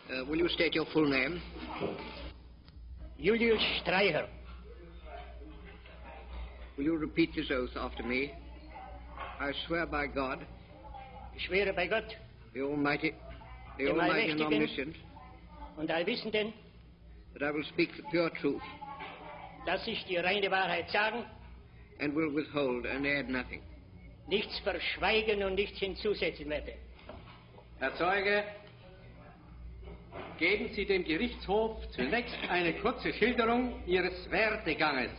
Will you state your full name? Julius Streicher. Will you repeat this oath after me? I swear by God, Ich schwöre bei Gott, the Almighty and Allmächtigen Omniscient, und Allwissenden, that I will speak the pure truth dass ich die reine Wahrheit sagen, and will withhold and add nothing. nichts verschweigen und nichts hinzusetzen werde. Herr Zeuge, geben Sie dem Gerichtshof zunächst eine kurze Schilderung Ihres Werdeganges.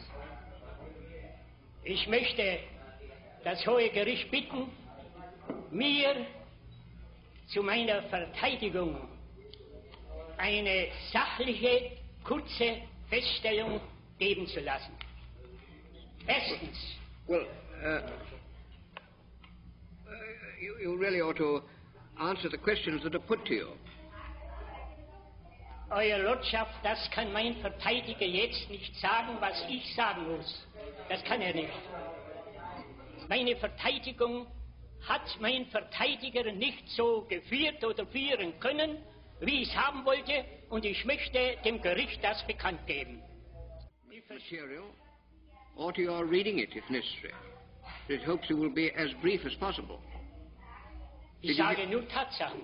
Ich möchte das Hohe Gericht bitten, mir zu meiner Verteidigung eine sachliche, kurze Feststellung geben zu lassen. Erstens. Well, you really ought to answer the questions that are put to you. Euer Lordschaft, das kann mein Verteidiger jetzt nicht sagen, was ich sagen muss. Das kann er nicht. Meine Verteidigung hat mein Verteidiger nicht so geführt oder führen können, wie ich es haben wollte, und ich möchte dem Gericht das bekannt geben. Material, or to your reading it if necessary. It hopes you will be as brief as possible. Ich sage nur Tatsachen.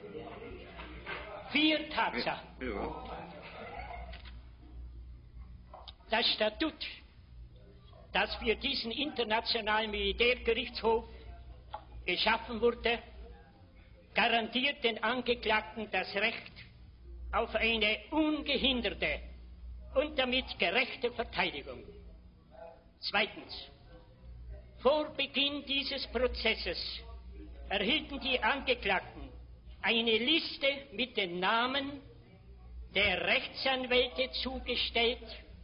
4 Tatsachen. Das Statut, das für diesen internationalen Militärgerichtshof geschaffen wurde, garantiert den Angeklagten das Recht auf eine ungehinderte und damit gerechte Verteidigung. Zweitens. Vor Beginn dieses Prozesses erhielten die Angeklagten eine Liste mit den Namen der Rechtsanwälte zugestellt,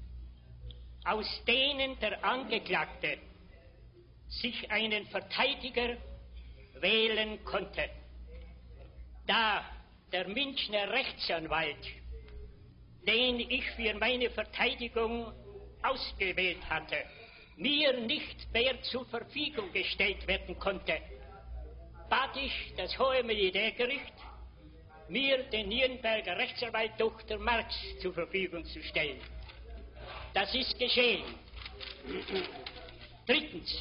aus denen der Angeklagte sich einen Verteidiger wählen konnte. Da der Münchner Rechtsanwalt, den ich für meine Verteidigung ausgewählt hatte, mir nicht mehr zur Verfügung gestellt werden konnte, bat ich das Hohe Militärgericht, mir den Nürnberger Rechtsanwalt Dr. Marx zur Verfügung zu stellen. Das ist geschehen. Drittens,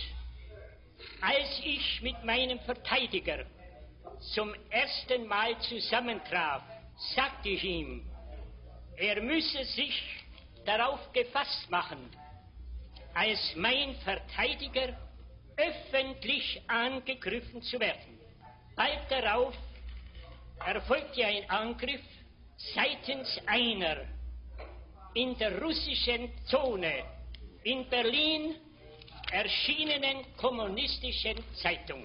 als ich mit meinem Verteidiger zum ersten Mal zusammentraf, sagte ich ihm, er müsse sich darauf gefasst machen, als mein Verteidiger öffentlich angegriffen zu werden. Bald darauf erfolgte ein Angriff seitens einer in der russischen Zone in Berlin erschienenen kommunistischen Zeitung.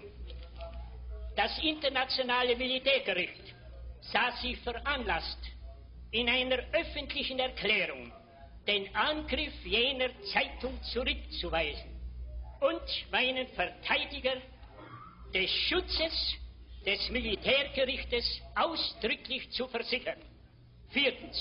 Das internationale Militärgericht sah sich veranlasst, in einer öffentlichen Erklärung den Angriff jener Zeitung zurückzuweisen und meinen Verteidiger des Schutzes des Militärgerichtes ausdrücklich zu versichern. Viertens.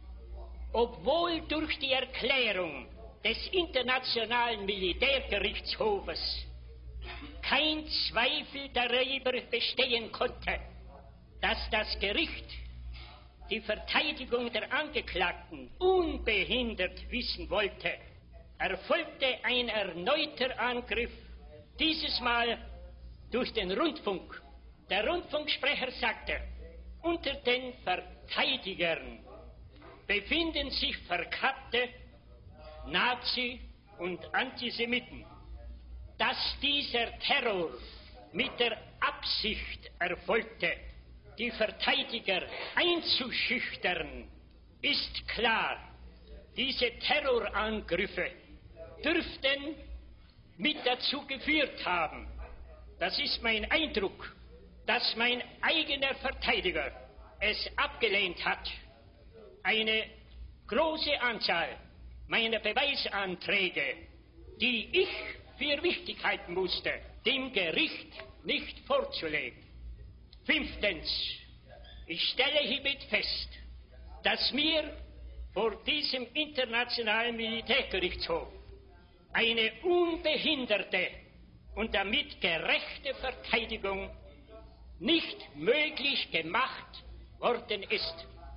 Obwohl durch die Erklärung des Internationalen Militärgerichtshofes kein Zweifel darüber bestehen konnte, dass das Gericht die Verteidigung der Angeklagten unbehindert wissen wollte, erfolgte ein erneuter Angriff, dieses Mal durch den Rundfunk. Der Rundfunksprecher sagte, unter den Verteidigern befinden sich verkappte Nazi- und Antisemiten. Dass dieser Terror mit der Absicht erfolgte, die Verteidiger einzuschüchtern, ist klar. Diese Terrorangriffe dürften mit dazu geführt haben, das ist mein Eindruck, dass mein eigener Verteidiger es abgelehnt hat, eine große Anzahl meiner Beweisanträge, die ich für wichtig halten musste, dem Gericht nicht vorzulegen. Fünftens, ich stelle hiermit fest, dass mir vor diesem internationalen Militärgerichtshof eine unbehinderte und damit gerechte Verteidigung nicht möglich gemacht worden ist.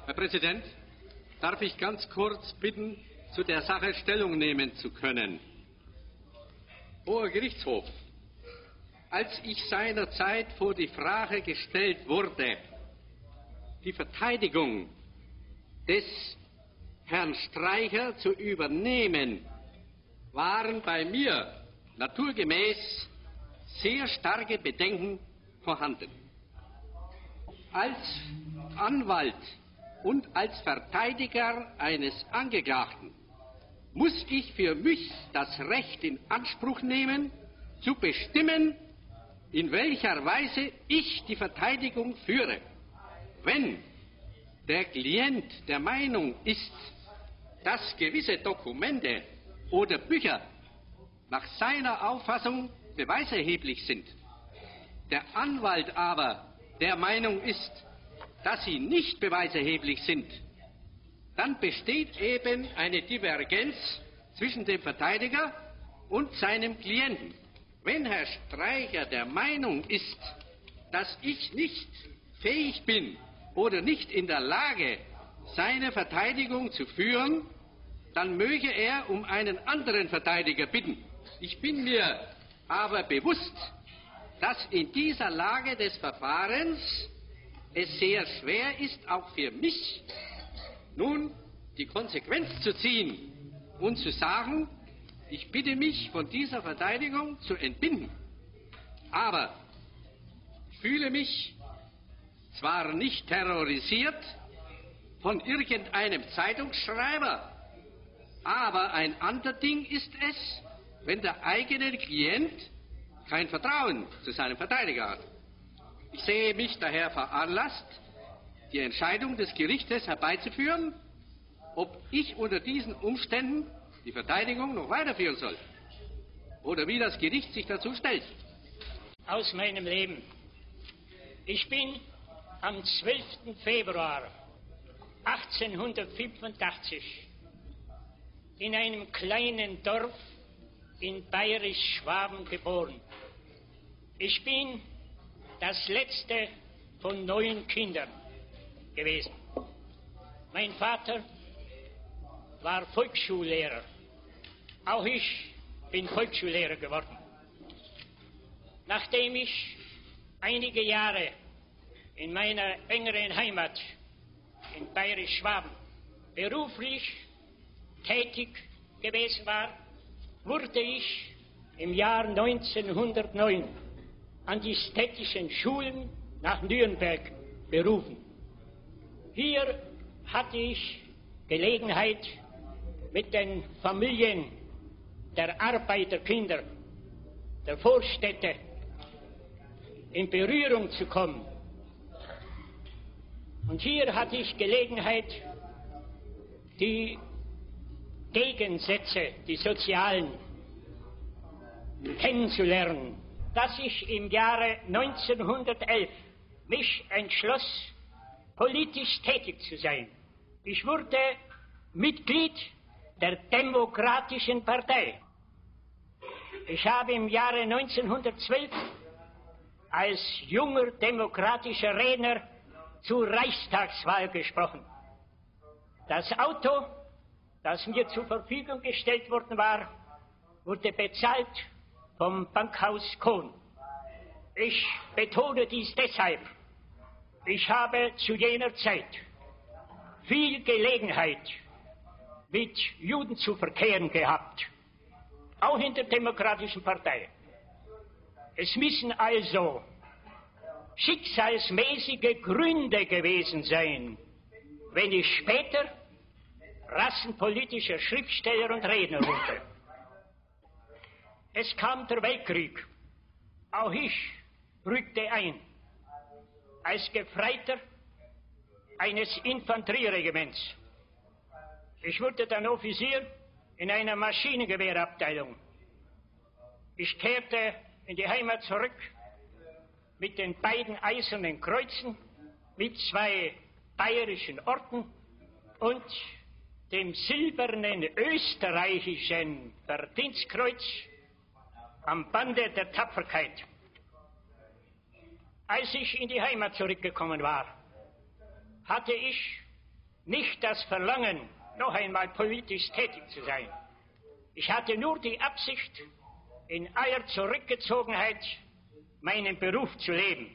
Herr Präsident, darf ich ganz kurz bitten, zu der Sache Stellung nehmen zu können? Hoher Gerichtshof, als ich seinerzeit vor die Frage gestellt wurde, die Verteidigung des Herrn Streicher zu übernehmen, waren bei mir naturgemäß sehr starke Bedenken vorhanden. Als Anwalt und als Verteidiger eines Angeklagten muss ich für mich das Recht in Anspruch nehmen, zu bestimmen, in welcher Weise ich die Verteidigung führe. Wenn der Klient der Meinung ist, dass gewisse Dokumente oder Bücher nach seiner Auffassung beweiserheblich sind, der Anwalt aber der Meinung ist, dass sie nicht beweiserheblich sind, dann besteht eben eine Divergenz zwischen dem Verteidiger und seinem Klienten. Wenn Herr Streicher der Meinung ist, dass ich nicht fähig bin oder nicht in der Lage, seine Verteidigung zu führen, dann möge er um einen anderen Verteidiger bitten. Ich bin mir aber bewusst, dass in dieser Lage des Verfahrens es sehr schwer ist, auch für mich, nun die Konsequenz zu ziehen und zu sagen, ich bitte mich, von dieser Verteidigung zu entbinden. Aber ich fühle mich zwar nicht terrorisiert von irgendeinem Zeitungsschreiber, aber ein anderes Ding ist es, wenn der eigene Klient kein Vertrauen zu seinem Verteidiger hat. Ich sehe mich daher veranlasst, die Entscheidung des Gerichtes herbeizuführen, ob ich unter diesen Umständen die Verteidigung noch weiterführen soll oder wie das Gericht sich dazu stellt. Aus meinem Leben. Ich bin am 12. Februar 1885 in einem kleinen Dorf in Bayerisch-Schwaben geboren. Ich bin das letzte von 9 Kindern gewesen. Mein Vater war Volksschullehrer. Auch ich bin Volksschullehrer geworden. Nachdem ich einige Jahre in meiner engeren Heimat in Bayerisch-Schwaben beruflich tätig gewesen war, wurde ich im Jahr 1909 an die städtischen Schulen nach Nürnberg berufen. Hier hatte ich Gelegenheit, mit den Familien der Arbeiterkinder der Vorstädte in Berührung zu kommen. Und hier hatte ich Gelegenheit, die Gegensätze, die sozialen, kennenzulernen, dass ich im Jahre 1911 mich entschloss, politisch tätig zu sein. Ich wurde Mitglied der Demokratischen Partei. Ich habe im Jahre 1912 als junger demokratischer Redner zur Reichstagswahl gesprochen. Das Auto, das mir zur Verfügung gestellt worden war, wurde bezahlt vom Bankhaus Kohn. Ich betone dies deshalb. Ich habe zu jener Zeit viel Gelegenheit, mit Juden zu verkehren gehabt, auch in der Demokratischen Partei. Es müssen also schicksalsmäßige Gründe gewesen sein, wenn ich später rassenpolitischer Schriftsteller und Redner wurde. Es kam der Weltkrieg. Auch ich rückte ein als Gefreiter eines Infanterieregiments. Ich wurde dann Offizier in einer Maschinengewehrabteilung. Ich kehrte in die Heimat zurück mit den beiden Eisernen Kreuzen, mit 2 bayerischen Orden und dem silbernen österreichischen Verdienstkreuz am Bande der Tapferkeit. Als ich in die Heimat zurückgekommen war, hatte ich nicht das Verlangen, noch einmal politisch tätig zu sein. Ich hatte nur die Absicht, in aller Zurückgezogenheit meinen Beruf zu leben.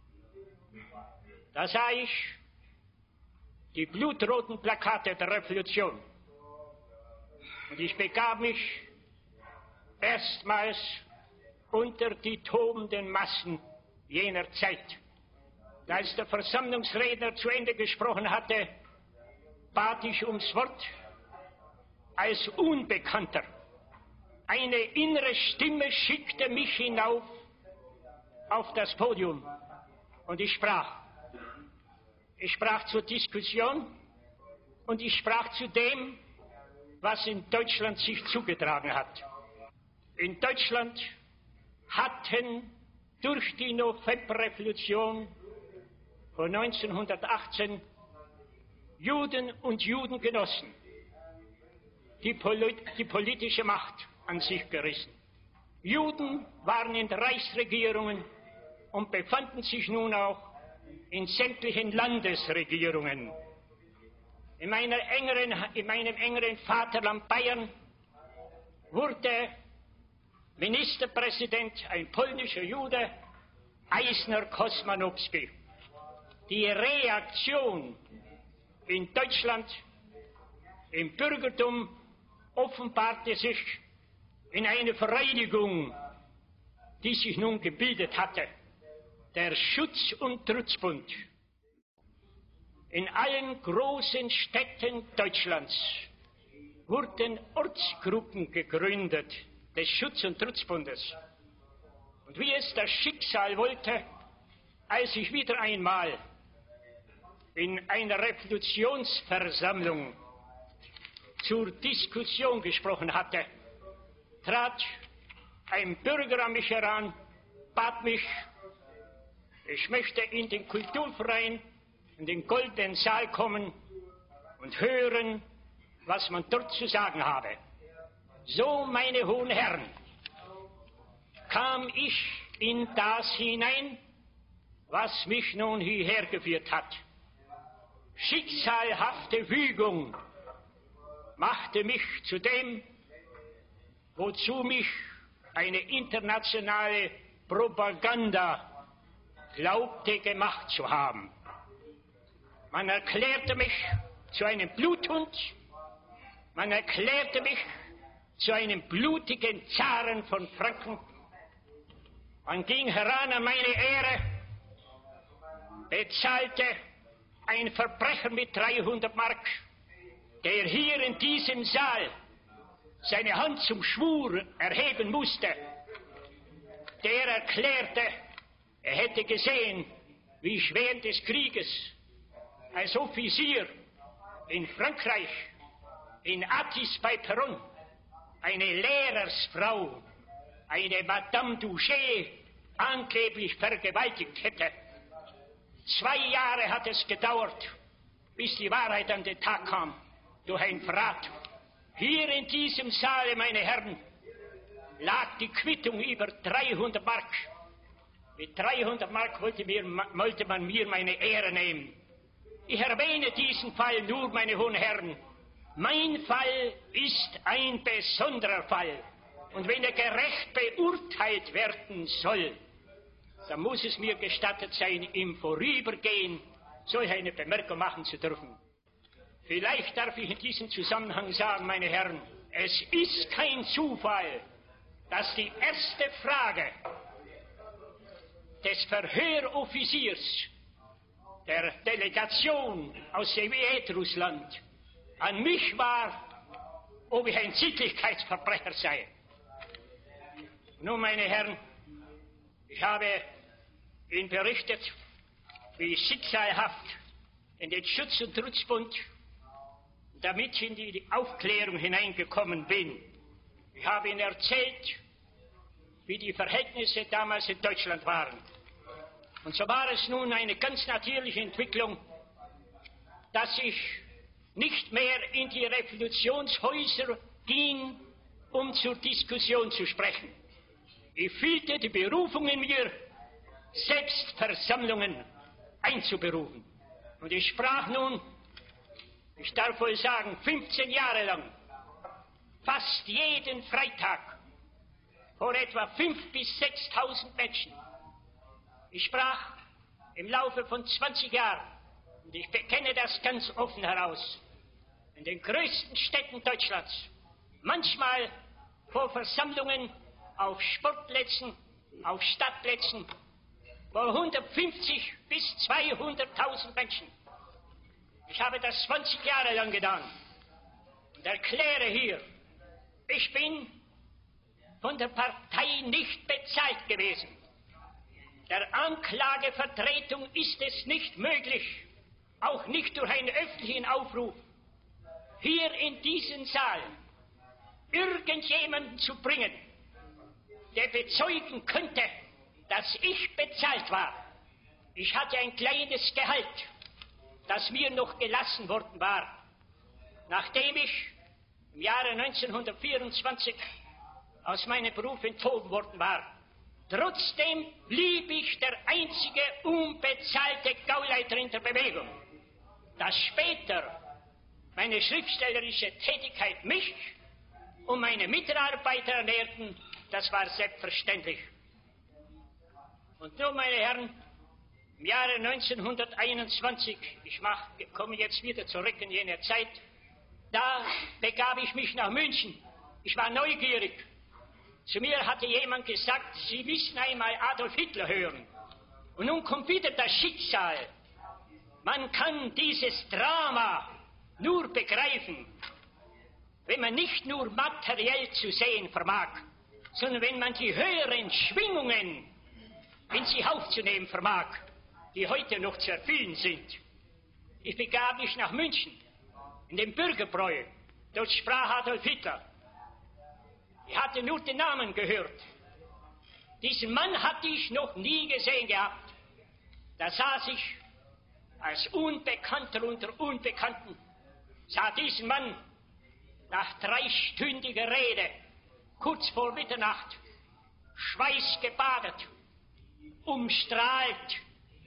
Da sah ich die blutroten Plakate der Revolution. Und ich begab mich erstmals unter die tobenden Massen jener Zeit. Als der Versammlungsredner zu Ende gesprochen hatte, bat ich ums Wort. Als Unbekannter. Eine innere Stimme schickte mich hinauf auf das Podium und ich sprach. Ich sprach zur Diskussion und ich sprach zu dem, was in Deutschland sich zugetragen hat. In Deutschland hatten durch die Novemberrevolution von 1918 Juden und Judengenossen die politische Macht an sich gerissen. Juden waren in Reichsregierungen und befanden sich nun auch in sämtlichen Landesregierungen. In meinem engeren Vaterland Bayern wurde Ministerpräsident ein polnischer Jude, Eisner Kosmanowski. Die Reaktion in Deutschland, im Bürgertum, offenbarte sich in eine Vereinigung, die sich nun gebildet hatte, der Schutz- und Trutzbund. In allen großen Städten Deutschlands wurden Ortsgruppen gegründet des Schutz- und Trutzbundes. Und wie es das Schicksal wollte, als ich wieder einmal in einer Revolutionsversammlung zur Diskussion gesprochen hatte, trat ein Bürger an mich heran, bat mich, ich möchte in den Kulturverein, in den Goldenen Saal kommen und hören, was man dort zu sagen habe. So, meine hohen Herren, kam ich in das hinein, was mich nun hierher geführt hat. Schicksalhafte Fügung machte mich zu dem, wozu mich eine internationale Propaganda glaubte gemacht zu haben. Man erklärte mich zu einem Bluthund, man erklärte mich zu einem blutigen Zaren von Franken. Man ging heran an meine Ehre, bezahlte ein Verbrecher mit 300 Mark, der hier in diesem Saal seine Hand zum Schwur erheben musste, der erklärte, er hätte gesehen, wie ich während des Krieges als Offizier in Frankreich, in Athis bei Peronne, eine Lehrersfrau, eine Madame Douchet, angeblich vergewaltigt hätte. 2 Jahre hat es gedauert, bis die Wahrheit an den Tag kam, durch ein Verrat. Hier in diesem Saale, meine Herren, lag die Quittung über 300 Mark. Mit 300 Mark wollte man mir meine Ehre nehmen. Ich erwähne diesen Fall nur, meine hohen Herren. Mein Fall ist ein besonderer Fall. Und wenn er gerecht beurteilt werden soll, dann muss es mir gestattet sein, im Vorübergehen solch eine Bemerkung machen zu dürfen. Vielleicht darf ich in diesem Zusammenhang sagen, meine Herren, es ist kein Zufall, dass die erste Frage des Verhöroffiziers der Delegation aus Sowjetrussland an mich war, ob ich ein Sittlichkeitsverbrecher sei. Nun, meine Herren, ich habe Ihnen berichtet, wie ich schicksalhaft in den Schutz- und Trutzbund, damit in die Aufklärung hineingekommen bin. Ich habe Ihnen erzählt, wie die Verhältnisse damals in Deutschland waren. Und so war es nun eine ganz natürliche Entwicklung, dass ich nicht mehr in die Revolutionshäuser ging, um zur Diskussion zu sprechen. Ich fühlte die Berufung in mir, selbst Versammlungen einzuberufen. Und ich sprach nun ich darf wohl sagen, 15 Jahre lang, fast jeden Freitag, vor etwa 5.000 bis 6.000 Menschen. Ich sprach im Laufe von 20 Jahren, und ich bekenne das ganz offen heraus, in den größten Städten Deutschlands, manchmal vor Versammlungen auf Sportplätzen, auf Stadtplätzen, vor 150 bis 200.000 Menschen. Ich habe das 20 Jahre lang getan und erkläre hier, ich bin von der Partei nicht bezahlt gewesen. Der Anklagevertretung ist es nicht möglich, auch nicht durch einen öffentlichen Aufruf, hier in diesen Saal irgendjemanden zu bringen, der bezeugen könnte, dass ich bezahlt war. Ich hatte ein kleines Gehalt, das mir noch gelassen worden war, nachdem ich im Jahre 1924 aus meinem Beruf enthoben worden war. Trotzdem blieb ich der einzige unbezahlte Gauleiter in der Bewegung. Dass später meine schriftstellerische Tätigkeit mich und meine Mitarbeiter ernährten, das war selbstverständlich. Und nun, meine Herren, im Jahre 1921, ich komme jetzt wieder zurück in jene Zeit, da begab ich mich nach München. Ich war neugierig. Zu mir hatte jemand gesagt, Sie müssen einmal Adolf Hitler hören. Und nun kommt wieder das Schicksal. Man kann dieses Drama nur begreifen, wenn man nicht nur materiell zu sehen vermag, sondern wenn man die höheren Schwingungen in sich aufzunehmen vermag, die heute noch zu erfüllen sind. Ich begab mich nach München, in den Bürgerbräu. Dort sprach Adolf Hitler. Ich hatte nur den Namen gehört. Diesen Mann hatte ich noch nie gesehen gehabt. Da saß ich als Unbekannter unter Unbekannten, sah diesen Mann nach 3-stündiger Rede, kurz vor Mitternacht, schweißgebadet, umstrahlt.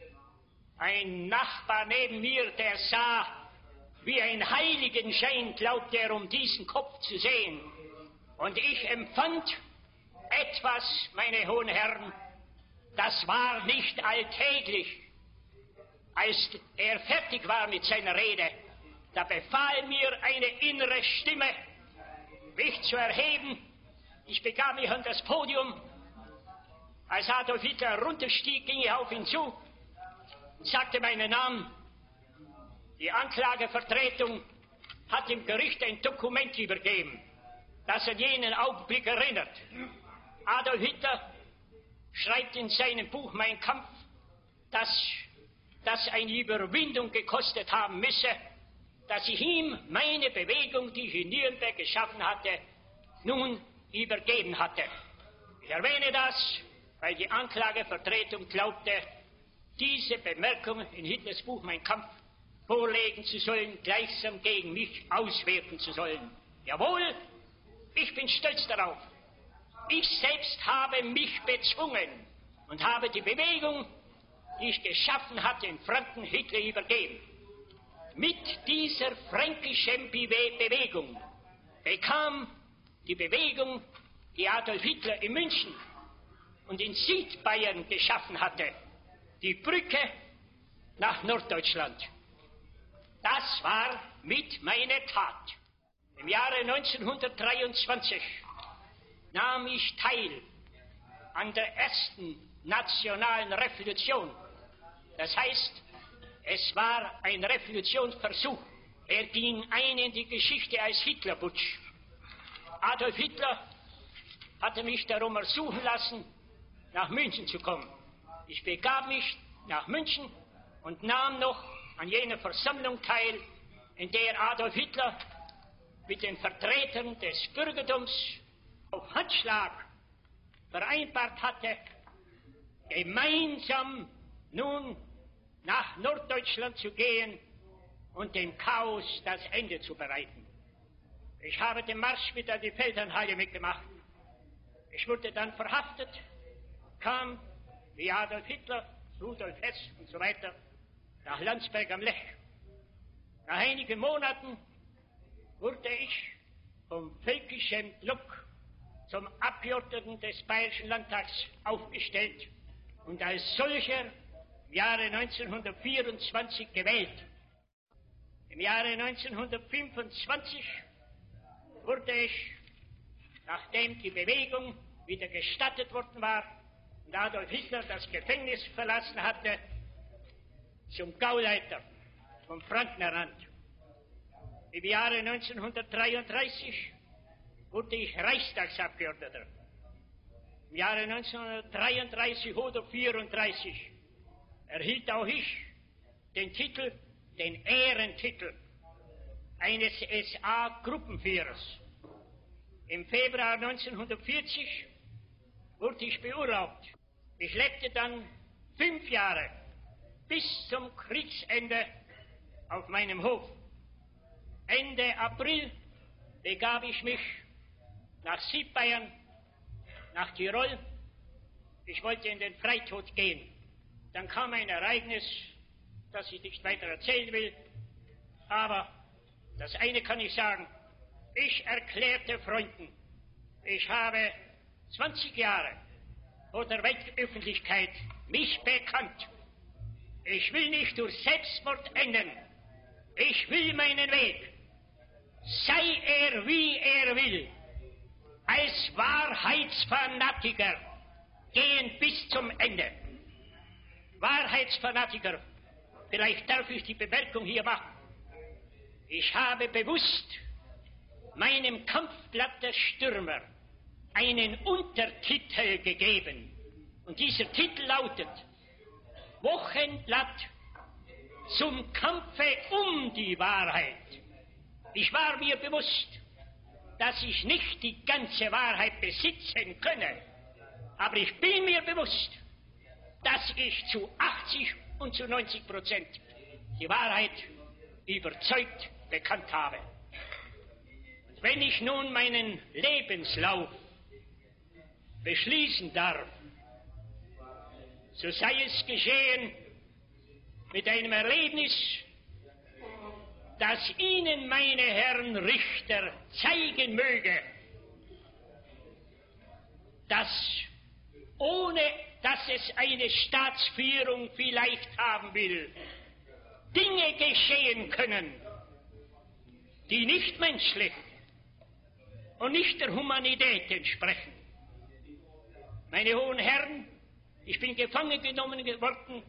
Ein Nachbar neben mir, der sah, wie ein Heiligenschein, glaubte er, um diesen Kopf zu sehen. Und ich empfand etwas, meine hohen Herren, das war nicht alltäglich. Als er fertig war mit seiner Rede, da befahl mir eine innere Stimme, mich zu erheben. Ich begab mich an das Podium. Als Adolf Hitler runterstieg, ging ich auf ihn zu und sagte meinen Namen. Die Anklagevertretung hat dem Gericht ein Dokument übergeben, das an jenen Augenblick erinnert. Adolf Hitler schreibt in seinem Buch Mein Kampf, dass das eine Überwindung gekostet haben müsse, dass ich ihm meine Bewegung, die ich in Nürnberg geschaffen hatte, nun übergeben hatte. Ich erwähne das, weil die Anklagevertretung glaubte, diese Bemerkung in Hitlers Buch Mein Kampf vorlegen zu sollen, gleichsam gegen mich auswerten zu sollen. Jawohl, ich bin stolz darauf. Ich selbst habe mich bezwungen und habe die Bewegung, die ich geschaffen hatte, in Franken Hitler übergeben. Mit dieser fränkischen Bewegung bekam die Bewegung, die Adolf Hitler in München und in Südbayern geschaffen hatte, die Brücke nach Norddeutschland. Das war mit meiner Tat. Im Jahre 1923 nahm ich teil an der ersten nationalen Revolution. Das heißt, es war ein Revolutionsversuch. Er ging ein in die Geschichte als Hitlerputsch. Adolf Hitler hatte mich darum ersuchen lassen, nach München zu kommen. Ich begab mich nach München und nahm noch an jener Versammlung teil, in der Adolf Hitler mit den Vertretern des Bürgertums auf Handschlag vereinbart hatte, gemeinsam nun nach Norddeutschland zu gehen und dem Chaos das Ende zu bereiten. Ich habe den Marsch mit an die Feldherrnhalle mitgemacht. Ich wurde dann verhaftet, kam wie Adolf Hitler, Rudolf Hess und so weiter nach Landsberg am Lech. Nach einigen Monaten wurde ich vom völkischen Block zum Abgeordneten des Bayerischen Landtags aufgestellt und als solcher im Jahre 1924 gewählt. Im Jahre 1925 wurde ich, nachdem die Bewegung wieder gestattet worden war und Adolf Hitler das Gefängnis verlassen hatte, zum Gauleiter vom Frankener Rand. Im Jahre 1933 wurde ich Reichstagsabgeordneter. Im Jahre 1933 oder 1934 erhielt auch ich den Titel, den Ehrentitel eines SA-Gruppenführers. Im Februar 1940 wurde ich beurlaubt. Ich lebte dann 5 Jahre bis zum Kriegsende auf meinem Hof. Ende April begab ich mich nach Südbayern, nach Tirol. Ich wollte in den Freitod gehen. Dann kam ein Ereignis, das ich nicht weiter erzählen will. Aber das eine kann ich sagen. Ich erklärte Freunden, ich habe 20 Jahre vor der Weltöffentlichkeit mich bekannt. Ich will nicht durch Selbstmord enden. Ich will meinen Weg, sei er wie er will, als Wahrheitsfanatiker gehen bis zum Ende. Wahrheitsfanatiker, vielleicht darf ich die Bemerkung hier machen. Ich habe bewusst meinem Kampfblatt der Stürmer einen Untertitel gegeben. Und dieser Titel lautet: Wochenblatt zum Kampfe um die Wahrheit. Ich war mir bewusst, dass ich nicht die ganze Wahrheit besitzen könne, aber ich bin mir bewusst, dass ich zu 80 und zu 90% die Wahrheit überzeugt bekannt habe. Und wenn ich nun meinen Lebenslauf beschließen darf, so sei es geschehen mit einem Erlebnis, das Ihnen, meine Herren Richter, zeigen möge, dass ohne dass es eine Staatsführung vielleicht haben will, Dinge geschehen können, die nicht menschlich und nicht der Humanität entsprechen. Meine hohen Herren, ich bin gefangen genommen worden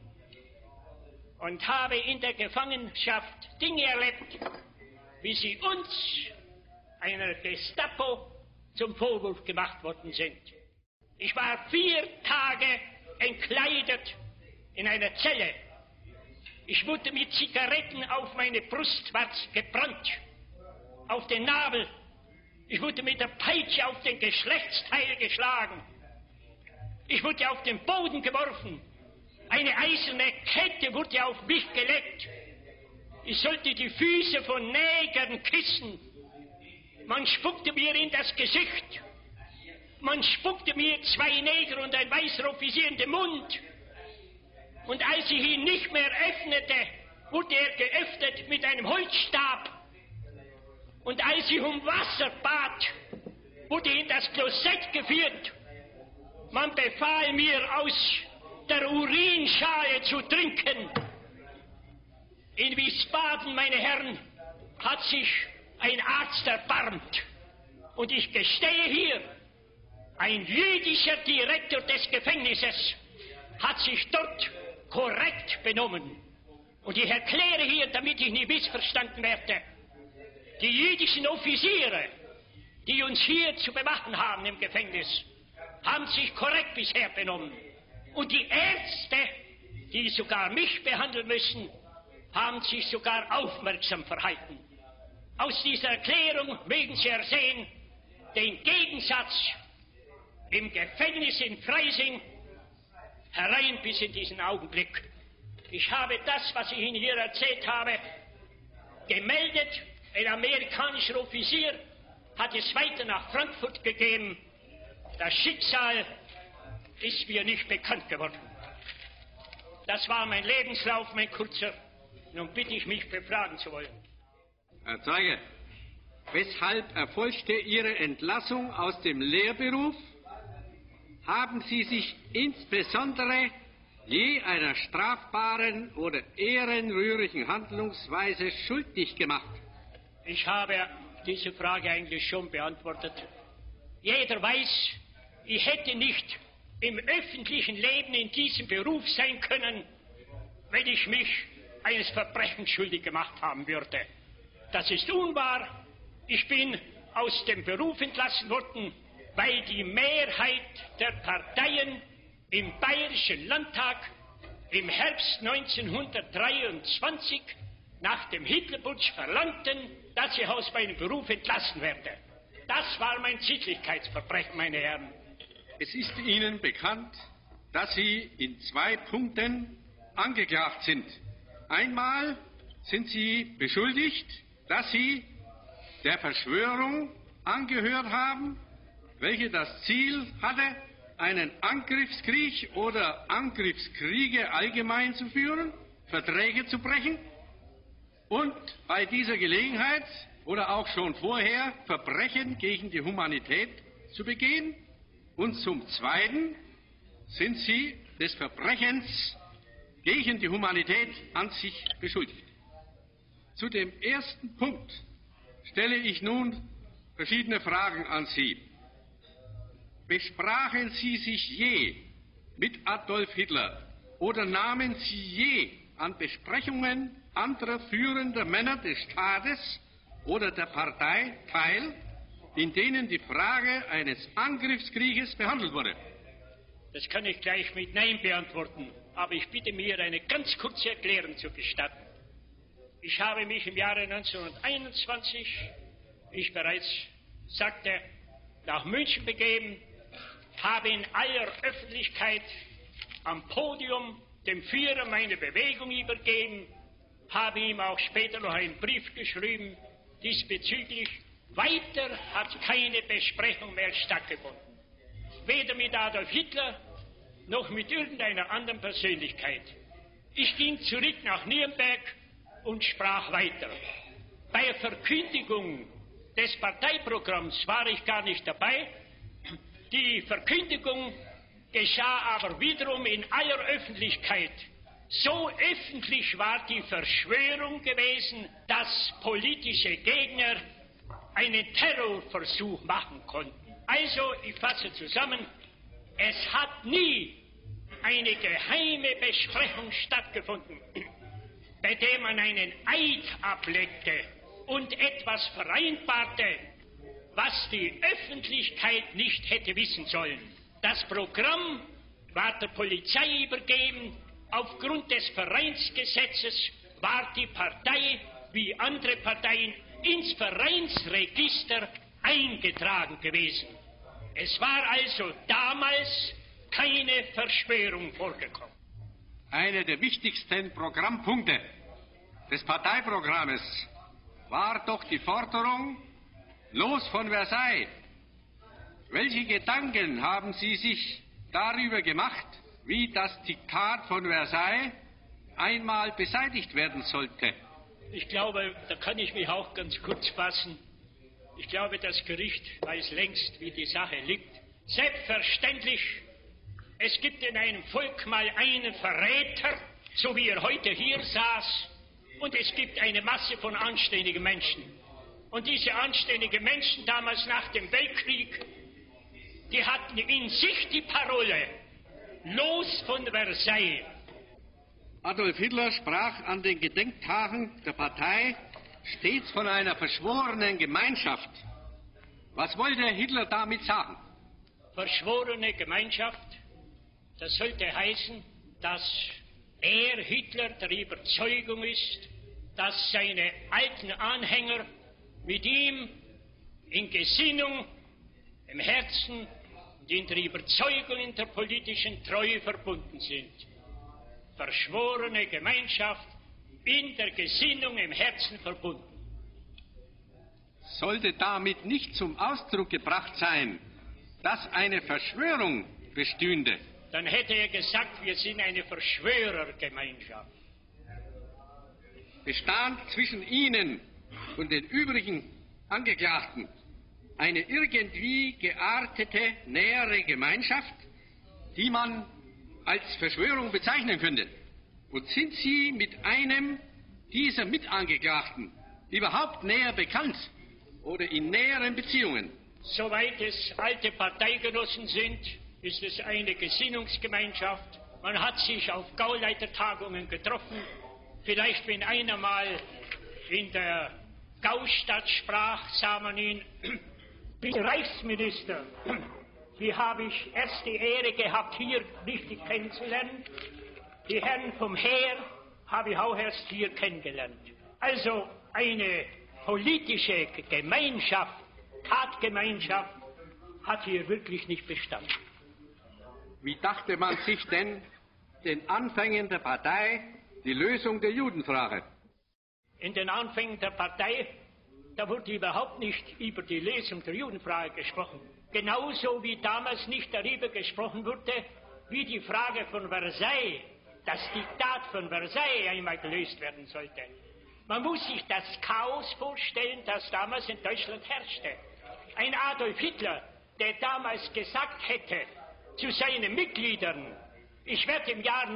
und habe in der Gefangenschaft Dinge erlebt, wie sie uns, einer Gestapo, zum Vorwurf gemacht worden sind. Ich war 4 Tage entkleidet in einer Zelle. Ich wurde mit Zigaretten auf meine Brustwarze gebrannt, auf den Nabel. Ich wurde mit der Peitsche auf den Geschlechtsteil geschlagen. Ich wurde auf den Boden geworfen. Eine eiserne Kette wurde auf mich gelegt. Ich sollte die Füße von Nägern küssen. Man spuckte mir in das Gesicht. Man spuckte mir 2 Neger und ein weißer Offizier in den Mund. Und als ich ihn nicht mehr öffnete, wurde er geöffnet mit einem Holzstab. Und als ich um Wasser bat, wurde in das Klosett geführt. Man befahl mir, aus der Urinschale zu trinken. In Wiesbaden, meine Herren, hat sich ein Arzt erbarmt. Und ich gestehe hier, ein jüdischer Direktor des Gefängnisses hat sich dort korrekt benommen. Und ich erkläre hier, damit ich nicht missverstanden werde, die jüdischen Offiziere, die uns hier zu bewachen haben im Gefängnis, haben sich korrekt bisher benommen. Und die Ärzte, die sogar mich behandeln müssen, haben sich sogar aufmerksam verhalten. Aus dieser Erklärung mögen Sie ersehen, den Gegensatz im Gefängnis in Freising herein bis in diesen Augenblick. Ich habe das, was ich Ihnen hier erzählt habe, gemeldet. Ein amerikanischer Offizier hat es weiter nach Frankfurt gegeben. Das Schicksal ist mir nicht bekannt geworden. Das war mein Lebenslauf, mein kurzer. Nun bitte ich mich, befragen zu wollen. Herr Zeuge, weshalb erfolgte Ihre Entlassung aus dem Lehrberuf? Haben Sie sich insbesondere je einer strafbaren oder ehrenrührigen Handlungsweise schuldig gemacht? Ich habe diese Frage eigentlich schon beantwortet. Jeder weiß, ich hätte nicht im öffentlichen Leben in diesem Beruf sein können, wenn ich mich eines Verbrechens schuldig gemacht haben würde. Das ist unwahr. Ich bin aus dem Beruf entlassen worden, weil die Mehrheit der Parteien im Bayerischen Landtag im Herbst 1923 nach dem Hitlerputsch verlangten, dass ich aus meinem Beruf entlassen werde. Das war mein Sittlichkeitsverbrechen, meine Herren. Es ist Ihnen bekannt, dass Sie in 2 Punkten angeklagt sind. Einmal sind Sie beschuldigt, dass Sie der Verschwörung angehört haben, welche das Ziel hatte, einen Angriffskrieg oder Angriffskriege allgemein zu führen, Verträge zu brechen und bei dieser Gelegenheit oder auch schon vorher Verbrechen gegen die Humanität zu begehen. Und zum Zweiten sind Sie des Verbrechens gegen die Humanität an sich beschuldigt. Zu dem ersten Punkt stelle ich nun verschiedene Fragen an Sie. Besprachen Sie sich je mit Adolf Hitler oder nahmen Sie je an Besprechungen anderer führender Männer des Staates oder der Partei teil, in denen die Frage eines Angriffskrieges behandelt wurde? Das kann ich gleich mit Nein beantworten, aber ich bitte mir, eine ganz kurze Erklärung zu gestatten. Ich habe mich im Jahre 1921, wie ich bereits sagte, nach München begeben, habe in aller Öffentlichkeit am Podium dem Führer meine Bewegung übergeben, habe ihm auch später noch einen Brief geschrieben diesbezüglich. Weiter hat keine Besprechung mehr stattgefunden. Weder mit Adolf Hitler noch mit irgendeiner anderen Persönlichkeit. Ich ging zurück nach Nürnberg und sprach weiter. Bei der Verkündigung des Parteiprogramms war ich gar nicht dabei. Die Verkündigung geschah aber wiederum in aller Öffentlichkeit. So öffentlich war die Verschwörung gewesen, dass politische Gegner einen Terrorversuch machen konnten. Also, ich fasse zusammen, es hat nie eine geheime Besprechung stattgefunden, bei der man einen Eid ablegte und etwas vereinbarte, was die Öffentlichkeit nicht hätte wissen sollen. Das Programm war der Polizei übergeben. Aufgrund des Vereinsgesetzes war die Partei, wie andere Parteien, ins Vereinsregister eingetragen gewesen. Es war also damals keine Verschwörung vorgekommen. Einer der wichtigsten Programmpunkte des Parteiprogrammes war doch die Forderung, los von Versailles. Welche Gedanken haben Sie sich darüber gemacht, wie das Diktat von Versailles einmal beseitigt werden sollte? Ich glaube, da kann ich mich auch ganz kurz fassen. Ich glaube, das Gericht weiß längst, wie die Sache liegt. Selbstverständlich, es gibt in einem Volk mal einen Verräter, so wie er heute hier saß, und es gibt eine Masse von anständigen Menschen. Und diese anständigen Menschen damals nach dem Weltkrieg, die hatten in sich die Parole, los von Versailles. Adolf Hitler sprach an den Gedenktagen der Partei stets von einer verschworenen Gemeinschaft. Was wollte Hitler damit sagen? Verschworene Gemeinschaft, das sollte heißen, dass er, Hitler, der Überzeugung ist, dass seine alten Anhänger mit ihm in Gesinnung, im Herzen und in der Überzeugung in der politischen Treue verbunden sind. Verschworene Gemeinschaft, in der Gesinnung, im Herzen verbunden. Sollte damit nicht zum Ausdruck gebracht sein, dass eine Verschwörung bestünde? Dann hätte er gesagt, wir sind eine Verschwörergemeinschaft. Bestand zwischen Ihnen und den übrigen Angeklagten eine irgendwie geartete, nähere Gemeinschaft, die man als Verschwörung bezeichnen könnte? Und sind Sie mit einem dieser Mitangeklagten überhaupt näher bekannt oder in näheren Beziehungen? Soweit es alte Parteigenossen sind, ist es eine Gesinnungsgemeinschaft. Man hat sich auf Gauleitertagungen getroffen. Vielleicht, wenn einer mal in der Gaustadt sprach, sah man ihn, bitte Reichsminister, wie habe ich erst die Ehre gehabt, hier richtig kennenzulernen. Die Herren vom Heer habe ich auch erst hier kennengelernt. Also eine politische Gemeinschaft, Tatgemeinschaft hat hier wirklich nicht bestanden. Wie dachte man sich denn den Anfängen der Partei die Lösung der Judenfrage? In den Anfängen der Partei, da wurde überhaupt nicht über die Lösung der Judenfrage gesprochen. Genauso wie damals nicht darüber gesprochen wurde, wie die Frage von Versailles, das Diktat von Versailles einmal gelöst werden sollte. Man muss sich das Chaos vorstellen, das damals in Deutschland herrschte. Ein Adolf Hitler, der damals gesagt hätte zu seinen Mitgliedern, ich werde im Jahr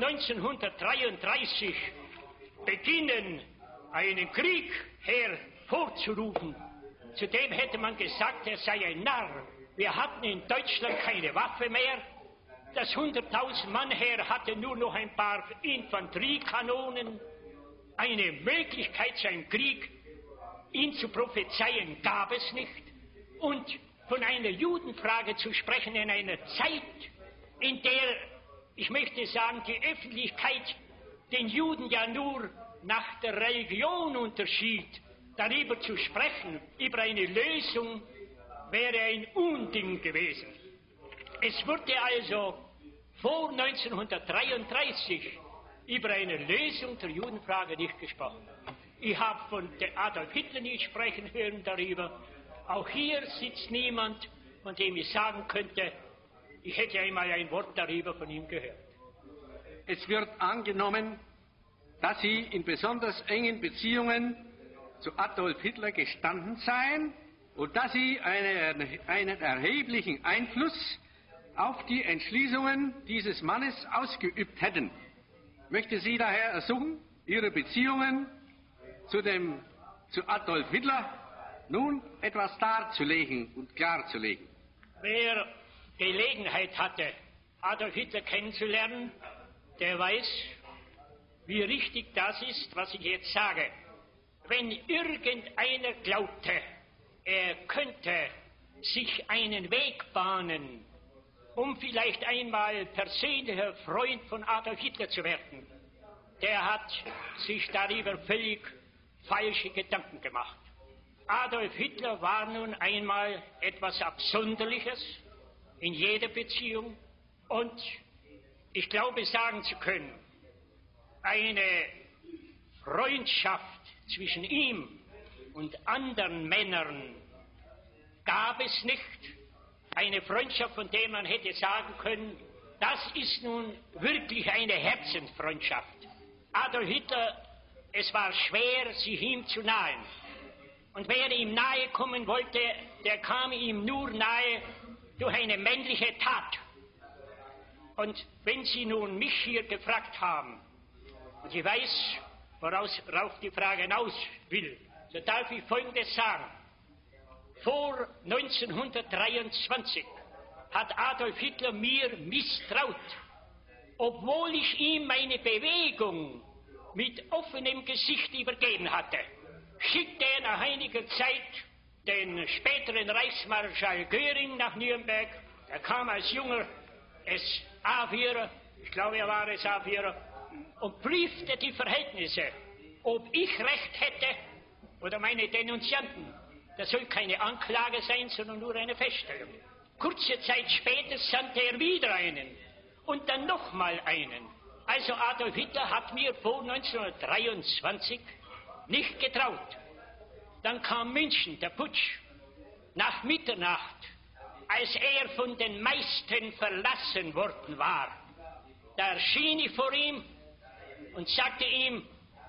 1933 beginnen, einen Krieg hervorzurufen. Zudem hätte man gesagt, er sei ein Narr. Wir hatten in Deutschland keine Waffe mehr. Das 100.000 Mann Heer hatte nur noch ein paar Infanteriekanonen. Eine Möglichkeit zu einem Krieg, ihn zu prophezeien, gab es nicht. Und von einer Judenfrage zu sprechen in einer Zeit, in der, ich möchte sagen, die Öffentlichkeit den Juden ja nur nach der Religion unterschied, darüber zu sprechen, über eine Lösung, wäre ein Unding gewesen. Es wurde also vor 1933 über eine Lösung der Judenfrage nicht gesprochen. Ich habe von Adolf Hitler nicht sprechen hören darüber. Auch hier sitzt niemand, von dem ich sagen könnte, ich hätte einmal ein Wort darüber von ihm gehört. Es wird angenommen, dass Sie in besonders engen Beziehungen zu Adolf Hitler gestanden seien und dass Sie einen erheblichen Einfluss auf die Entschließungen dieses Mannes ausgeübt hätten. Ich möchte Sie daher ersuchen, Ihre Beziehungen zu Adolf Hitler nun etwas darzulegen und klarzulegen. Wer Gelegenheit hatte, Adolf Hitler kennenzulernen, der weiß, wie richtig das ist, was ich jetzt sage. Wenn irgendeiner glaubte, er könnte sich einen Weg bahnen, um vielleicht einmal persönlicher Freund von Adolf Hitler zu werden, der hat sich darüber völlig falsche Gedanken gemacht. Adolf Hitler war nun einmal etwas Absonderliches in jeder Beziehung und ich glaube sagen zu können, eine Freundschaft zwischen ihm und anderen Männern gab es nicht. Eine Freundschaft, von der man hätte sagen können, das ist nun wirklich eine Herzensfreundschaft. Adolf Hitler, es war schwer, sich ihm zu nahen. Und wer ihm nahe kommen wollte, der kam ihm nur nahe durch eine männliche Tat. Und wenn Sie nun mich hier gefragt haben, und ich weiß, worauf die Frage hinaus will, so darf ich Folgendes sagen. Vor 1923 hat Adolf Hitler mir misstraut, obwohl ich ihm meine Bewegung mit offenem Gesicht übergeben hatte. Schickte er nach einiger Zeit den späteren Reichsmarschall Göring nach Nürnberg. Er kam als junger SA-Führer, ich glaube, er war SA-Führer, und prüfte die Verhältnisse, ob ich Recht hätte oder meine Denunzianten. Das soll keine Anklage sein, sondern nur eine Feststellung. Kurze Zeit später sandte er wieder einen und dann nochmal einen. Also Adolf Hitler hat mir vor 1923 nicht getraut. Dann kam München, der Putsch, nach Mitternacht, als er von den meisten verlassen worden war. Da erschien ich vor ihm und sagte ihm,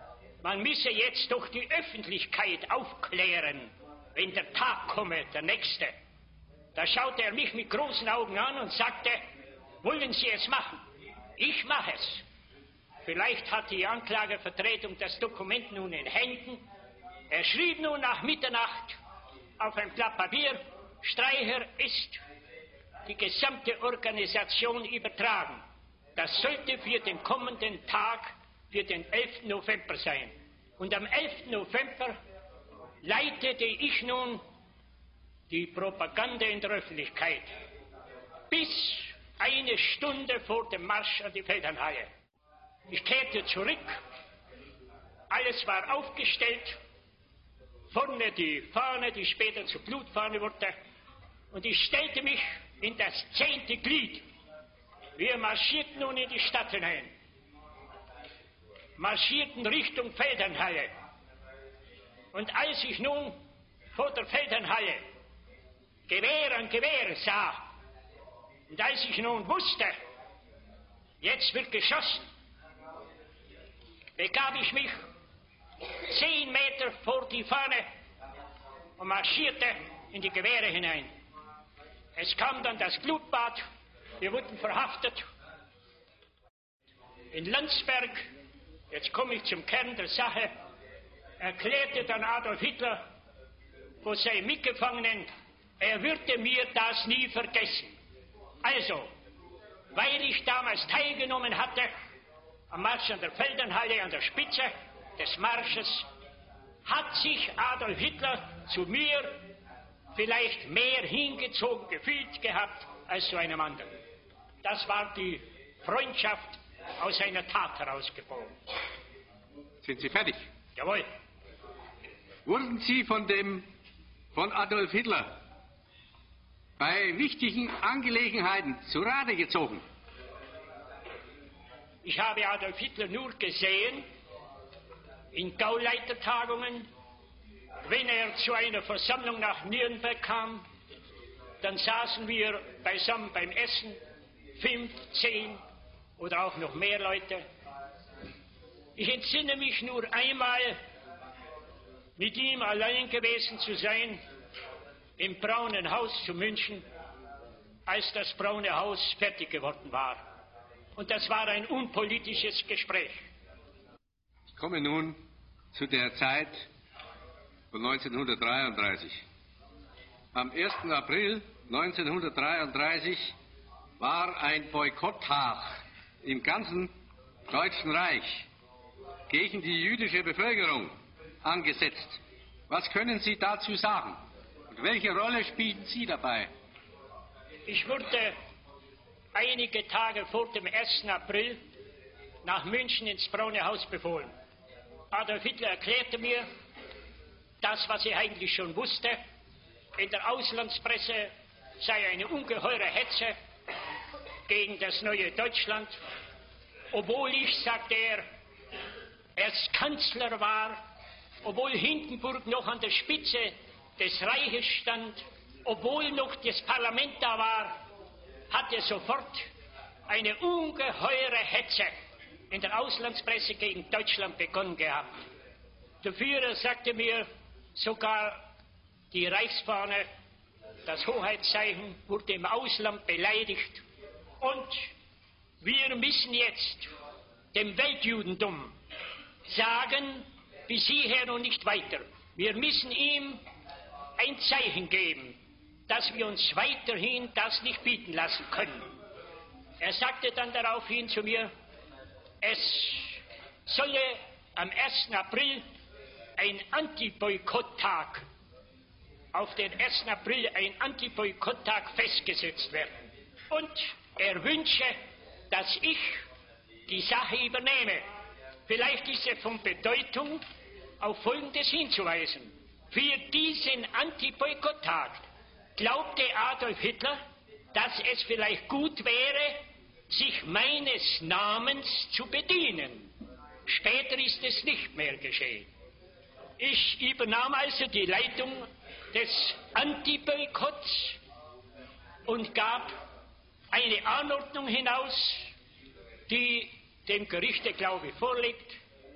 man müsse jetzt doch die Öffentlichkeit aufklären, wenn der Tag komme, der nächste. Da schaute er mich mit großen Augen an und sagte, wollen Sie es machen? Ich mache es. Vielleicht hat die Anklagevertretung das Dokument nun in Händen. Er schrieb nun nach Mitternacht auf ein Blatt Papier, Streicher ist die gesamte Organisation übertragen. Das sollte für den kommenden Tag, für den 11. November sein. Und am 11. November leitete ich nun die Propaganda in der Öffentlichkeit bis eine Stunde vor dem Marsch an die Feldherrnhalle. Ich kehrte zurück, alles war aufgestellt, vorne die Fahne, die später zur Blutfahne wurde, und ich stellte mich in das 10. Glied. Wir marschierten nun in die Stadt hinein, marschierten Richtung Feldherrnhalle. Und als ich nun vor der Feldherrnhalle Gewehr an Gewehr sah, und als ich nun wusste, jetzt wird geschossen, begab ich mich 10 Meter vor die Fahne und marschierte in die Gewehre hinein. Es kam dann das Blutbad, wir wurden verhaftet. In Landsberg, jetzt komme ich zum Kern der Sache, erklärte dann Adolf Hitler vor seinen Mitgefangenen, er würde mir das nie vergessen. Also, weil ich damals teilgenommen hatte am Marsch an der Feldherrnhalle, an der Spitze des Marsches, hat sich Adolf Hitler zu mir vielleicht mehr hingezogen gefühlt gehabt als zu einem anderen. Das war die Freundschaft aus einer Tat herausgeboren. Sind Sie fertig? Jawohl. Wurden Sie von Adolf Hitler bei wichtigen Angelegenheiten zu Rate gezogen? Ich habe Adolf Hitler nur gesehen in Gauleitertagungen. Wenn er zu einer Versammlung nach Nürnberg kam, dann saßen wir beisammen beim Essen, 5, 10 oder auch noch mehr Leute. Ich entsinne mich nur einmal, mit ihm allein gewesen zu sein, im Braunen Haus zu München, als das Braune Haus fertig geworden war. Und das war ein unpolitisches Gespräch. Ich komme nun zu der Zeit von 1933. Am 1. April 1933 war ein Boykotttag im ganzen Deutschen Reich gegen die jüdische Bevölkerung angesetzt. Was können Sie dazu sagen? Und welche Rolle spielten Sie dabei? Ich wurde einige Tage vor dem 1. April nach München ins Braune Haus befohlen. Adolf Hitler erklärte mir das, was ich eigentlich schon wusste. In der Auslandspresse sei eine ungeheure Hetze gegen das neue Deutschland, obwohl ich, sagte er, erst Kanzler war, obwohl Hindenburg noch an der Spitze des Reiches stand, obwohl noch das Parlament da war, hatte sofort eine ungeheure Hetze in der Auslandspresse gegen Deutschland begonnen gehabt. Der Führer sagte mir, sogar die Reichsfahne, das Hoheitszeichen, wurde im Ausland beleidigt. Und wir müssen jetzt dem Weltjudentum sagen, bis hierher und nicht weiter. Wir müssen ihm ein Zeichen geben, dass wir uns weiterhin das nicht bieten lassen können. Er sagte dann daraufhin zu mir, es solle am 1. April ein Anti-Boykott-Tag, auf den 1. April ein Anti-Boykott-Tag festgesetzt werden. Und er wünsche, dass ich die Sache übernehme. Vielleicht ist es von Bedeutung, auf Folgendes hinzuweisen. Für diesen Anti-Boykott-Tag glaubte Adolf Hitler, dass es vielleicht gut wäre, sich meines Namens zu bedienen. Später ist es nicht mehr geschehen. Ich übernahm also die Leitung des Anti-Boykotts und gab eine Anordnung hinaus, die dem Gerichte, glaube ich, vorliegt,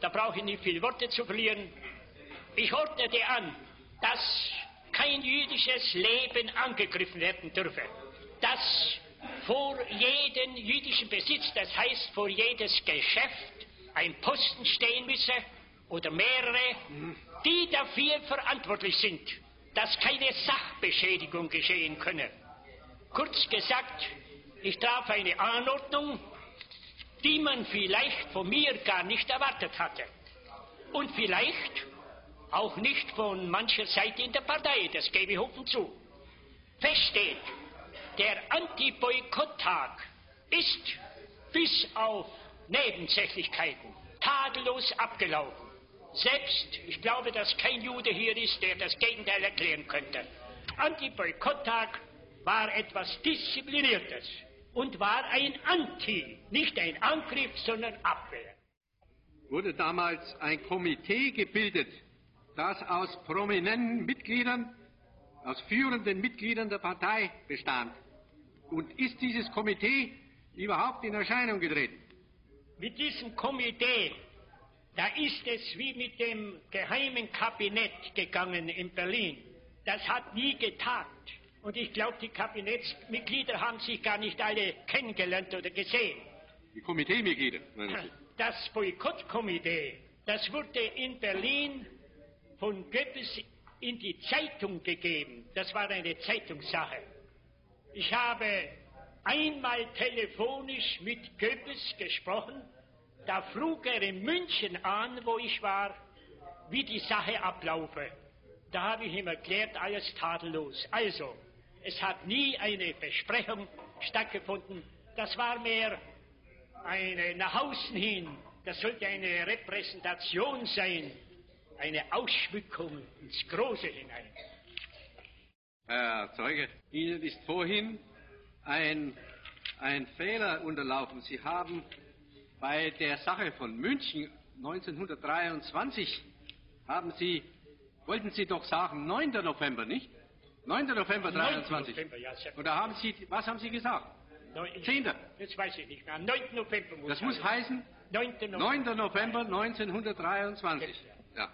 da brauche ich nicht viele Worte zu verlieren. Ich ordnete an, dass kein jüdisches Leben angegriffen werden dürfe, dass vor jeden jüdischen Besitz, das heißt vor jedes Geschäft, ein Posten stehen müsse oder mehrere, die dafür verantwortlich sind, dass keine Sachbeschädigung geschehen könne. Kurz gesagt, ich traf eine Anordnung, die man vielleicht von mir gar nicht erwartet hatte. Und vielleicht auch nicht von mancher Seite in der Partei, das gebe ich offen zu. Fest steht, der Anti-Boykott-Tag ist bis auf Nebensächlichkeiten tadellos abgelaufen. Selbst, ich glaube, dass kein Jude hier ist, der das Gegenteil erklären könnte. Anti-Boykott-Tag war etwas Diszipliniertes und war ein Anti, nicht ein Angriff, sondern Abwehr. Wurde damals ein Komitee gebildet, das aus prominenten Mitgliedern, aus führenden Mitgliedern der Partei bestand. Und ist dieses Komitee überhaupt in Erscheinung getreten? Mit diesem Komitee, da ist es wie mit dem geheimen Kabinett gegangen in Berlin. Das hat nie getagt. Und ich glaube, die Kabinettsmitglieder haben sich gar nicht alle kennengelernt oder gesehen. Die Komiteemitglieder, meinen Sie? Das Boykottkomitee, das wurde in Berlin von Goebbels in die Zeitung gegeben. Das war eine Zeitungssache. Ich habe einmal telefonisch mit Goebbels gesprochen. Da frug er in München an, wo ich war, wie die Sache ablaufe. Da habe ich ihm erklärt, alles tadellos. Also, es hat nie eine Besprechung stattgefunden. Das war mehr eine nach außen hin. Das sollte eine Repräsentation sein, eine Ausschmückung ins Große hinein. Herr Zeuge, Ihnen ist vorhin ein Fehler unterlaufen. Sie haben bei der Sache von München 1923, wollten Sie doch sagen 9. November, nicht? 9. November 23. 9. November, ja, oder haben Sie, was haben Sie gesagt? 10. Jetzt weiß ich nicht mehr. 9. November muss das muss sein. heißen 9. November 1923. Ja.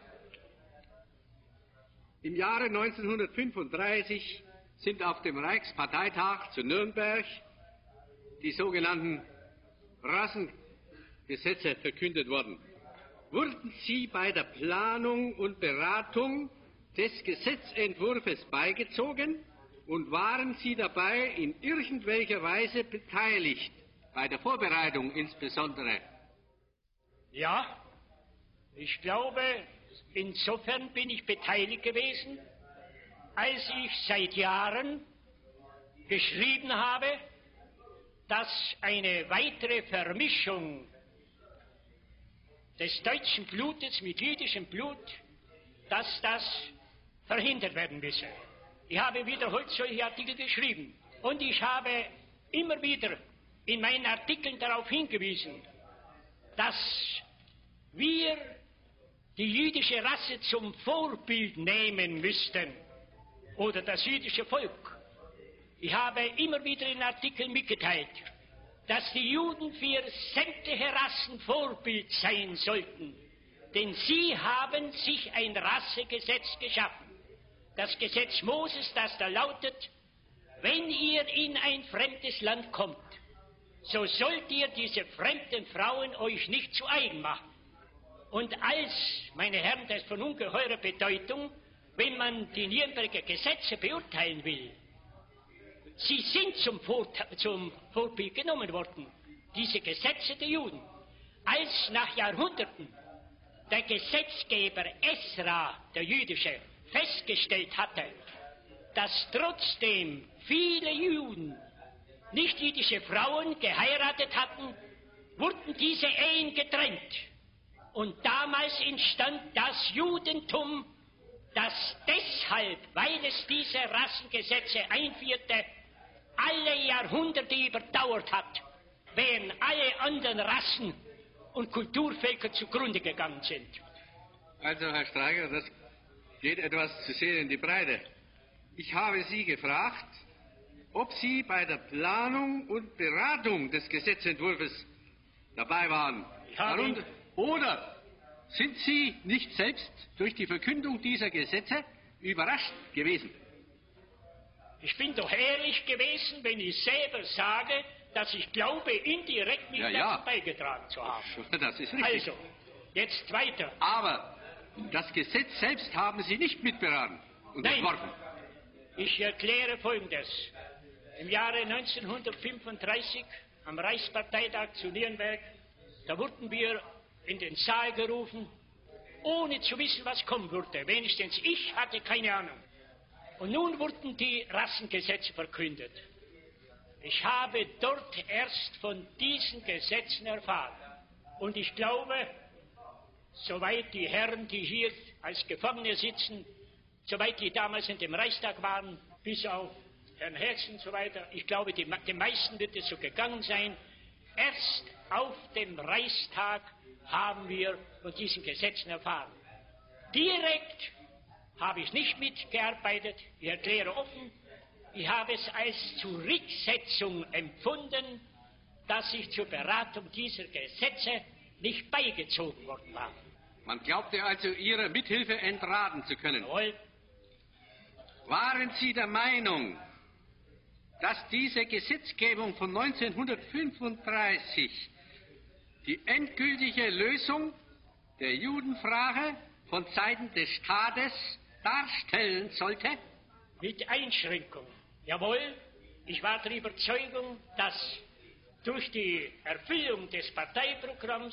Im Jahre 1935 sind auf dem Reichsparteitag zu Nürnberg die sogenannten Rassengesetze verkündet worden. Wurden Sie bei der Planung und Beratung des Gesetzentwurfs beigezogen und waren Sie dabei in irgendwelcher Weise beteiligt, bei der Vorbereitung insbesondere? Ja, ich glaube, insofern bin ich beteiligt gewesen, als ich seit Jahren geschrieben habe, dass eine weitere Vermischung des deutschen Blutes mit jüdischem Blut, dass das verhindert werden müsse. Ich habe wiederholt solche Artikel geschrieben und ich habe immer wieder in meinen Artikeln darauf hingewiesen, dass wir die jüdische Rasse zum Vorbild nehmen müssten oder das jüdische Volk. Ich habe immer wieder in Artikeln mitgeteilt, dass die Juden für sämtliche Rassen Vorbild sein sollten, denn sie haben sich ein Rassegesetz geschaffen. Das Gesetz Moses, das da lautet, wenn ihr in ein fremdes Land kommt, so sollt ihr diese fremden Frauen euch nicht zu eigen machen. Und meine Herren, das ist von ungeheurer Bedeutung, wenn man die Nürnberger Gesetze beurteilen will. Sie sind zum Vorbild genommen worden, diese Gesetze der Juden, als nach Jahrhunderten der Gesetzgeber Esra, der jüdische, festgestellt hatte, dass trotzdem viele Juden nicht-jüdische Frauen geheiratet hatten, wurden diese Ehen getrennt. Und damals entstand das Judentum, das deshalb, weil es diese Rassengesetze einführte, alle Jahrhunderte überdauert hat, während alle anderen Rassen und Kulturvölker zugrunde gegangen sind. Also, Herr Streicher, das geht etwas zu sehr in die Breite. Ich habe Sie gefragt, ob Sie bei der Planung und Beratung des Gesetzentwurfs dabei waren. Oder Sind Sie nicht selbst durch die Verkündung dieser Gesetze überrascht gewesen? Ich bin doch ehrlich gewesen, wenn ich selber sage, dass ich glaube, indirekt mit dazu beigetragen zu haben. Das ist richtig. Also, jetzt weiter. Aber das Gesetz selbst haben Sie nicht mitberaten und entworfen. Ich erkläre Folgendes. Im Jahre 1935, am Reichsparteitag zu Nürnberg, da wurden wir in den Saal gerufen, ohne zu wissen, was kommen würde. Wenigstens ich hatte keine Ahnung. Und nun wurden die Rassengesetze verkündet. Ich habe dort erst von diesen Gesetzen erfahren. Und ich glaube, soweit die Herren, die hier als Gefangene sitzen, soweit die damals in dem Reichstag waren, bis auf Herrn Herzen und so weiter, ich glaube, den meisten wird es so gegangen sein. Erst auf dem Reichstag haben wir von diesen Gesetzen erfahren. Direkt habe ich nicht mitgearbeitet, ich erkläre offen, ich habe es als Zurücksetzung empfunden, dass ich zur Beratung dieser Gesetze nicht beigezogen worden war. Man glaubte also, Ihrer Mithilfe entraten zu können. Jawohl. Waren Sie der Meinung, dass diese Gesetzgebung von 1935 die endgültige Lösung der Judenfrage von Seiten des Staates darstellen sollte? Mit Einschränkung. Jawohl, ich war der Überzeugung, dass durch die Erfüllung des Parteiprogramms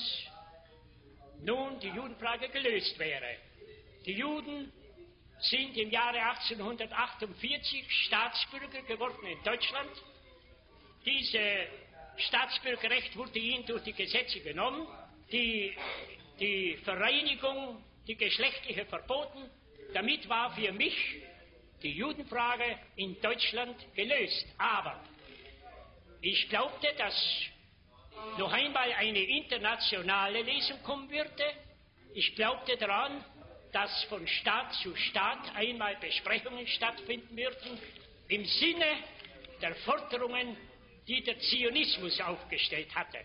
nun die Judenfrage gelöst wäre. Die Juden sind im Jahre 1848 Staatsbürger geworden in Deutschland. Diese Staatsbürgerrecht wurde ihnen durch die Gesetze genommen, die Vereinigung, die geschlechtliche verboten. Damit war für mich die Judenfrage in Deutschland gelöst. Aber ich glaubte, dass noch einmal eine internationale Lesung kommen würde. Ich glaubte daran, dass von Staat zu Staat einmal Besprechungen stattfinden würden, im Sinne der Forderungen, die der Zionismus aufgestellt hatte.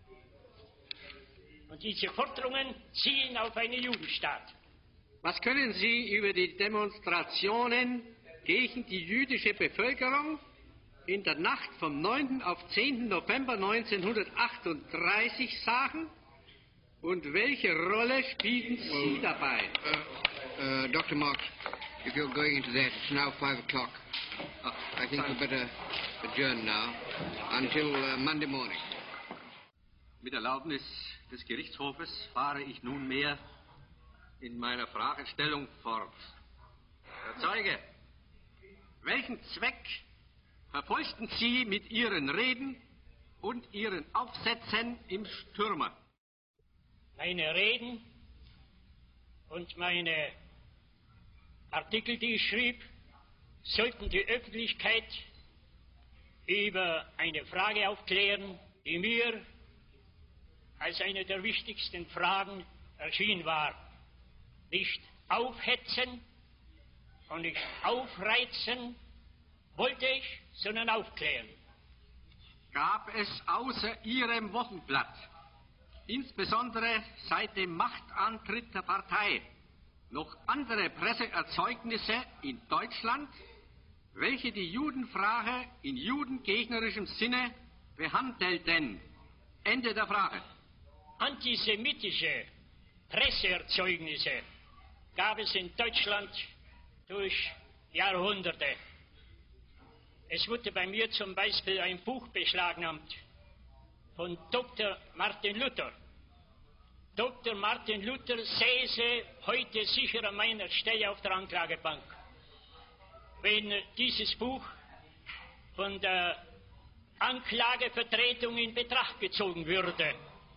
Und diese Forderungen zielen auf einen Judenstaat. Was können Sie über die Demonstrationen gegen die jüdische Bevölkerung in der Nacht vom 9. auf 10. November 1938 sagen? Und welche Rolle spielten Sie dabei? Dr. Marx, if you're going into that, it's now 5 o'clock. I think we better adjourn now until Monday morning. Mit Erlaubnis des Gerichtshofes fahre ich nunmehr in meiner Fragestellung fort. Herr Zeuge, welchen Zweck verfolgten Sie mit Ihren Reden und Ihren Aufsätzen im Stürmer? Meine Reden und meine Artikel, die ich schrieb, sollten die Öffentlichkeit über eine Frage aufklären, die mir als eine der wichtigsten Fragen erschienen war. Nicht aufhetzen und nicht aufreizen wollte ich, sondern aufklären. Gab es außer Ihrem Wochenblatt, insbesondere seit dem Machtantritt der Partei, noch andere Presseerzeugnisse in Deutschland, welche die Judenfrage in judengegnerischem Sinne behandelten? Ende der Frage. Antisemitische Presseerzeugnisse gab es in Deutschland durch Jahrhunderte. Es wurde bei mir zum Beispiel ein Buch beschlagnahmt von Dr. Martin Luther. Dr. Martin Luther säße heute sicher an meiner Stelle auf der Anklagebank, wenn dieses Buch von der Anklagevertretung in Betracht gezogen würde.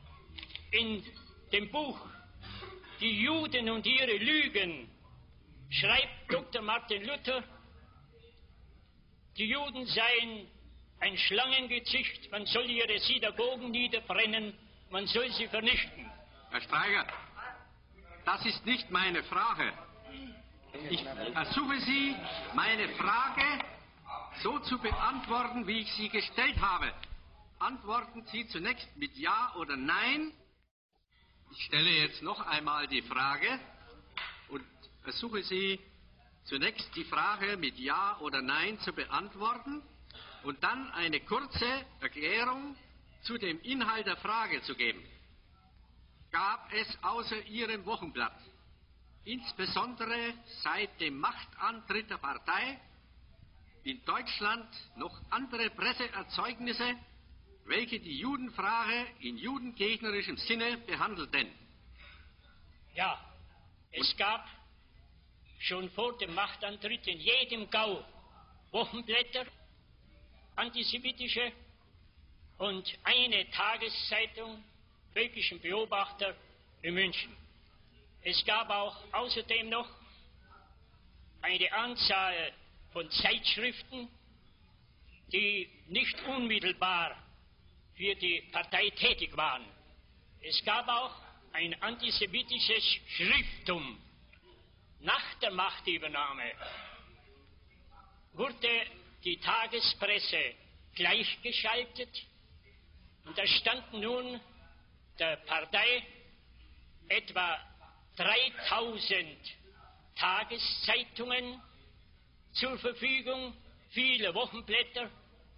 In dem Buch Die Juden und ihre Lügen schreibt Dr. Martin Luther, die Juden seien ein Schlangengezücht, man soll ihre Synagogen niederbrennen, man soll sie vernichten. Herr Streicher, das ist nicht meine Frage. Ich ersuche Sie, meine Frage so zu beantworten, wie ich sie gestellt habe. Antworten Sie zunächst mit Ja oder Nein Ich stelle jetzt noch einmal die Frage und ersuche Sie, zunächst die Frage mit Ja oder Nein zu beantworten und dann eine kurze Erklärung zu dem Inhalt der Frage zu geben. Gab es außer Ihrem Wochenblatt, insbesondere seit dem Machtantritt der Partei, in Deutschland noch andere Presseerzeugnisse, welche die Judenfrage in judengegnerischem Sinne behandelten? Ja, es gab schon vor dem Machtantritt in jedem Gau Wochenblätter, antisemitische, und eine Tageszeitung, Völkischen Beobachter in München. Es gab auch außerdem noch eine Anzahl von Zeitschriften, die nicht unmittelbar für die Partei tätig waren. Es gab auch ein antisemitisches Schriftum. Nach der Machtübernahme wurde die Tagespresse gleichgeschaltet und da standen nun der Partei etwa 3000 Tageszeitungen zur Verfügung, viele Wochenblätter,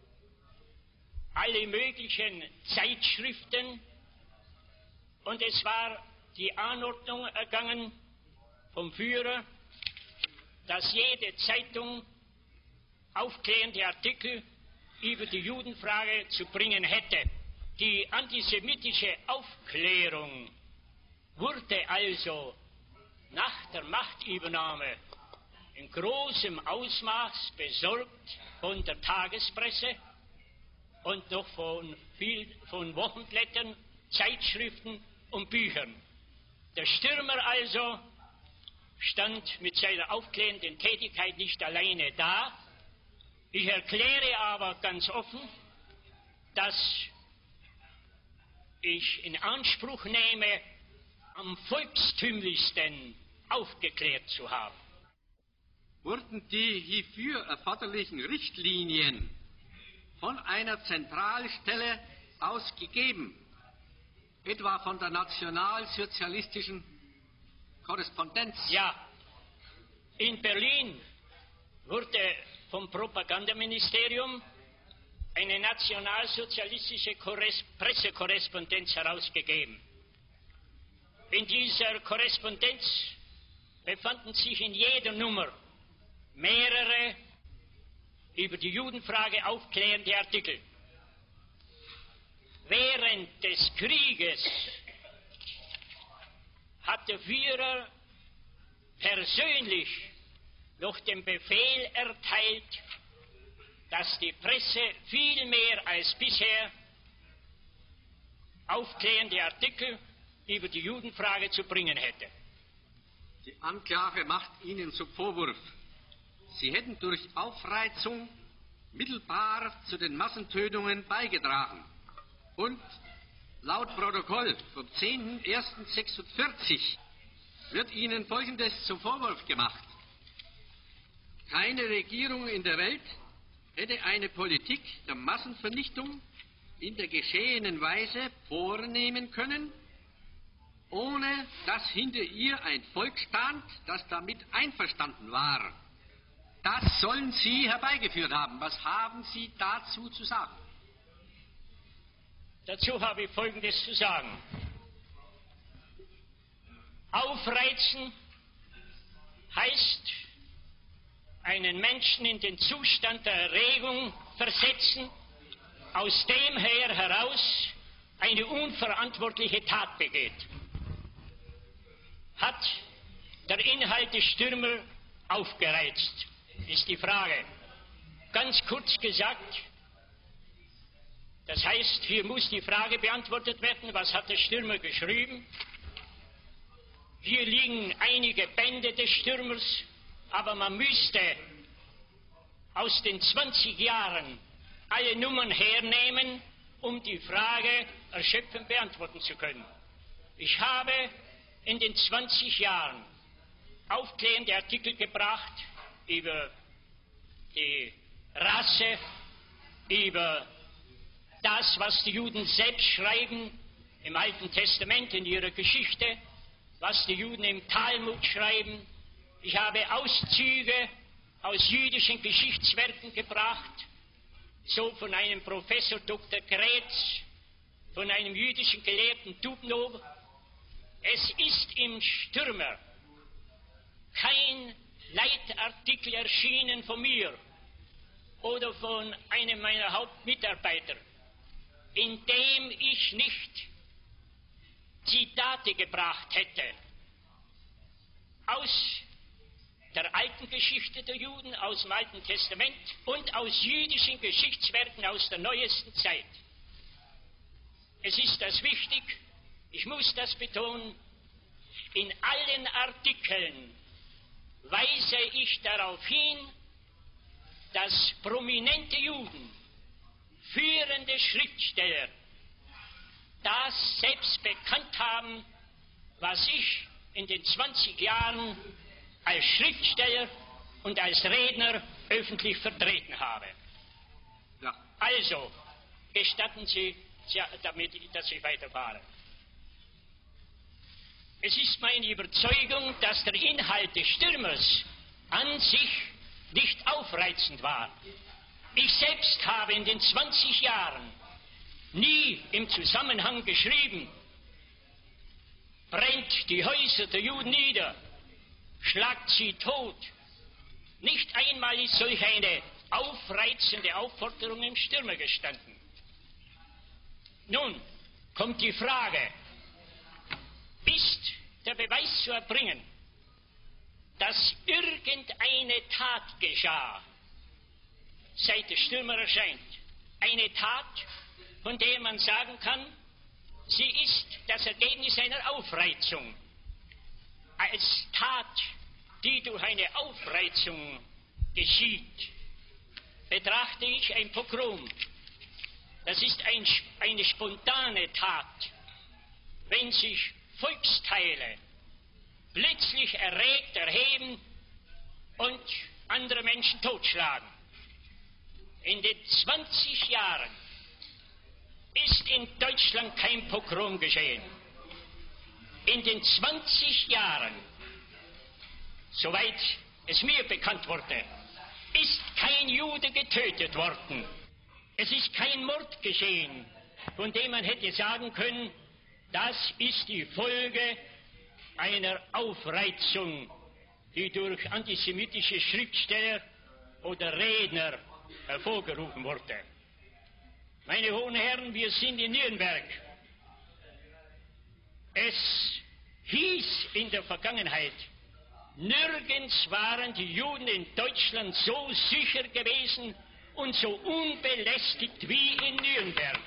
alle möglichen Zeitschriften, und es war die Anordnung ergangen vom Führer, dass jede Zeitung aufklärende Artikel über die Judenfrage zu bringen hätte. Die antisemitische Aufklärung wurde also nach der Machtübernahme in großem Ausmaß besorgt von der Tagespresse und noch von Wochenblättern, Zeitschriften und Büchern. Der Stürmer also stand mit seiner aufklärenden Tätigkeit nicht alleine da. Ich erkläre aber ganz offen, dass ich in Anspruch nehme, am volkstümlichsten aufgeklärt zu haben. Wurden die hierfür erforderlichen Richtlinien von einer Zentralstelle aus gegeben, etwa von der nationalsozialistischen Korrespondenz? Ja, in Berlin wurde vom Propagandaministerium eine nationalsozialistische Pressekorrespondenz herausgegeben. In dieser Korrespondenz befanden sich in jeder Nummer mehrere über die Judenfrage aufklärende Artikel. Während des Krieges hat der Führer persönlich noch den Befehl erteilt, dass die Presse viel mehr als bisher aufklärende Artikel über die Judenfrage zu bringen hätte. Die Anklage macht Ihnen zum Vorwurf, Sie hätten durch Aufreizung mittelbar zu den Massentötungen beigetragen. Und laut Protokoll vom 10.01.46 wird Ihnen Folgendes zum Vorwurf gemacht. Keine Regierung in der Welt hätte eine Politik der Massenvernichtung in der geschehenen Weise vornehmen können, ohne dass hinter ihr ein Volk stand, das damit einverstanden war. Das sollen Sie herbeigeführt haben. Was haben Sie dazu zu sagen? Dazu habe ich Folgendes zu sagen. Aufreizen heißt einen Menschen in den Zustand der Erregung versetzen, aus dem er heraus eine unverantwortliche Tat begeht. Hat der Inhalt des Stürmer aufgereizt, ist die Frage. Ganz kurz gesagt, das heißt, hier muss die Frage beantwortet werden, was hat der Stürmer geschrieben? Hier liegen einige Bände des Stürmers, aber man müsste aus den 20 Jahren alle Nummern hernehmen, um die Frage erschöpfend beantworten zu können. Ich habe in den 20 Jahren aufklärende Artikel gebracht über die Rasse, über das, was die Juden selbst schreiben, im Alten Testament, in ihrer Geschichte, was die Juden im Talmud schreiben. Ich habe Auszüge aus jüdischen Geschichtswerken gebracht, so von einem Professor Dr. Grätz, von einem jüdischen Gelehrten Dubnow. Es ist im Stürmer kein Leitartikel erschienen von mir oder von einem meiner Hauptmitarbeiter, in dem ich nicht Zitate gebracht hätte aus der alten Geschichte der Juden, aus dem Alten Testament und aus jüdischen Geschichtswerken aus der neuesten Zeit. Es ist das wichtig, ich muss das betonen, in allen Artikeln weise ich darauf hin, dass prominente Juden, führende Schriftsteller, das selbst bekannt haben, was ich in den 20 Jahren als Schriftsteller und als Redner öffentlich vertreten habe. Ja. Also, gestatten Sie, damit, dass ich weiterfahre. Es ist meine Überzeugung, dass der Inhalt des Stürmers an sich nicht aufreizend war. Ich selbst habe in den 20 Jahren nie im Zusammenhang geschrieben, brennt die Häuser der Juden nieder, schlagt sie tot. Nicht einmal ist solch eine aufreizende Aufforderung im Stürmer gestanden. Nun kommt die Frage, ist der Beweis zu erbringen, dass irgendeine Tat geschah, seit der Stürmer erscheint? Eine Tat, von der man sagen kann, sie ist das Ergebnis einer Aufreizung. Als Tat, die durch eine Aufreizung geschieht, betrachte ich ein Pogrom. Das ist eine spontane Tat, wenn sich Volksteile plötzlich erregt erheben und andere Menschen totschlagen. In den 20 Jahren ist in Deutschland kein Pogrom geschehen. In den 20 Jahren, soweit es mir bekannt wurde, ist kein Jude getötet worden. Es ist kein Mord geschehen, von dem man hätte sagen können, das ist die Folge einer Aufreizung, die durch antisemitische Schriftsteller oder Redner hervorgerufen wurde. Meine hohen Herren, wir sind in Nürnberg. Es hieß in der Vergangenheit, nirgends waren die Juden in Deutschland so sicher gewesen und so unbelästigt wie in Nürnberg.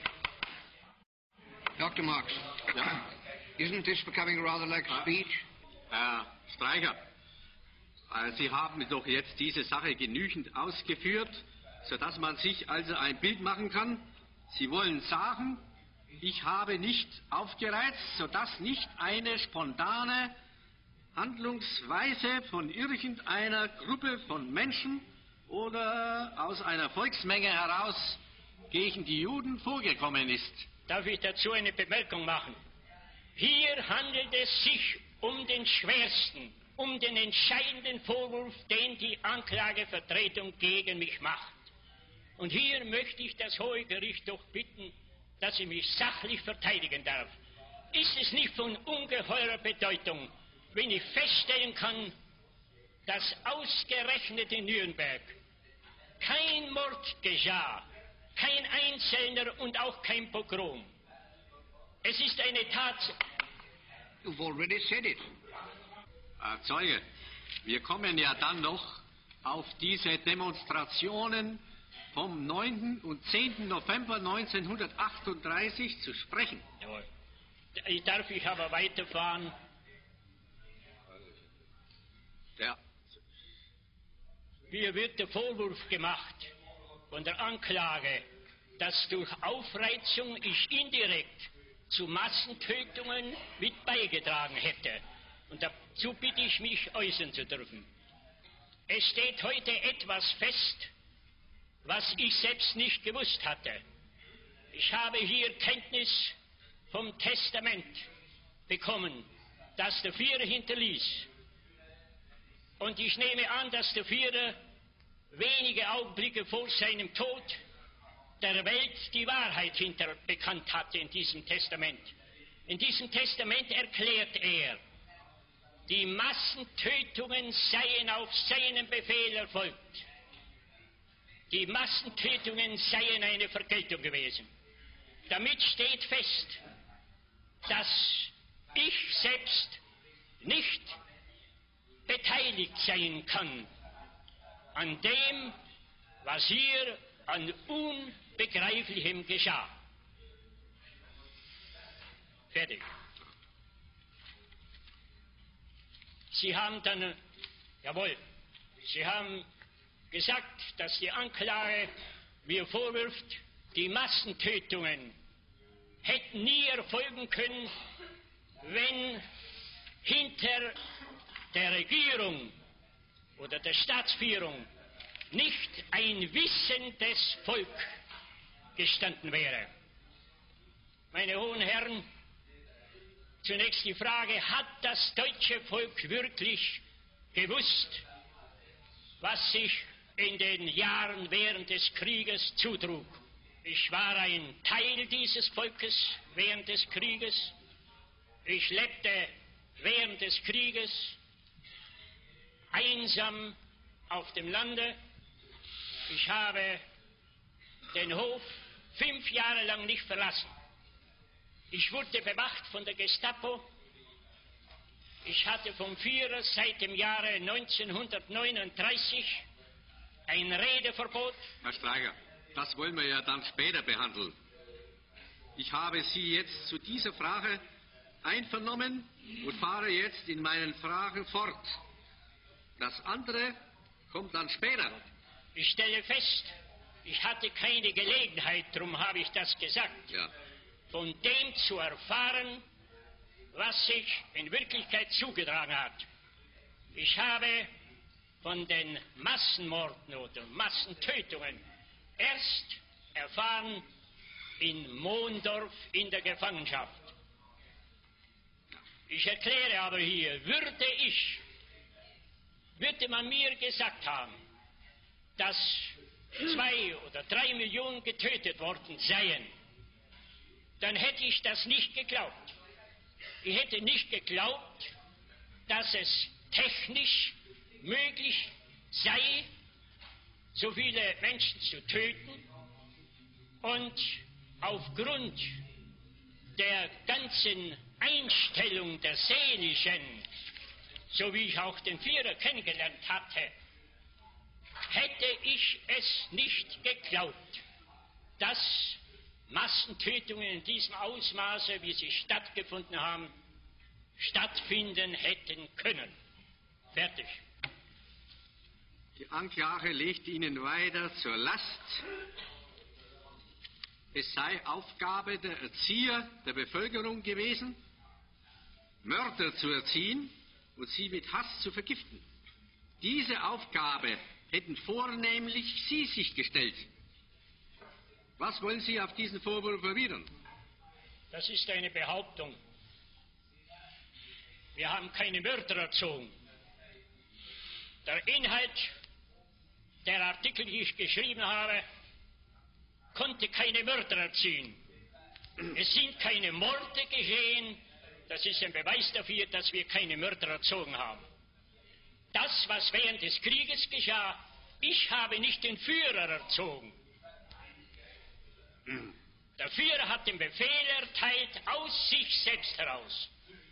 Dr. Marx, isn't this becoming rather like a speech? Herr Streicher, Sie haben doch jetzt diese Sache genügend ausgeführt, sodass man sich also ein Bild machen kann. Sie wollen sagen, ich habe nicht aufgereizt, sodass nicht eine spontane Handlungsweise von irgendeiner Gruppe von Menschen oder aus einer Volksmenge heraus gegen die Juden vorgekommen ist. Darf ich dazu eine Bemerkung machen? Hier handelt es sich um den schwersten, um den entscheidenden Vorwurf, den die Anklagevertretung gegen mich macht. Und hier möchte ich das Hohe Gericht doch bitten, dass sie mich sachlich verteidigen darf. Ist es nicht von ungeheurer Bedeutung, wenn ich feststellen kann, dass ausgerechnet in Nürnberg kein Mord geschah, kein einzelner und auch kein Pogrom. Es ist eine Tatsache. You've already said it. Herr Zeuge, wir kommen ja dann noch auf diese Demonstrationen vom 9. und 10. November 1938 zu sprechen. Jawohl. Darf ich aber weiterfahren? Ja. Hier wird der Vorwurf gemacht von der Anklage, dass durch Aufreizung ich indirekt zu Massentötungen mit beigetragen hätte. Und dazu bitte ich mich äußern zu dürfen. Es steht heute etwas fest, was ich selbst nicht gewusst hatte. Ich habe hier Kenntnis vom Testament bekommen, das der Führer hinterließ. Und ich nehme an, dass der Führer wenige Augenblicke vor seinem Tod der Welt die Wahrheit bekannt hatte in diesem Testament. In diesem Testament erklärt er, die Massentötungen seien auf seinen Befehl erfolgt. Die Massentötungen seien eine Vergeltung gewesen. Damit steht fest, dass ich selbst nicht beteiligt sein kann an dem, was hier an Unbegreiflichem geschah. Fertig. Sie haben dann, Sie haben gesagt, dass die Anklage mir vorwirft, die Massentötungen hätten nie erfolgen können, wenn hinter der Regierung oder der Staatsführung nicht ein wissendes Volk gestanden wäre. Meine hohen Herren, zunächst die Frage, hat das deutsche Volk wirklich gewusst, was sich in den Jahren während des Krieges zutrug? Ich war ein Teil dieses Volkes während des Krieges. Ich lebte während des Krieges einsam auf dem Lande. Ich habe den Hof 5 Jahre lang nicht verlassen. Ich wurde bewacht von der Gestapo. Ich hatte vom Führer seit dem Jahre 1939 ein Redeverbot. Herr Streicher, das wollen wir ja dann später behandeln. Ich habe Sie jetzt zu dieser Frage einvernommen und fahre jetzt in meinen Fragen fort. Das andere kommt dann später. Ich stelle fest, ich hatte keine Gelegenheit, darum habe ich das gesagt, von dem zu erfahren, was sich in Wirklichkeit zugetragen hat. Ich habe von den Massenmorden oder Massentötungen erst erfahren in Mondorf in der Gefangenschaft. Ich erkläre aber hier, würde man mir gesagt haben, dass 2 oder 3 Millionen getötet worden seien, dann hätte ich das nicht geglaubt. Ich hätte nicht geglaubt, dass es technisch möglich sei, so viele Menschen zu töten, und aufgrund der ganzen Einstellung der seelischen, so wie ich auch den Führer kennengelernt hatte, hätte ich es nicht geglaubt, dass Massentötungen in diesem Ausmaße, wie sie stattgefunden haben, stattfinden hätten können. Fertig. Die Anklage legt Ihnen weiter zur Last, es sei Aufgabe der Erzieher der Bevölkerung gewesen, Mörder zu erziehen und sie mit Hass zu vergiften. Diese Aufgabe hätten vornehmlich Sie sich gestellt. Was wollen Sie auf diesen Vorwurf erwidern? Das ist eine Behauptung. Wir haben keine Mörder erzogen. Der Inhalt der Artikel, die ich geschrieben habe, konnte keine Mörder erziehen. Es sind keine Morde geschehen. Das ist ein Beweis dafür, dass wir keine Mörder erzogen haben. Das, was während des Krieges geschah, ich habe nicht den Führer erzogen. Der Führer hat den Befehl erteilt aus sich selbst heraus.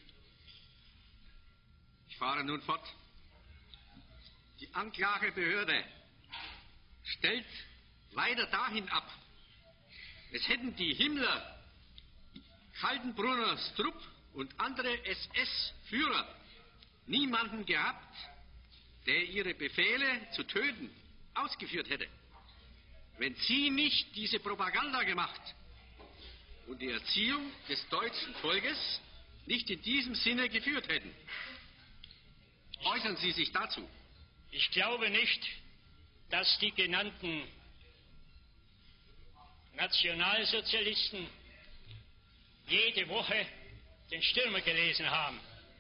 Ich fahre nun fort. Die Anklagebehörde stellt weiter dahin ab, es hätten die Himmler, Kaltenbrunner, Strupp und andere SS-Führer niemanden gehabt, der ihre Befehle zu töten ausgeführt hätte, wenn sie nicht diese Propaganda gemacht und die Erziehung des deutschen Volkes nicht in diesem Sinne geführt hätten. Äußern Sie sich dazu. Ich glaube nicht, dass die genannten Nationalsozialisten jede Woche den Stürmer gelesen haben.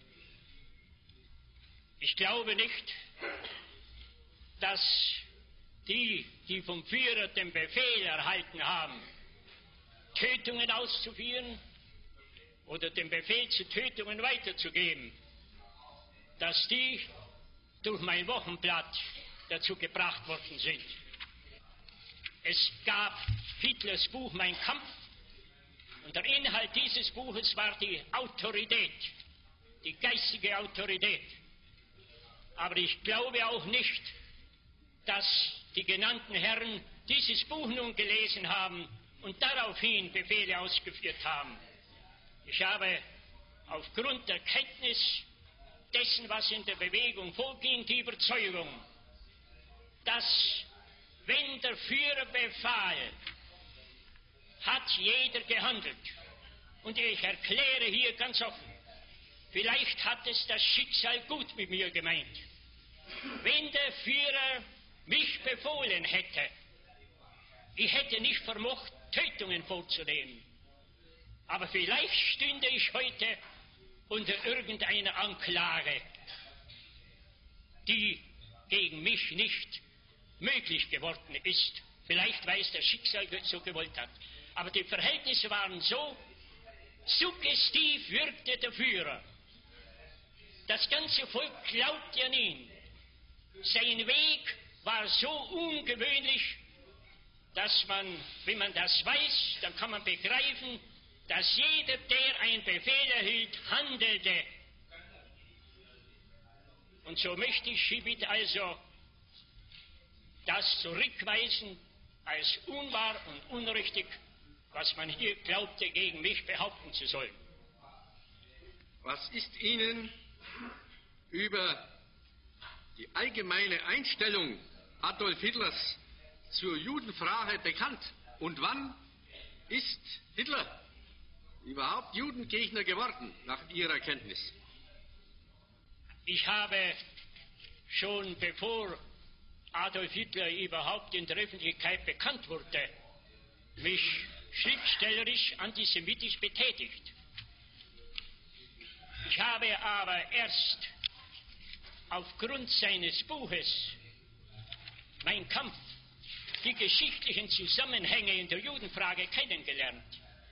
Ich glaube nicht, dass die vom Führer den Befehl erhalten haben, Tötungen auszuführen oder den Befehl zu Tötungen weiterzugeben, dass die durch mein Wochenblatt dazu gebracht worden sind. Es gab Hitlers Buch Mein Kampf und der Inhalt dieses Buches war die Autorität, die geistige Autorität. Aber ich glaube auch nicht, dass die genannten Herren dieses Buch nun gelesen haben und daraufhin Befehle ausgeführt haben. Ich habe aufgrund der Kenntnis dessen, was in der Bewegung vorging, die Überzeugung, dass, wenn der Führer befahl, hat jeder gehandelt. Und ich erkläre hier ganz offen, vielleicht hat es das Schicksal gut mit mir gemeint. Wenn der Führer mich befohlen hätte, ich hätte nicht vermocht, Tötungen vorzunehmen. Aber vielleicht stünde ich heute unter irgendeiner Anklage, die gegen mich nicht möglich geworden ist. Vielleicht, weil es das Schicksal so gewollt hat. Aber die Verhältnisse waren so, suggestiv wirkte der Führer. Das ganze Volk glaubte an ihn. Sein Weg war so ungewöhnlich, dass man, wenn man das weiß, dann kann man begreifen, dass jeder, der einen Befehl erhielt, handelte. Und so möchte ich hiermit also das zurückweisen als unwahr und unrichtig, was man hier glaubte, gegen mich behaupten zu sollen. Was ist Ihnen über die allgemeine Einstellung Adolf Hitlers zur Judenfrage bekannt? Und wann ist Hitler überhaupt Judengegner geworden, nach Ihrer Kenntnis? Ich habe schon, bevor Adolf Hitler überhaupt in der Öffentlichkeit bekannt wurde, mich schriftstellerisch antisemitisch betätigt. Ich habe aber erst aufgrund seines Buches Mein Kampf die geschichtlichen Zusammenhänge in der Judenfrage kennengelernt.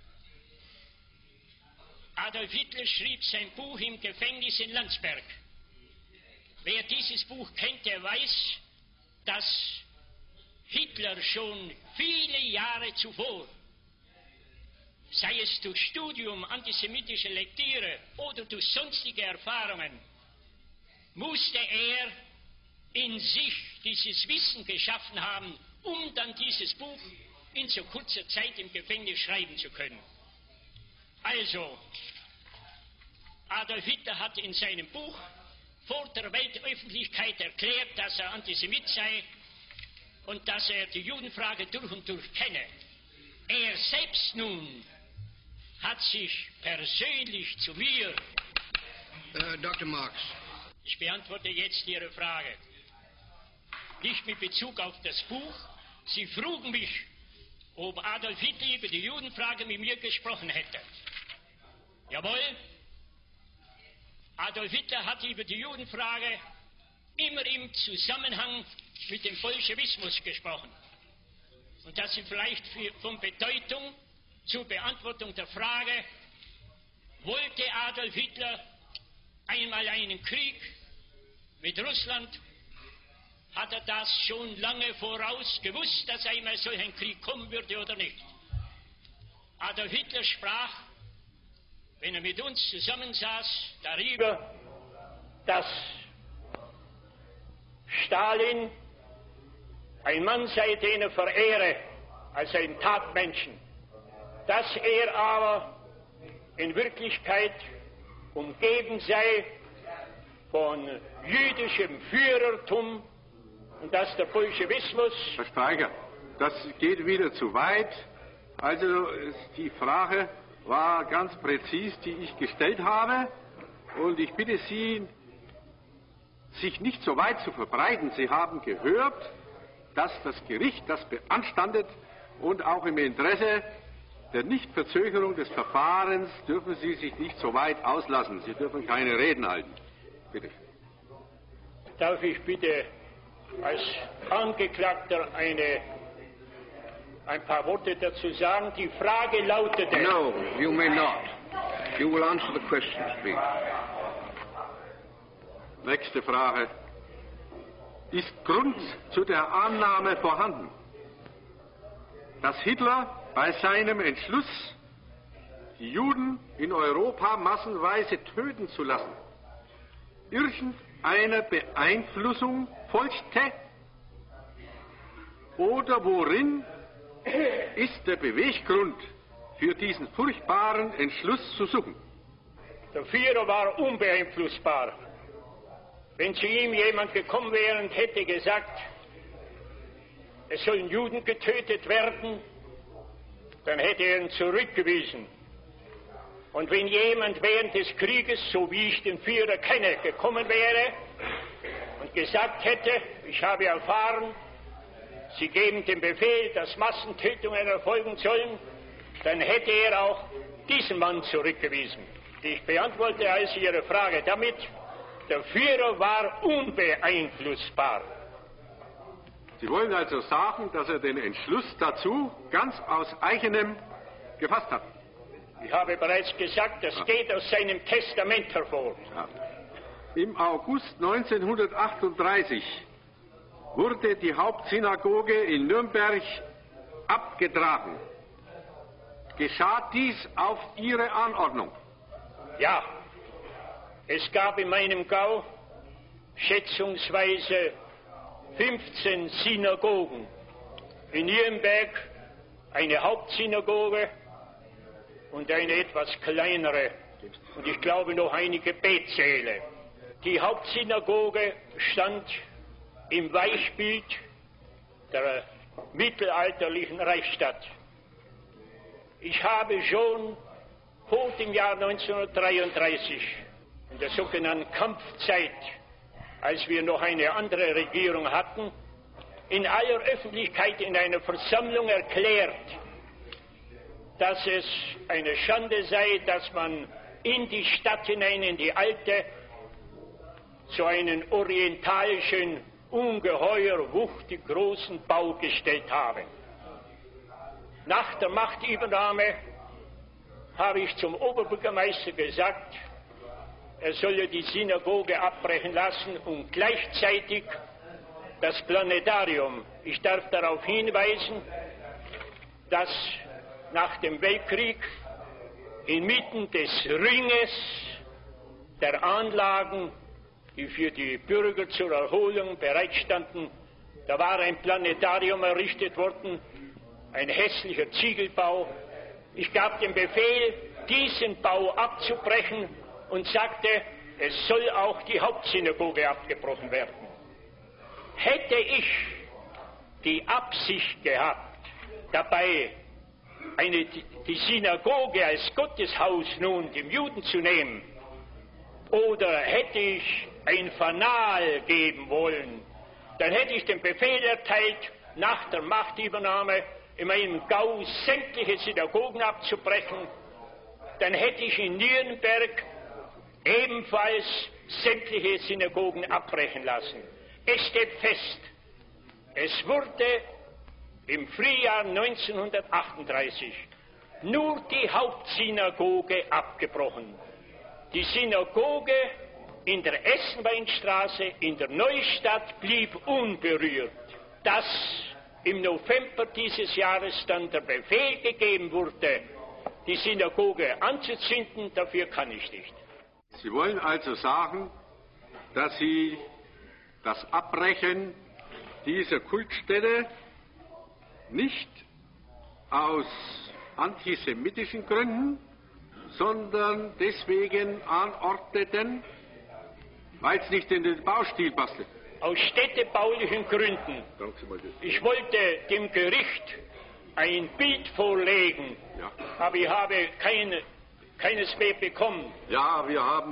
Adolf Hitler schrieb sein Buch im Gefängnis in Landsberg. Wer dieses Buch kennt, der weiß, dass Hitler schon viele Jahre zuvor, sei es durch Studium antisemitischer Lektüre oder durch sonstige Erfahrungen, musste er in sich dieses Wissen geschaffen haben, um dann dieses Buch in so kurzer Zeit im Gefängnis schreiben zu können. Also, Adolf Hitler hat in seinem Buch vor der Weltöffentlichkeit erklärt, dass er Antisemit sei und dass er die Judenfrage durch und durch kenne. Er selbst nun hat sich persönlich zu mir... Dr. Marx. Ich beantworte jetzt Ihre Frage. Nicht mit Bezug auf das Buch. Sie frugen mich, ob Adolf Hitler über die Judenfrage mit mir gesprochen hätte. Jawohl, Adolf Hitler hat über die Judenfrage immer im Zusammenhang mit dem Bolschewismus gesprochen. Und das ist vielleicht von Bedeutung zur Beantwortung der Frage, wollte Adolf Hitler einmal einen Krieg mit Russland? Hat er das schon lange voraus gewusst, dass einmal solch ein Krieg kommen würde oder nicht? Adolf Hitler sprach, wenn er mit uns zusammensaß, darüber, dass Stalin ein Mann sei, den er verehre, als einen Tatmenschen, dass er aber in Wirklichkeit umgeben sei von jüdischem Führertum und dass der Bolschewismus... Herr Streicher, das geht wieder zu weit. Also die Frage war ganz präzis, die ich gestellt habe. Und ich bitte Sie, sich nicht so weit zu verbreiten. Sie haben gehört, dass das Gericht das beanstandet und auch im Interesse der Nichtverzögerung des Verfahrens dürfen Sie sich nicht so weit auslassen. Sie dürfen keine Reden halten. Bitte. Darf ich bitte als Angeklagter ein paar Worte dazu sagen? Die Frage lautete... No, you may not. You will answer the questions, please. Nächste Frage. Ist Grund zu der Annahme vorhanden, dass Hitler bei seinem Entschluss, die Juden in Europa massenweise töten zu lassen, irgendeiner Beeinflussung folgte? Oder worin ist der Beweggrund für diesen furchtbaren Entschluss zu suchen? Der Führer war unbeeinflussbar. Wenn zu ihm jemand gekommen wäre und hätte gesagt, es sollen Juden getötet werden, dann hätte er ihn zurückgewiesen. Und wenn jemand während des Krieges, so wie ich den Führer kenne, gekommen wäre und gesagt hätte, ich habe erfahren, Sie geben den Befehl, dass Massentötungen erfolgen sollen, dann hätte er auch diesen Mann zurückgewiesen. Ich beantworte also Ihre Frage damit, der Führer war unbeeinflussbar. Sie wollen also sagen, dass er den Entschluss dazu ganz aus eigenem gefasst hat? Ich habe bereits gesagt, das geht aus seinem Testament hervor. Ja. Im August 1938 wurde die Hauptsynagoge in Nürnberg abgetragen. Geschah dies auf Ihre Anordnung? Ja, es gab in meinem Gau schätzungsweise 15 Synagogen. In Nürnberg eine Hauptsynagoge und eine etwas kleinere und ich glaube noch einige Betsäle. Die Hauptsynagoge stand im Weichbild der mittelalterlichen Reichsstadt. Ich habe schon vor dem Jahr 1933, in der sogenannten Kampfzeit, als wir noch eine andere Regierung hatten, in aller Öffentlichkeit in einer Versammlung erklärt, dass es eine Schande sei, dass man in die Stadt hinein, in die alte, so einen orientalischen, ungeheuer wuchtig großen Bau gestellt habe. Nach der Machtübernahme habe ich zum Oberbürgermeister gesagt, er solle die Synagoge abbrechen lassen und gleichzeitig das Planetarium. Ich darf darauf hinweisen, dass nach dem Weltkrieg inmitten des Ringes der Anlagen, die für die Bürger zur Erholung bereitstanden, da war ein Planetarium errichtet worden, ein hässlicher Ziegelbau. Ich gab den Befehl, diesen Bau abzubrechen und sagte, es soll auch die Hauptsynagoge abgebrochen werden. Hätte ich die Absicht gehabt, dabei die Synagoge als Gotteshaus nun dem Juden zu nehmen, oder hätte ich ein Fanal geben wollen, dann hätte ich den Befehl erteilt, nach der Machtübernahme in meinem Gau sämtliche Synagogen abzubrechen. Dann hätte ich in Nürnberg ebenfalls sämtliche Synagogen abbrechen lassen. Es steht fest, es wurde im Frühjahr 1938 nur die Hauptsynagoge abgebrochen. Die Synagoge in der Essenweinstraße in der Neustadt blieb unberührt. Dass im November dieses Jahres dann der Befehl gegeben wurde, die Synagoge anzuzünden, dafür kann ich nicht. Sie wollen also sagen, dass Sie das Abbrechen dieser Kultstätte nicht aus antisemitischen Gründen, sondern deswegen anordneten, weil es nicht in den Baustil passte. Aus städtebaulichen Gründen. Ich wollte dem Gericht ein Bild vorlegen, ja, aber ich habe keines mehr bekommen. Ja, wir haben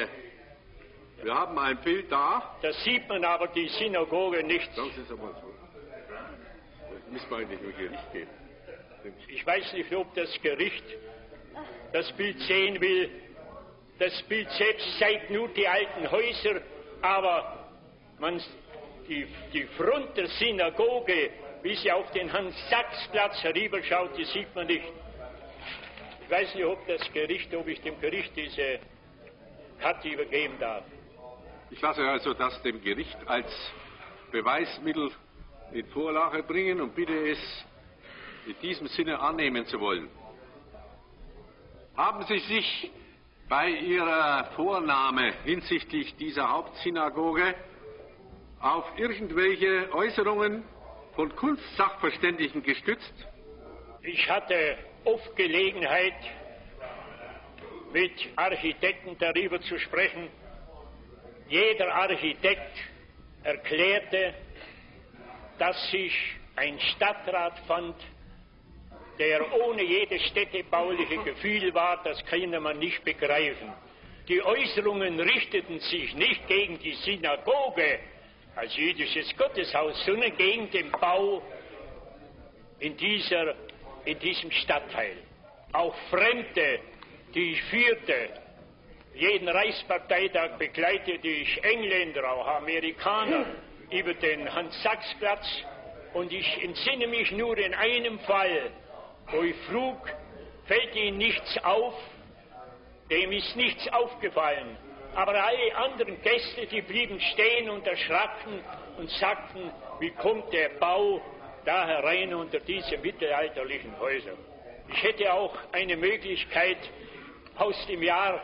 ein Bild da. Da sieht man aber die Synagoge nicht. Das ist aber so. Das müssen wir eigentlich nur hier nicht geben. Ich weiß nicht, ob das Gericht das Bild sehen will. Das Bild selbst zeigt nur die alten Häuser, aber die Front der Synagoge, wie sie auf den Hans-Sachs-Platz herüberschaut, die sieht man nicht. Ich weiß nicht, ob ich dem Gericht diese Karte übergeben darf. Ich lasse also das dem Gericht als Beweismittel in Vorlage bringen und bitte es in diesem Sinne annehmen zu wollen. Haben Sie sich bei Ihrer Vornahme hinsichtlich dieser Hauptsynagoge auf irgendwelche Äußerungen von Kunstsachverständigen gestützt? Ich hatte oft Gelegenheit, mit Architekten darüber zu sprechen. Jeder Architekt erklärte, dass sich ein Stadtrat fand, der ohne jedes städtebauliche Gefühl war, das kann man nicht begreifen. Die Äußerungen richteten sich nicht gegen die Synagoge als jüdisches Gotteshaus, sondern gegen den Bau in diesem Stadtteil. Auch Fremde, die ich führte, jeden Reichsparteitag begleitete ich Engländer, auch Amerikaner, über den Hans-Sachs-Platz, und ich entsinne mich nur in einem Fall, wo ich frug, fällt Ihnen nichts auf? Dem ist nichts aufgefallen. Aber alle anderen Gäste, die blieben stehen und erschraken und sagten, wie kommt der Bau da herein unter diese mittelalterlichen Häuser? Ich hätte auch eine Möglichkeit, aus dem Jahr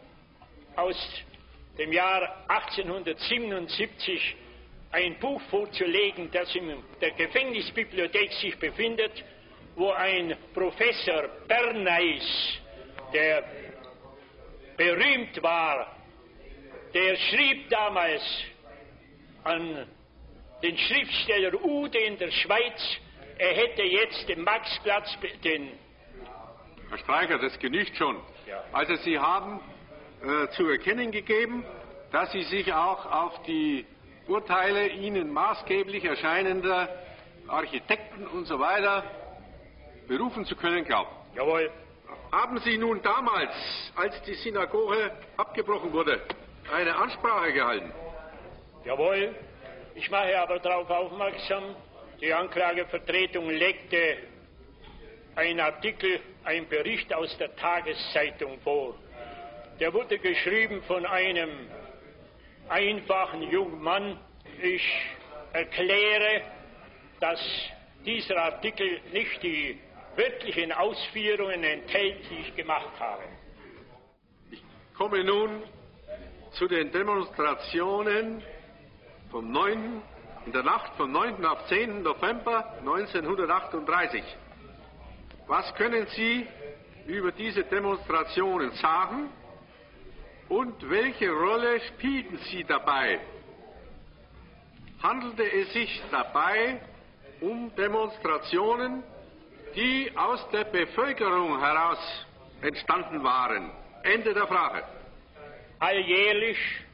1877 ein Buch vorzulegen, das in der Gefängnisbibliothek sich befindet, wo ein Professor Bernays, der berühmt war, der schrieb damals an den Schriftsteller Ude in der Schweiz, er hätte jetzt den Maxplatz, Herr Streicher, das genügt schon. Ja. Also Sie haben zu erkennen gegeben, dass Sie sich auch auf die Urteile Ihnen maßgeblich erscheinender Architekten und so weiter berufen zu können glauben. Jawohl. Haben Sie nun damals, als die Synagoge abgebrochen wurde, eine Ansprache gehalten? Jawohl. Ich mache aber darauf aufmerksam, die Anklagevertretung legte einen Artikel, einen Bericht aus der Tageszeitung vor. Der wurde geschrieben von einem einfachen jungen Mann. Ich erkläre, dass dieser Artikel nicht die wörtlichen Ausführungen enthält, die ich gemacht habe. Ich komme nun zu den Demonstrationen in der Nacht vom 9. auf 10. November 1938. Was können Sie über diese Demonstrationen sagen und welche Rolle spielten Sie dabei? Handelte es sich dabei um Demonstrationen, die aus der Bevölkerung heraus entstanden waren? Ende der Frage. Alljährlich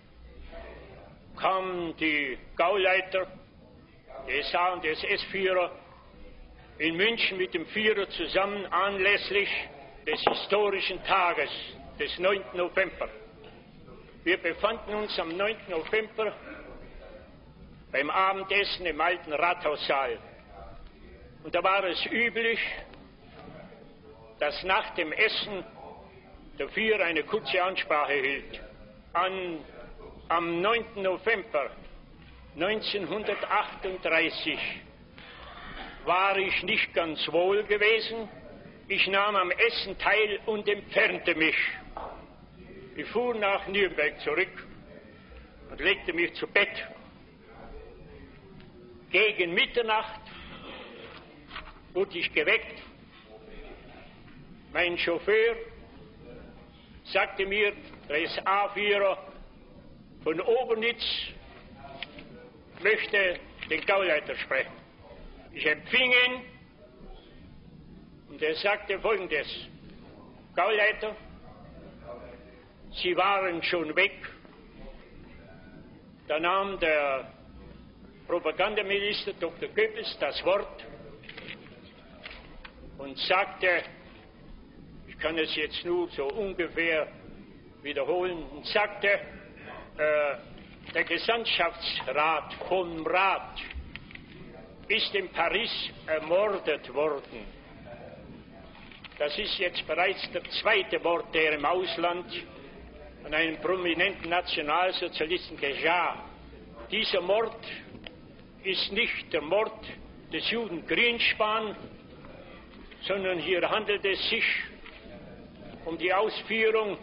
kamen die Gauleiter, die SA- und SS-Führer in München mit dem Führer zusammen anlässlich des historischen Tages, des 9. November. Wir befanden uns am 9. November beim Abendessen im alten Rathaussaal. Und da war es üblich, dass nach dem Essen der Führer eine kurze Ansprache hielt. Am 9. November 1938 war ich nicht ganz wohl gewesen. Ich nahm am Essen teil und entfernte mich. Ich fuhr nach Nürnberg zurück und legte mich zu Bett. Gegen Mitternacht wurde ich geweckt. Mein Chauffeur sagte mir, der SA-Führer von Obernitz möchte den Gauleiter sprechen. Ich empfing ihn und er sagte Folgendes: Gauleiter, Sie waren schon weg. Da nahm der Propagandaminister Dr. Goebbels das Wort. und sagte, ich kann es jetzt nur so ungefähr wiederholen, und sagte, der Gesandtschaftsrat von Rat ist in Paris ermordet worden. Das ist jetzt bereits der zweite Mord, der im Ausland an einem prominenten Nationalsozialisten geschah. Dieser Mord ist nicht der Mord des Juden Grünspan, sondern hier handelt es sich um die Ausführung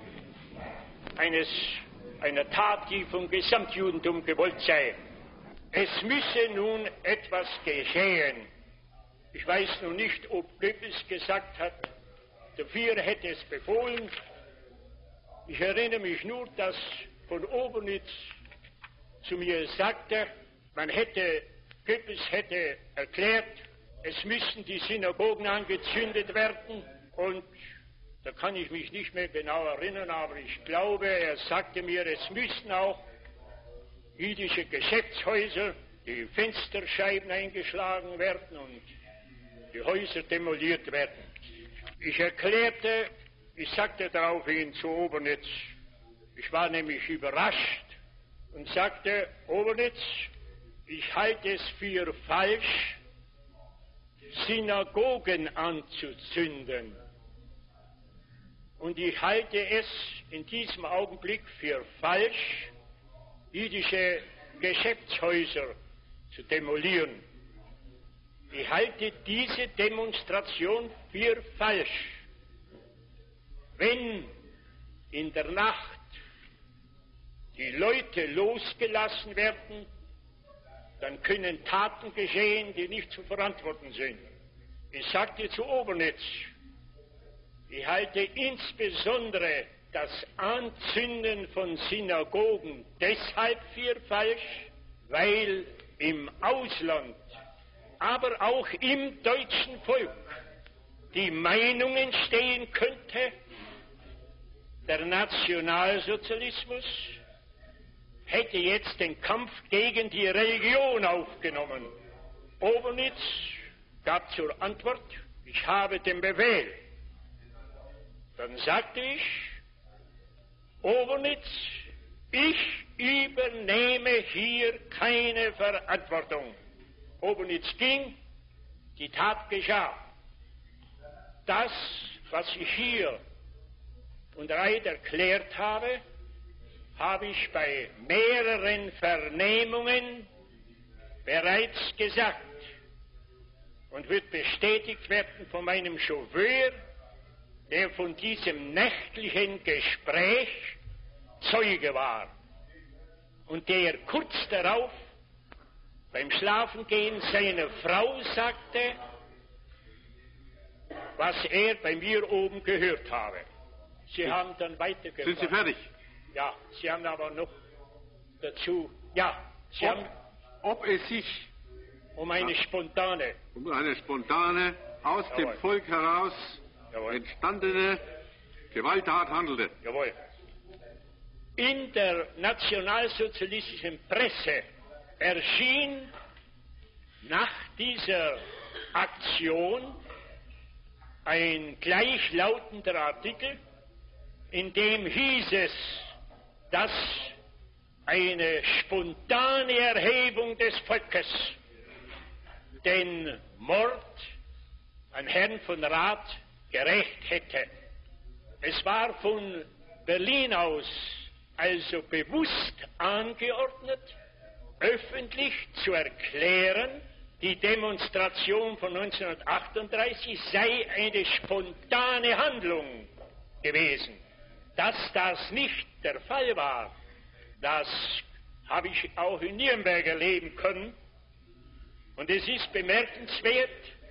einer Tat, die vom Gesamtjudentum gewollt sei. Es müsse nun etwas geschehen. Ich weiß nun nicht, ob Goebbels gesagt hat, der Führer hätte es befohlen. Ich erinnere mich nur, dass von Obernitz zu mir sagte, Goebbels hätte erklärt, es müssten die Synagogen angezündet werden, und da kann ich mich nicht mehr genau erinnern, aber ich glaube, er sagte mir, es müssten auch jüdische Geschäftshäuser, die Fensterscheiben eingeschlagen werden und die Häuser demoliert werden. Ich sagte daraufhin zu Obernitz, ich war nämlich überrascht und sagte, Obernitz, ich halte es für falsch, Synagogen anzuzünden. Und ich halte es in diesem Augenblick für falsch, jüdische Geschäftshäuser zu demolieren. Ich halte diese Demonstration für falsch. Wenn in der Nacht die Leute losgelassen werden, dann können Taten geschehen, die nicht zu verantworten sind. Ich sagte zu Obernitz, ich halte insbesondere das Anzünden von Synagogen deshalb für falsch, weil im Ausland, aber auch im deutschen Volk die Meinung entstehen könnte, der Nationalsozialismus hätte jetzt den Kampf gegen die Religion aufgenommen. Obernitz gab zur Antwort, ich habe den Befehl. Dann sagte ich, Obernitz, ich übernehme hier keine Verantwortung. Obernitz ging, die Tat geschah. Das, was ich hier und Reit erklärt habe, habe ich bei mehreren Vernehmungen bereits gesagt und wird bestätigt werden von meinem Chauffeur, der von diesem nächtlichen Gespräch Zeuge war und der kurz darauf beim Schlafengehen seiner Frau sagte, was er bei mir oben gehört habe. Sie haben dann weitergefragt. Sind Sie fertig? Ja, Sie haben aber noch dazu, ob es sich um eine spontane aus dem Volk heraus entstandene Gewalttat handelte. Jawohl. In der nationalsozialistischen Presse erschien nach dieser Aktion ein gleichlautender Artikel, in dem hieß es, dass eine spontane Erhebung des Volkes den Mord an Herrn von Rath gerecht hätte. Es war von Berlin aus also bewusst angeordnet, öffentlich zu erklären, die Demonstration von 1938 sei eine spontane Handlung gewesen. Dass das nicht der Fall war, das habe ich auch in Nürnberg erleben können. Und es ist bemerkenswert,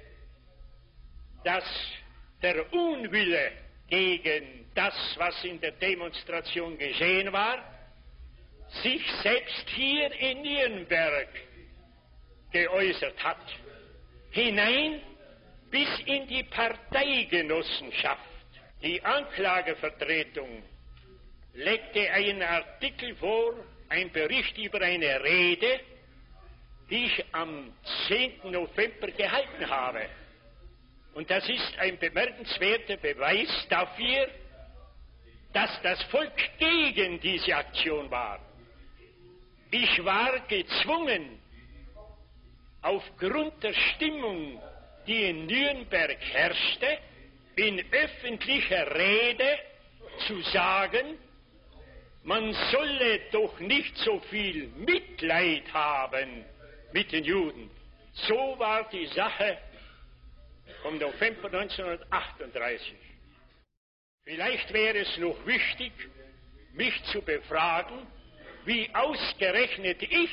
dass der Unwille gegen das, was in der Demonstration geschehen war, sich selbst hier in Nürnberg geäußert hat, hinein bis in die Parteigenossenschaft. Die Anklagevertretung legte einen Artikel vor, ein Bericht über eine Rede, die ich am 10. November gehalten habe. Und das ist ein bemerkenswerter Beweis dafür, dass das Volk gegen diese Aktion war. Ich war gezwungen, aufgrund der Stimmung, die in Nürnberg herrschte, in öffentlicher Rede zu sagen, man solle doch nicht so viel Mitleid haben mit den Juden. So war die Sache vom November 1938. Vielleicht wäre es noch wichtig, mich zu befragen, wie ausgerechnet ich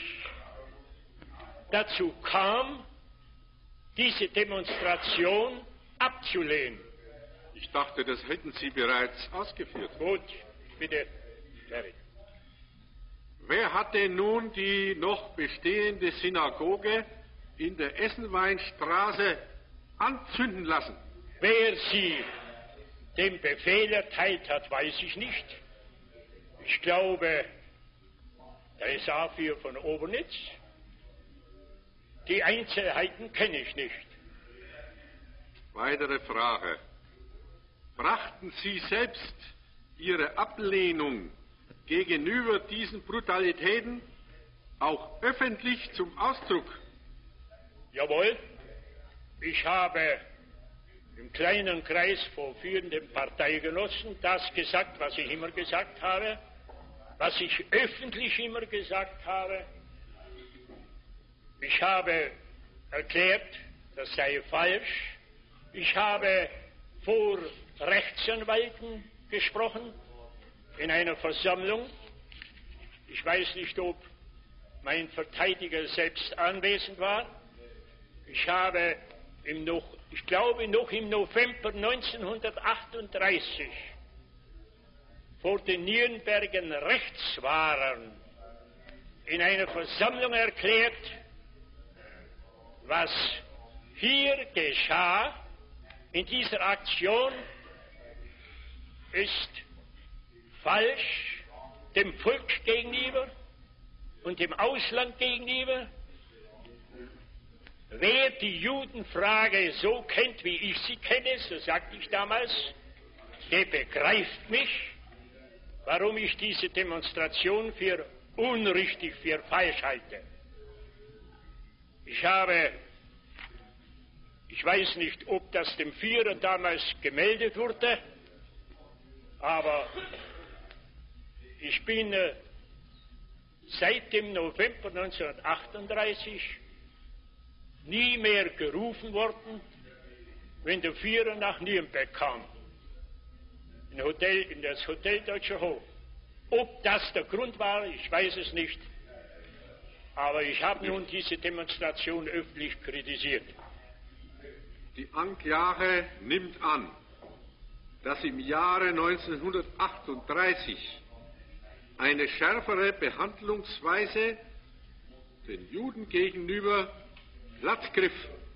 dazu kam, diese Demonstration abzulehnen. Ich dachte, das hätten Sie bereits ausgeführt. Gut, bitte, Larry. Wer hat denn nun die noch bestehende Synagoge in der Essenweinstraße anzünden lassen? Wer sie dem Befehl erteilt hat, weiß ich nicht. Ich glaube, der SA4 von Obernitz. Die Einzelheiten kenne ich nicht. Weitere Frage. Brachten Sie selbst Ihre Ablehnung gegenüber diesen Brutalitäten auch öffentlich zum Ausdruck? Jawohl. Ich habe im kleinen Kreis von führenden Parteigenossen das gesagt, was ich immer gesagt habe, was ich öffentlich immer gesagt habe. Ich habe erklärt, das sei falsch. Ich habe vor Rechtsanwälten gesprochen in einer Versammlung. Ich weiß nicht, ob mein Verteidiger selbst anwesend war. Ich habe ich glaube noch im November 1938 vor den Nürnberger Rechtswahrern in einer Versammlung erklärt, was hier geschah in dieser Aktion ist falsch dem Volk gegenüber und dem Ausland gegenüber. Wer die Judenfrage so kennt, wie ich sie kenne, so sagte ich damals, der begreift mich, warum ich diese Demonstration für unrichtig, für falsch halte. Ich weiß nicht, ob das dem Führer damals gemeldet wurde, aber ich bin seit dem November 1938 nie mehr gerufen worden, wenn der Führer nach Nürnberg kam, in das Hotel Deutscher Hof. Ob das der Grund war, ich weiß es nicht, aber ich habe nun diese Demonstration öffentlich kritisiert. Die Anklage nimmt an, dass im Jahre 1938 eine schärfere Behandlungsweise den Juden gegenüber Platz griff.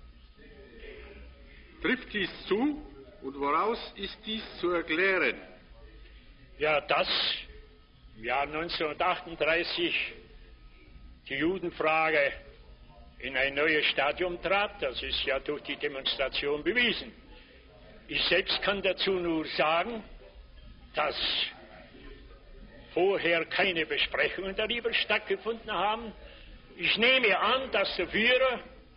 Trifft dies zu und woraus ist dies zu erklären? Ja, dass im Jahr 1938 die Judenfrage in ein neues Stadium trat, das ist ja durch die Demonstration bewiesen. Ich selbst kann dazu nur sagen, dass vorher keine Besprechungen darüber stattgefunden haben. Ich nehme an, dass der Führer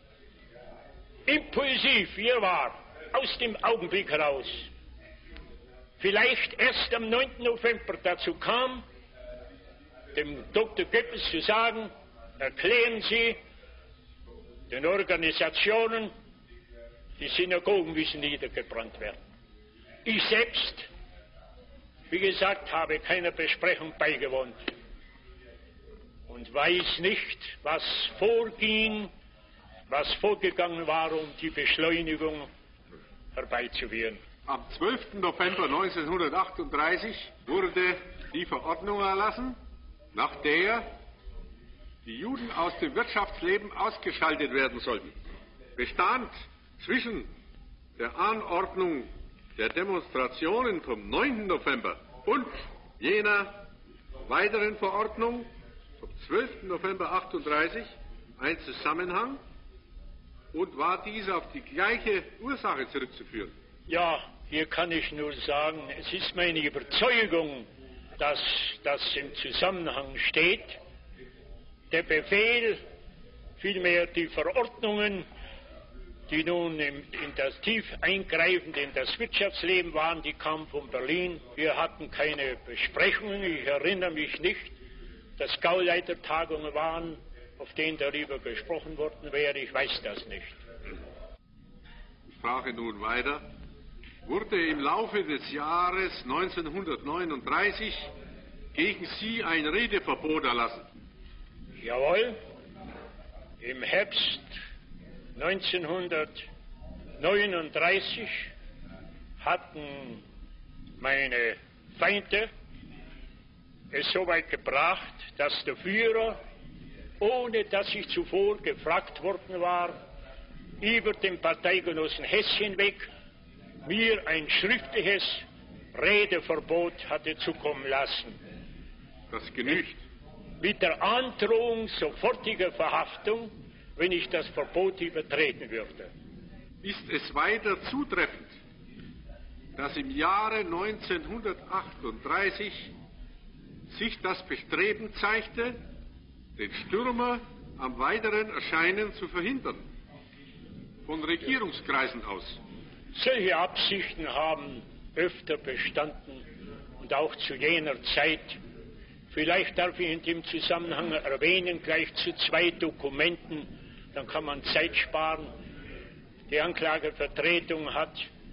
impulsiv, wie er war, aus dem Augenblick heraus, vielleicht erst am 9. November dazu kam, dem Dr. Goebbels zu sagen, erklären Sie den Organisationen, die Synagogen müssen niedergebrannt werden. Ich selbst, wie gesagt, habe keiner Besprechung beigewohnt und weiß nicht, was vorging, was vorgegangen war, um die Beschleunigung herbeizuführen. Am 12. November 1938 wurde die Verordnung erlassen, nach der die Juden aus dem Wirtschaftsleben ausgeschaltet werden sollten. Bestand zwischen der Anordnung der Demonstrationen vom 9. November und jener weiteren Verordnung vom 12. November 1938 ein Zusammenhang, Und war dies auf die gleiche Ursache zurückzuführen? Ja, hier kann ich nur sagen, es ist meine Überzeugung, dass das im Zusammenhang steht. Der Befehl, vielmehr die Verordnungen, die nun tief eingreifend in das Wirtschaftsleben waren, die kamen von Berlin. Wir hatten keine Besprechungen, ich erinnere mich nicht, dass Gauleitertagungen waren, auf denen darüber gesprochen worden wäre, ich weiß das nicht. Ich frage nun weiter. Wurde im Laufe des Jahres 1939 gegen Sie ein Redeverbot erlassen? Jawohl. Im Herbst 1939 hatten meine Feinde es so weit gebracht, dass der Führer, ohne dass ich zuvor gefragt worden war, über den Parteigenossen Hess hinweg mir ein schriftliches Redeverbot hatte zukommen lassen. Das genügt. Mit der Androhung sofortiger Verhaftung, wenn ich das Verbot übertreten würde. Ist es weiter zutreffend, dass im Jahre 1938 sich das Bestreben zeigte, den Stürmer am weiteren Erscheinen zu verhindern? Von Regierungskreisen aus. Solche Absichten haben öfter bestanden und auch zu jener Zeit. Vielleicht darf ich in dem Zusammenhang erwähnen, gleich zu 2 Dokumenten, dann kann man Zeit sparen. Die Anklagevertretung hat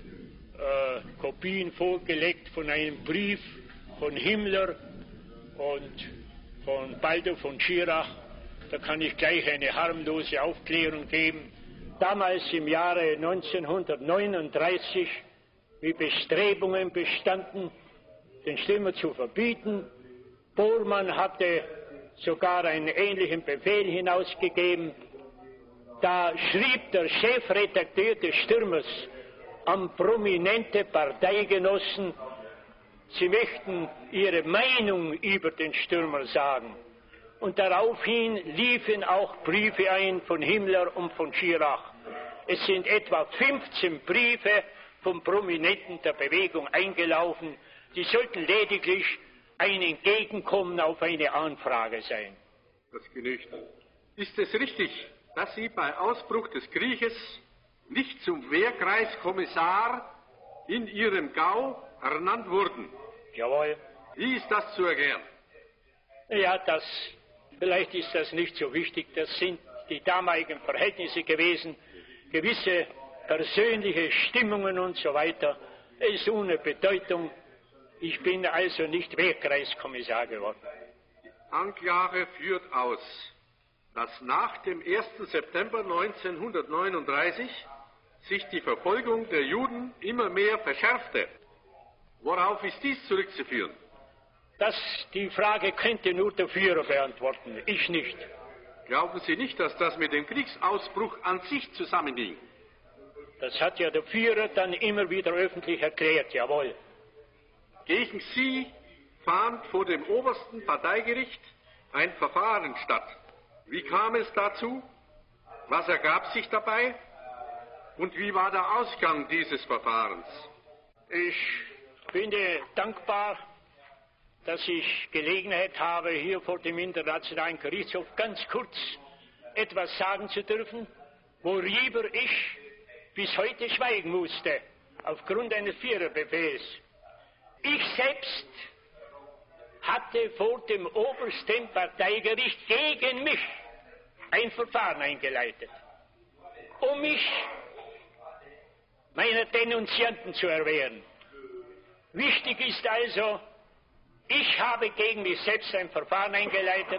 Kopien vorgelegt von einem Brief von Himmler und von Baldo von Schirach. Da kann ich gleich eine harmlose Aufklärung geben. Damals im Jahre 1939, wie Bestrebungen bestanden, den Stürmer zu verbieten. Bormann hatte sogar einen ähnlichen Befehl hinausgegeben. Da schrieb der Chefredakteur des Stürmers an prominente Parteigenossen, sie möchten ihre Meinung über den Stürmer sagen. Und daraufhin liefen auch Briefe ein von Himmler und von Schirach. Es sind etwa 15 Briefe von Prominenten der Bewegung eingelaufen. Die sollten lediglich ein Entgegenkommen auf eine Anfrage sein. Das genügt. Ist es richtig, dass Sie bei Ausbruch des Krieges nicht zum Wehrkreiskommissar in Ihrem Gau ernannt wurden? Jawohl. Wie ist das zu erklären? Ja, vielleicht ist das nicht so wichtig. Das sind die damaligen Verhältnisse gewesen, gewisse persönliche Stimmungen und so weiter. Es ist ohne Bedeutung. Ich bin also nicht Wehrkreiskommissar geworden. Die Anklage führt aus, dass nach dem 1. September 1939 sich die Verfolgung der Juden immer mehr verschärfte. Worauf ist dies zurückzuführen? Die Frage könnte nur der Führer beantworten, ich nicht. Glauben Sie nicht, dass das mit dem Kriegsausbruch an sich zusammenhing? Das hat ja der Führer dann immer wieder öffentlich erklärt, jawohl. Gegen Sie fand vor dem obersten Parteigericht ein Verfahren statt. Wie kam es dazu? Was ergab sich dabei? Und wie war der Ausgang dieses Verfahrens? Ich bin dankbar, dass ich Gelegenheit habe, hier vor dem Internationalen Gerichtshof ganz kurz etwas sagen zu dürfen, worüber ich bis heute schweigen musste, aufgrund eines Führerbefehls. Ich selbst hatte vor dem obersten Parteigericht gegen mich ein Verfahren eingeleitet, um mich meiner Denunzianten zu erwehren. Wichtig ist also, ich habe gegen mich selbst ein Verfahren eingeleitet.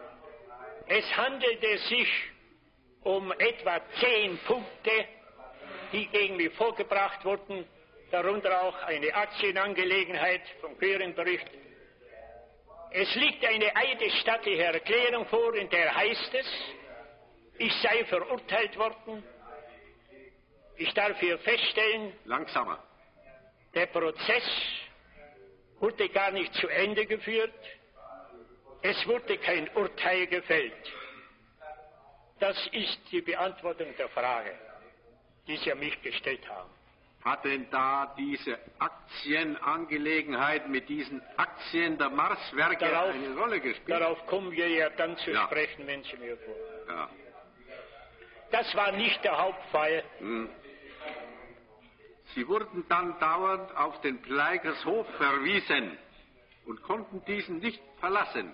Es handelte sich um etwa 10 Punkte, die gegen mich vorgebracht wurden, darunter auch eine Aktienangelegenheit vom Göring-Bericht. Es liegt eine eidesstattliche Erklärung vor, in der heißt es, ich sei verurteilt worden. Ich darf hier feststellen, langsamer. Der Prozess wurde gar nicht zu Ende geführt. Es wurde kein Urteil gefällt. Das ist die Beantwortung der Frage, die Sie an mich gestellt haben. Hat denn da diese Aktienangelegenheit mit diesen Aktien der Marswerke eine Rolle gespielt? Darauf kommen wir ja dann zu sprechen, wenn Sie mir vor. Ja. Das war nicht der Hauptfall. Sie wurden dann dauernd auf den Pleigershof verwiesen und konnten diesen nicht verlassen.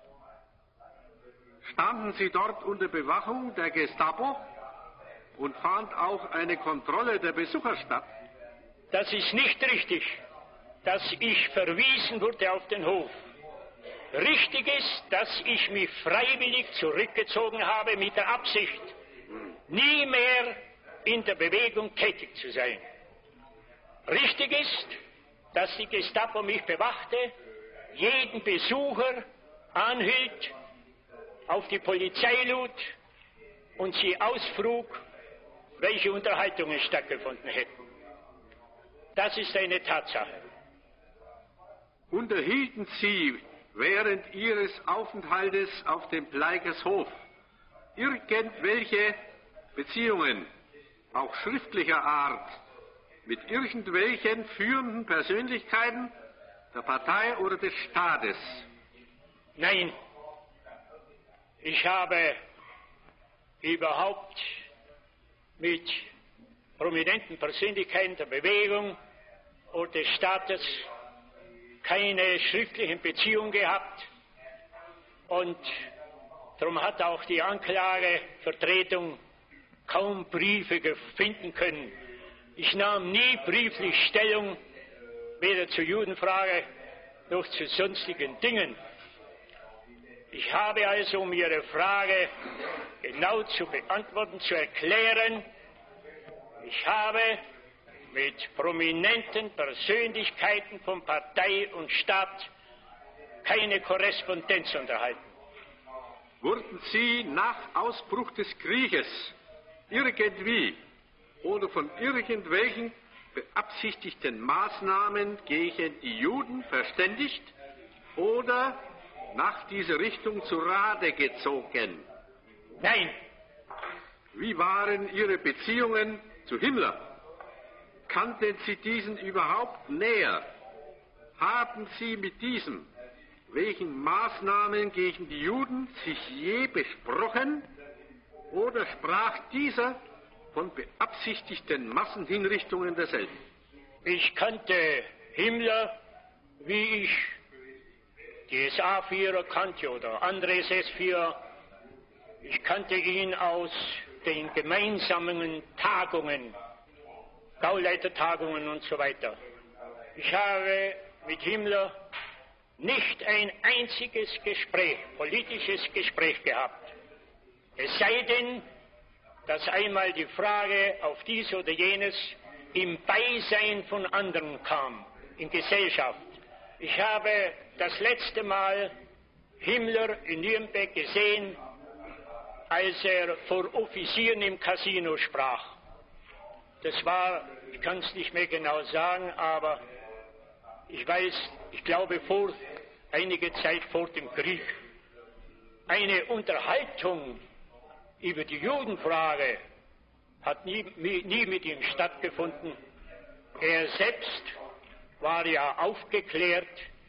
Standen Sie dort unter Bewachung der Gestapo und fand auch eine Kontrolle der Besucher statt? Das ist nicht richtig, dass ich verwiesen wurde auf den Hof. Richtig ist, dass ich mich freiwillig zurückgezogen habe mit der Absicht, nie mehr in der Bewegung tätig zu sein. Richtig ist, dass die Gestapo mich bewachte, jeden Besucher anhielt, auf die Polizei lud und sie ausfrug, welche Unterhaltungen stattgefunden hätten. Das ist eine Tatsache. Unterhielten Sie während Ihres Aufenthaltes auf dem Pleigershof irgendwelche Beziehungen, auch schriftlicher Art, mit irgendwelchen führenden Persönlichkeiten der Partei oder des Staates? Nein, ich habe überhaupt mit prominenten Persönlichkeiten der Bewegung oder des Staates keine schriftlichen Beziehungen gehabt und darum hat auch die Anklagevertretung kaum Briefe finden können. Ich nahm nie brieflich Stellung, weder zur Judenfrage noch zu sonstigen Dingen. Ich habe also, um Ihre Frage genau zu beantworten, zu erklären, ich habe mit prominenten Persönlichkeiten von Partei und Staat keine Korrespondenz unterhalten. Wurden Sie nach Ausbruch des Krieges irgendwie oder von irgendwelchen beabsichtigten Maßnahmen gegen die Juden verständigt oder nach dieser Richtung zu Rate gezogen? Nein. Wie waren Ihre Beziehungen zu Himmler? Kannten Sie diesen überhaupt näher? Haben Sie mit diesem, welchen Maßnahmen gegen die Juden sich je besprochen? Oder sprach dieser von beabsichtigten Massenhinrichtungen derselben? Ich kannte Himmler, wie ich die SA-Führer kannte oder andere SS-Führer. Ich kannte ihn aus den gemeinsamen Tagungen, Gauleitertagungen und so weiter. Ich habe mit Himmler nicht ein einziges Gespräch, politisches Gespräch gehabt. Es sei denn, dass einmal die Frage auf dies oder jenes im Beisein von anderen kam, in Gesellschaft. Ich habe das letzte Mal Himmler in Nürnberg gesehen, als er vor Offizieren im Casino sprach. Das war, ich kann es nicht mehr genau sagen, aber ich glaube einige Zeit vor dem Krieg. Eine Unterhaltung über die Judenfrage hat nie mit ihm stattgefunden. Er selbst war ja aufgeklärt.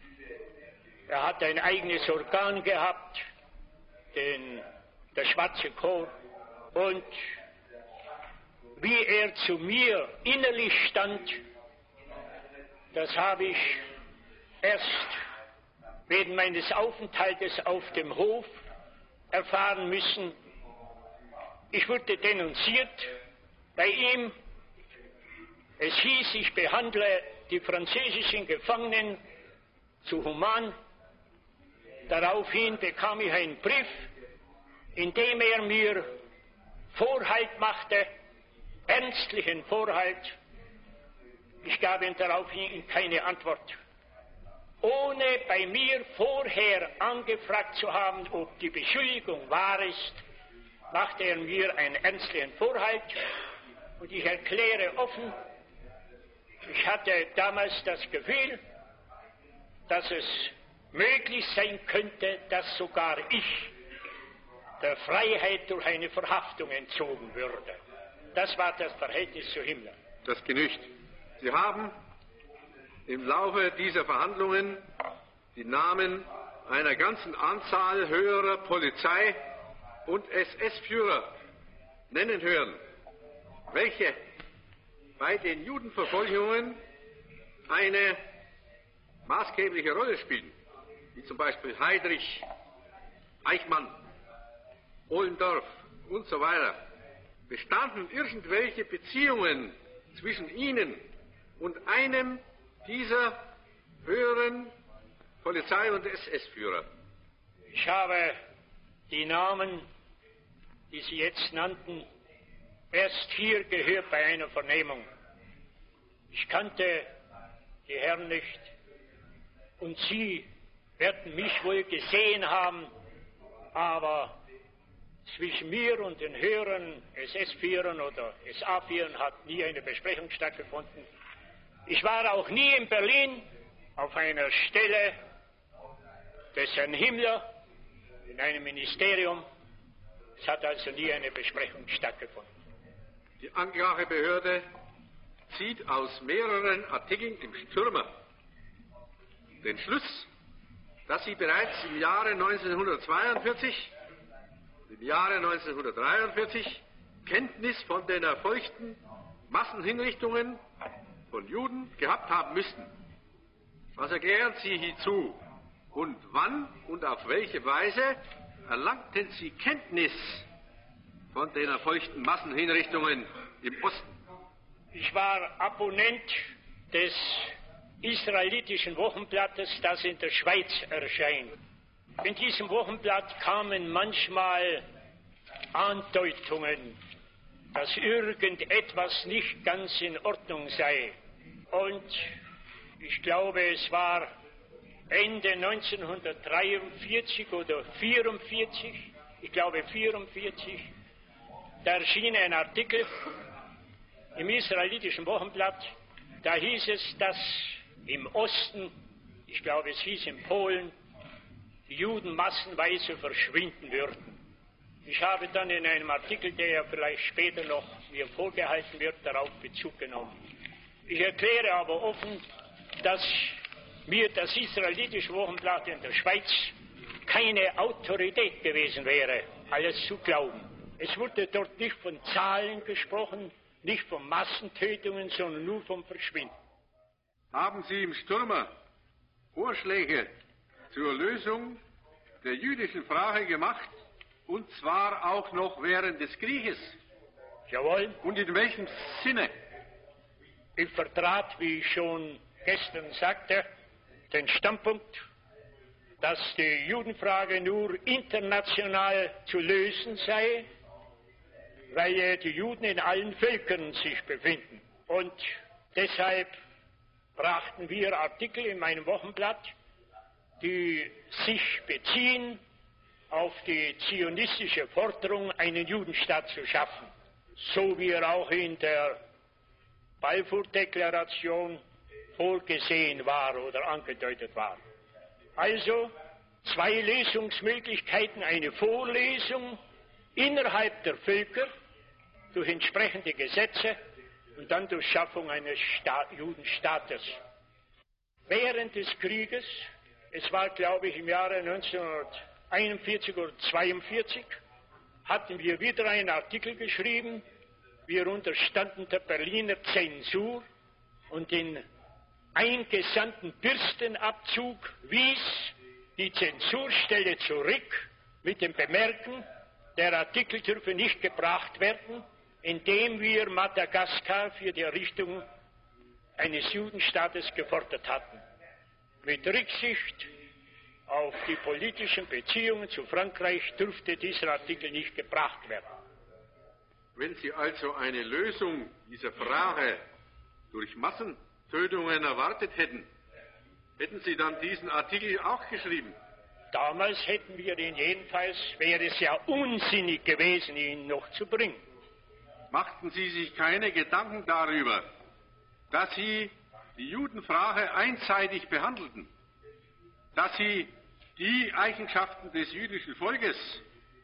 Er hat ein eigenes Organ gehabt, der Schwarze Chor. Und wie er zu mir innerlich stand, das habe ich erst während meines Aufenthaltes auf dem Hof erfahren müssen. Ich wurde denunziert bei ihm. Es hieß, ich behandle die französischen Gefangenen zu human. Daraufhin bekam ich einen Brief, in dem er mir Vorhalt machte, ernstlichen Vorhalt. Ich gab ihm daraufhin keine Antwort. Ohne bei mir vorher angefragt zu haben, ob die Beschuldigung wahr ist, machte er mir einen ernstlichen Vorhalt. Und ich erkläre offen, ich hatte damals das Gefühl, dass es möglich sein könnte, dass sogar ich der Freiheit durch eine Verhaftung entzogen würde. Das war das Verhältnis zu Himmler. Das genügt. Sie haben im Laufe dieser Verhandlungen die Namen einer ganzen Anzahl höherer Polizei- und SS-Führer nennen hören, welche bei den Judenverfolgungen eine maßgebliche Rolle spielen, wie zum Beispiel Heydrich, Eichmann, Ohlendorf und so weiter. Bestanden irgendwelche Beziehungen zwischen Ihnen und einem dieser höheren Polizei- und SS-Führer? Ich habe die Namen, die Sie jetzt nannten, erst hier gehört bei einer Vernehmung. Ich kannte die Herren nicht und Sie werden mich wohl gesehen haben, aber zwischen mir und den höheren SS-Führern oder SA-Führern hat nie eine Besprechung stattgefunden. Ich war auch nie in Berlin auf einer Stelle des Herrn Himmler in einem Ministerium. Es hat also nie eine Besprechung stattgefunden. Die Anklagebehörde zieht aus mehreren Artikeln im Stürmer den Schluss, dass sie bereits im Jahre 1942, im Jahre 1943 Kenntnis von den erfolgten Massenhinrichtungen von Juden gehabt haben müssten. Was erklären Sie hierzu? Und wann und auf welche Weise erlangten Sie Kenntnis von den erfolgten Massenhinrichtungen im Osten? Ich war Abonnent des israelitischen Wochenblattes, das in der Schweiz erscheint. In diesem Wochenblatt kamen manchmal Andeutungen, dass irgendetwas nicht ganz in Ordnung sei. Und ich glaube, es war Ende 1943 oder 44, ich glaube 44, da erschien ein Artikel im israelitischen Wochenblatt, da hieß es, dass im Osten, ich glaube es hieß in Polen, die Juden massenweise verschwinden würden. Ich habe dann in einem Artikel, der ja vielleicht später noch mir vorgehalten wird, darauf Bezug genommen. Ich erkläre aber offen, dass mir das israelitische Wochenblatt in der Schweiz keine Autorität gewesen wäre, alles zu glauben. Es wurde dort nicht von Zahlen gesprochen, nicht von Massentötungen, sondern nur vom Verschwinden. Haben Sie im Stürmer Vorschläge zur Lösung der jüdischen Frage gemacht, und zwar auch noch während des Krieges? Jawohl. Und in welchem Sinne? Ich vertrat, wie ich schon gestern sagte, den Standpunkt, dass die Judenfrage nur international zu lösen sei, weil die Juden in allen Völkern sich befinden. Und deshalb brachten wir Artikel in meinem Wochenblatt, die sich beziehen auf die zionistische Forderung, einen Judenstaat zu schaffen, so wie er auch in der Balfour-Deklaration vorgesehen war oder angedeutet war. Also 2 Lesungsmöglichkeiten, eine Vorlesung innerhalb der Völker durch entsprechende Gesetze und dann durch Schaffung eines Judenstaates. Während des Krieges, es war glaube ich im Jahre 1941 oder 1942, hatten wir wieder einen Artikel geschrieben. Wir unterstanden der Berliner Zensur und den eingesandten Bürstenabzug wies die Zensurstelle zurück mit dem Bemerken, der Artikel dürfe nicht gebracht werden, indem wir Madagaskar für die Errichtung eines Judenstaates gefordert hatten. Mit Rücksicht auf die politischen Beziehungen zu Frankreich dürfte dieser Artikel nicht gebracht werden. Wenn Sie also eine Lösung dieser Frage durch Massentötungen erwartet hätten, hätten Sie dann diesen Artikel auch geschrieben? Damals hätten wir ihn jedenfalls, wäre es ja unsinnig gewesen, ihn noch zu bringen. Machten Sie sich keine Gedanken darüber, dass Sie die Judenfrage einseitig behandelten, dass Sie die Eigenschaften des jüdischen Volkes,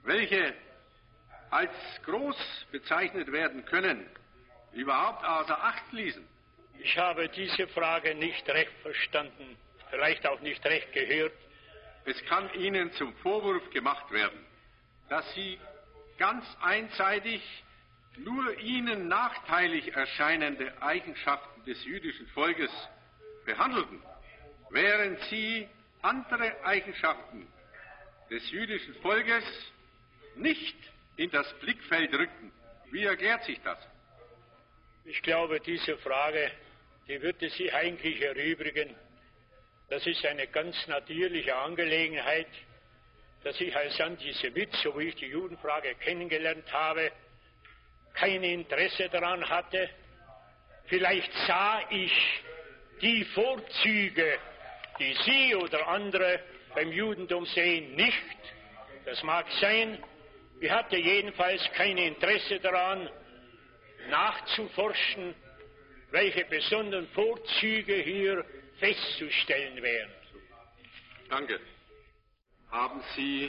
welche als groß bezeichnet werden können, überhaupt außer Acht ließen? Ich habe diese Frage nicht recht verstanden, vielleicht auch nicht recht gehört. Es kann Ihnen zum Vorwurf gemacht werden, dass Sie ganz einseitig nur Ihnen nachteilig erscheinende Eigenschaften des jüdischen Volkes behandelten, während Sie andere Eigenschaften des jüdischen Volkes nicht in das Blickfeld rückten. Wie erklärt sich das? Ich glaube, diese Frage, die würde sich eigentlich erübrigen. Das ist eine ganz natürliche Angelegenheit, dass ich als Antisemit, so wie ich die Judenfrage kennengelernt habe, kein Interesse daran hatte. Vielleicht sah ich die Vorzüge, die Sie oder andere beim Judentum sehen, nicht. Das mag sein. Ich hatte jedenfalls kein Interesse daran, nachzuforschen, welche besonderen Vorzüge hier festzustellen wären. Danke. Haben Sie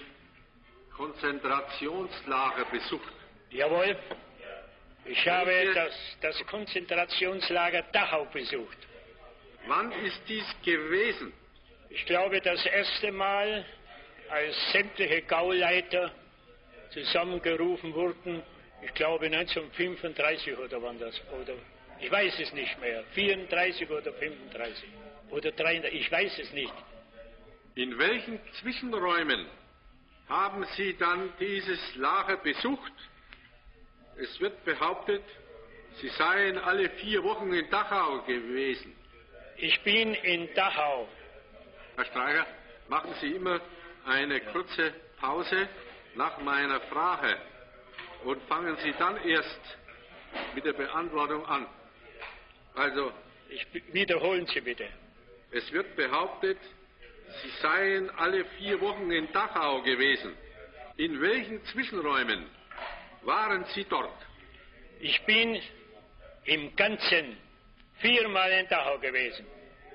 Konzentrationslager besucht? Jawohl. Ich habe das Konzentrationslager Dachau besucht. Wann ist dies gewesen? Ich glaube, das erste Mal, als sämtliche Gauleiter zusammengerufen wurden, ich glaube 1935 oder wann das, oder ich weiß es nicht mehr, 34 oder 35 oder 33, ich weiß es nicht. In welchen Zwischenräumen haben Sie dann dieses Lager besucht? Es wird behauptet, Sie seien alle 4 Wochen in Dachau gewesen. Ich bin in Dachau. Herr Streicher, machen Sie immer eine kurze Pause nach meiner Frage und fangen Sie dann erst mit der Beantwortung an. Also, Wiederholen Sie bitte. Es wird behauptet, Sie seien alle 4 Wochen in Dachau gewesen. In welchen Zwischenräumen waren Sie dort? Ich bin im Ganzen 4-mal in Dachau gewesen.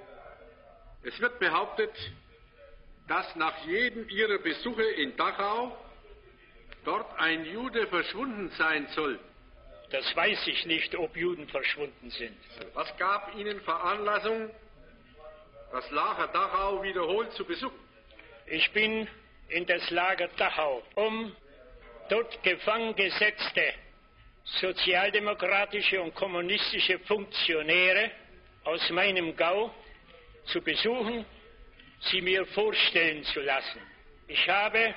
Es wird behauptet, dass nach jedem Ihrer Besuche in Dachau dort ein Jude verschwunden sein soll. Das weiß ich nicht, ob Juden verschwunden sind. Was gab Ihnen Veranlassung, das Lager Dachau wiederholt zu besuchen? Ich bin in das Lager Dachau, um dort gefangen gesetzte sozialdemokratische und kommunistische Funktionäre aus meinem Gau zu besuchen, sie mir vorstellen zu lassen. Ich habe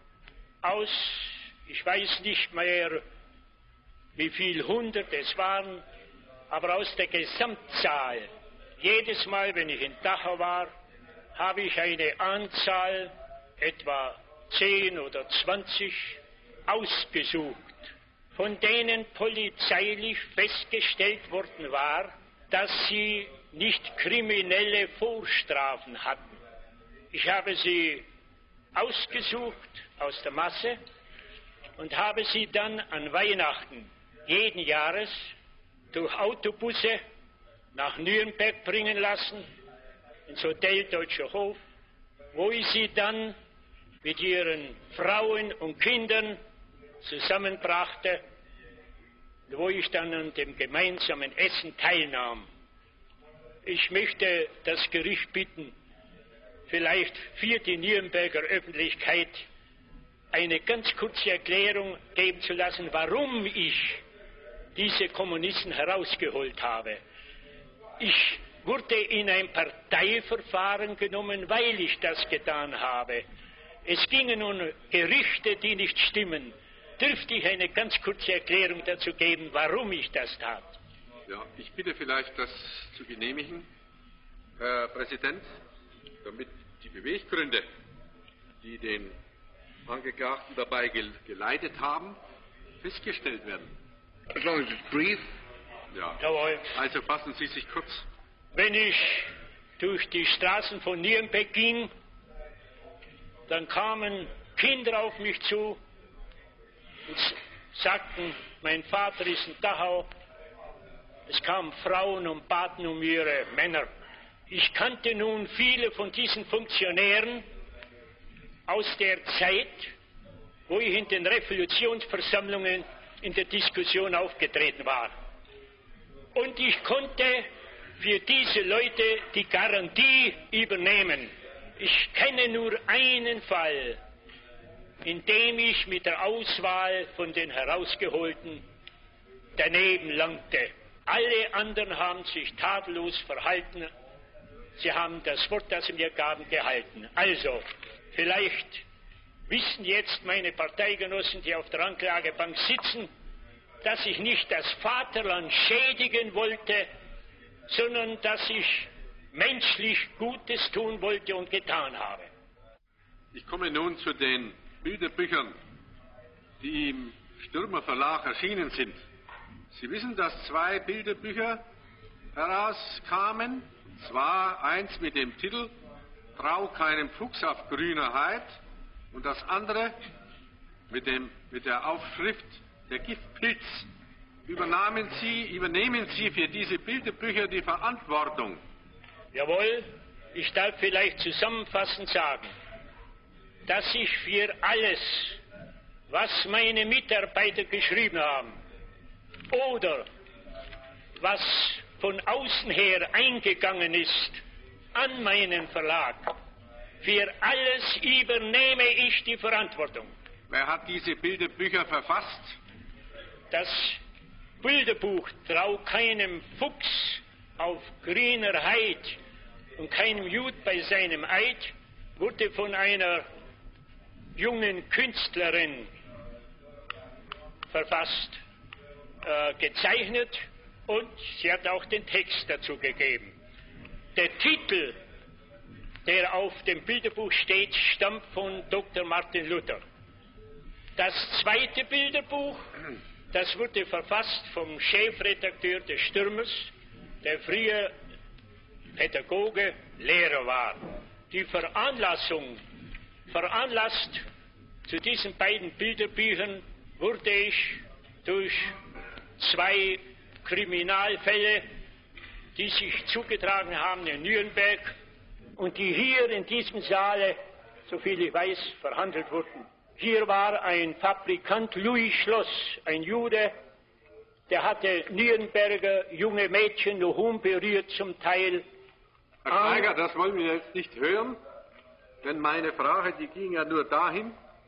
ich weiß nicht mehr, wie viel 100 es waren, aber aus der Gesamtzahl, jedes Mal, wenn ich in Dachau war, habe ich eine Anzahl, etwa 10 oder 20, ausgesucht, von denen polizeilich festgestellt worden war, dass sie nicht kriminelle Vorstrafen hatten. Ich habe sie ausgesucht aus der Masse und habe sie dann an Weihnachten jeden Jahres durch Autobusse nach Nürnberg bringen lassen, ins Hotel Deutscher Hof, wo ich sie dann mit ihren Frauen und Kindern zusammenbrachte, wo ich dann an dem gemeinsamen Essen teilnahm. Ich möchte das Gericht bitten, vielleicht für die Nürnberger Öffentlichkeit eine ganz kurze Erklärung geben zu lassen, warum ich diese Kommunisten herausgeholt habe. Ich wurde in ein Parteiverfahren genommen, weil ich das getan habe. Es gingen nun Gerüchte, die nicht stimmen. Dürfte ich eine ganz kurze Erklärung dazu geben, warum ich das tat? Ja, ich bitte vielleicht, das zu genehmigen, Herr Präsident, damit die Beweggründe, die den Angeklagten dabei geleitet haben, festgestellt werden. As long as it's brief. Ja. Jawohl. Also fassen Sie sich kurz. Wenn ich durch die Straßen von Nürnberg ging, dann kamen Kinder auf mich zu und sagten, mein Vater ist in Dachau. Es kamen Frauen und baten um ihre Männer. Ich kannte nun viele von diesen Funktionären aus der Zeit, wo ich in den Revolutionsversammlungen in der Diskussion aufgetreten war. Und ich konnte für diese Leute die Garantie übernehmen. Ich kenne nur einen Fall, in dem ich mit der Auswahl von den Herausgeholten daneben langte. Alle anderen haben sich tadellos verhalten. Sie haben das Wort, das sie mir gaben, gehalten. Also, vielleicht wissen jetzt meine Parteigenossen, die auf der Anklagebank sitzen, dass ich nicht das Vaterland schädigen wollte, sondern dass ich menschlich Gutes tun wollte und getan habe. Ich komme nun zu den Bilderbüchern, die im Stürmer Verlag erschienen sind. Sie wissen, dass 2 Bilderbücher herauskamen. Zwar eins mit dem Titel Trau keinem Fuchs auf grüner Heid und das andere mit der Aufschrift Der Giftpilz. Übernehmen Sie für diese Bilderbücher die Verantwortung? Jawohl, ich darf vielleicht zusammenfassend sagen, dass ich für alles, was meine Mitarbeiter geschrieben haben oder was von außen her eingegangen ist an meinen Verlag, für alles übernehme ich die Verantwortung. Wer hat diese Bilderbücher verfasst? Das Bilderbuch Trau keinem Fuchs auf grüner Heid und keinem Jud bei seinem Eid wurde von einer jungen Künstlerin verfasst, gezeichnet, und sie hat auch den Text dazu gegeben. Der Titel, der auf dem Bilderbuch steht, stammt von Dr. Martin Luther. Das zweite Bilderbuch, das wurde verfasst vom Chefredakteur des Stürmers, der früher Pädagoge, Lehrer war. Die veranlasst zu diesen beiden Bilderbüchern wurde ich durch 2 Kriminalfälle, die sich zugetragen haben in Nürnberg und die hier in diesem Saale, soviel ich weiß, verhandelt wurden. Hier war ein Fabrikant, Louis Schloss, ein Jude, der hatte Nürnberger junge Mädchen nur unberührt zum Teil. Herr Geiger, das wollen wir jetzt nicht hören, denn meine Frage, die ging ja nur dahin,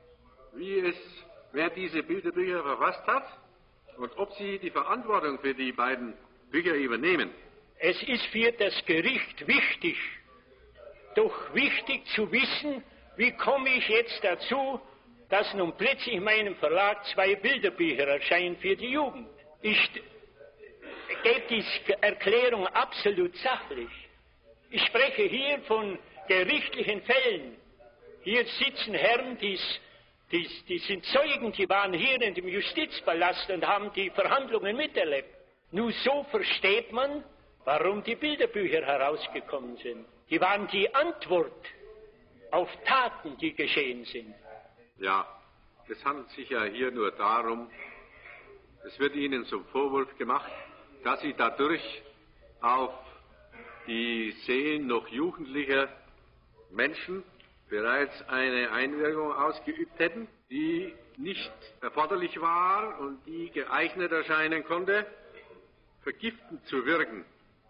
wer diese Bilderbücher verfasst hat und ob Sie die Verantwortung für die beiden Bücher übernehmen. Es ist für das Gericht wichtig, doch wichtig zu wissen, wie komme ich jetzt dazu, dass nun plötzlich in meinem Verlag 2 Bilderbücher erscheinen für die Jugend. Ich gebe die Erklärung absolut sachlich. Ich spreche hier von gerichtlichen Fällen. Hier sitzen Herren, die sind Zeugen, die waren hier in dem Justizpalast und haben die Verhandlungen miterlebt. Nur so versteht man, warum die Bilderbücher herausgekommen sind. Die waren die Antwort auf Taten, die geschehen sind. Ja, es handelt sich ja hier nur darum, es wird Ihnen zum Vorwurf gemacht, dass Sie dadurch auf die Seelen noch jugendlicher Menschen bereits eine Einwirkung ausgeübt hätten, die nicht erforderlich war und die geeignet erscheinen konnte, vergiftend zu wirken.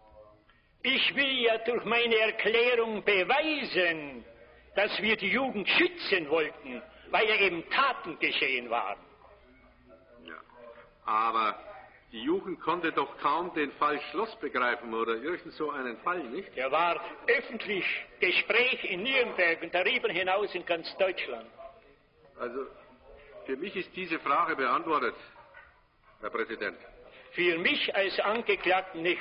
Ich will ja durch meine Erklärung beweisen, dass wir die Jugend schützen wollten, weil ja eben Taten geschehen waren. Ja, aber die Jugend konnte doch kaum den Fall Schloss begreifen oder irgend so einen Fall, nicht? Der war öffentlich Gespräch in Nürnberg und darüber hinaus in ganz Deutschland. Also, für mich ist diese Frage beantwortet, Herr Präsident. Für mich als Angeklagten nicht.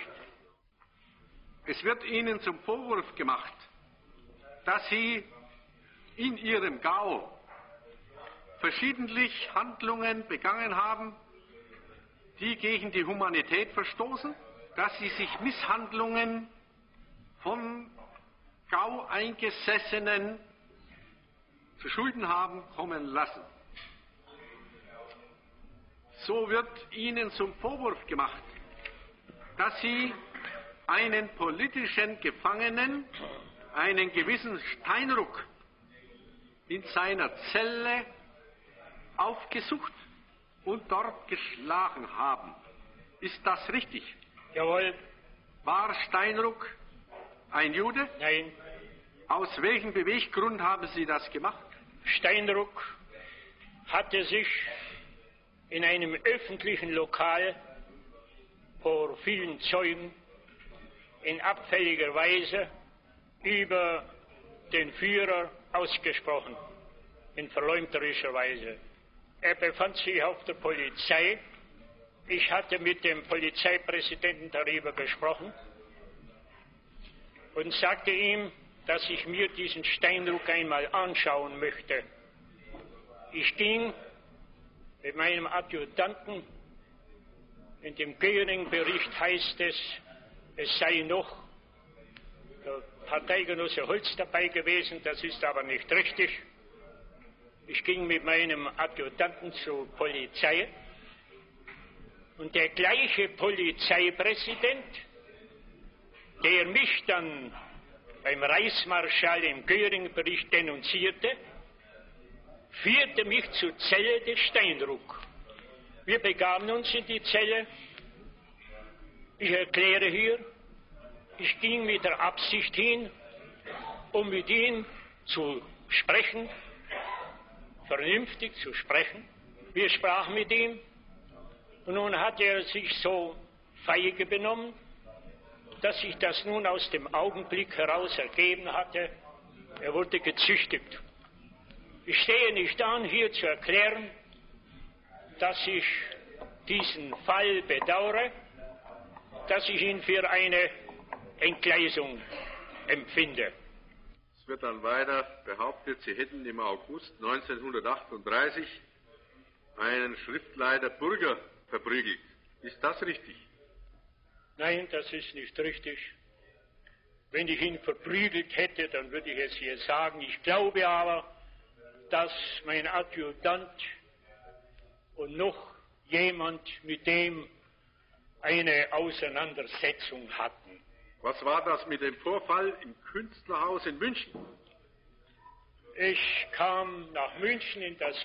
Es wird Ihnen zum Vorwurf gemacht, dass Sie in Ihrem Gau verschiedentlich Handlungen begangen haben, die gegen die Humanität verstoßen, dass Sie sich Misshandlungen von Gau-Eingesessenen zu Schulden haben kommen lassen. So wird Ihnen zum Vorwurf gemacht, dass Sie einen politischen Gefangenen, einen gewissen Steinruck, in seiner Zelle aufgesucht und dort geschlagen haben. Ist das richtig? Jawohl. War Steinruck ein Jude? Nein. Aus welchem Beweggrund haben Sie das gemacht? Steinruck hatte sich in einem öffentlichen Lokal vor vielen Zeugen in abfälliger Weise über den Führer ausgesprochen, in verleumderischer Weise. Er befand sich auf der Polizei. Ich hatte mit dem Polizeipräsidenten darüber gesprochen und sagte ihm, dass ich mir diesen Steinruck einmal anschauen möchte. Ich ging mit meinem Adjutanten. In dem Göring-Bericht heißt es, es sei noch der Parteigenosse Holz dabei gewesen, das ist aber nicht richtig. Ich ging mit meinem Adjutanten zur Polizei und der gleiche Polizeipräsident, der mich dann beim Reichsmarschall im Göring-Bericht denunzierte, führte mich zur Zelle des Steinruck. Wir begaben uns in die Zelle. Ich erkläre hier, ich ging mit der Absicht hin, um mit ihm zu sprechen, vernünftig zu sprechen. Wir sprachen mit ihm und nun hat er sich so feige benommen, dass sich das nun aus dem Augenblick heraus ergeben hatte. Er wurde gezüchtigt. Ich stehe nicht an, hier zu erklären, dass ich diesen Fall bedauere, dass ich ihn für eine Entgleisung empfinde. Es wird dann weiter behauptet, Sie hätten im August 1938 einen Schriftleiter Burger verprügelt. Ist das richtig? Nein, das ist nicht richtig. Wenn ich ihn verprügelt hätte, dann würde ich es hier sagen. Ich glaube aber, dass mein Adjutant und noch jemand mit dem eine Auseinandersetzung hatten. Was war das mit dem Vorfall im Künstlerhaus in München? Ich kam nach München in das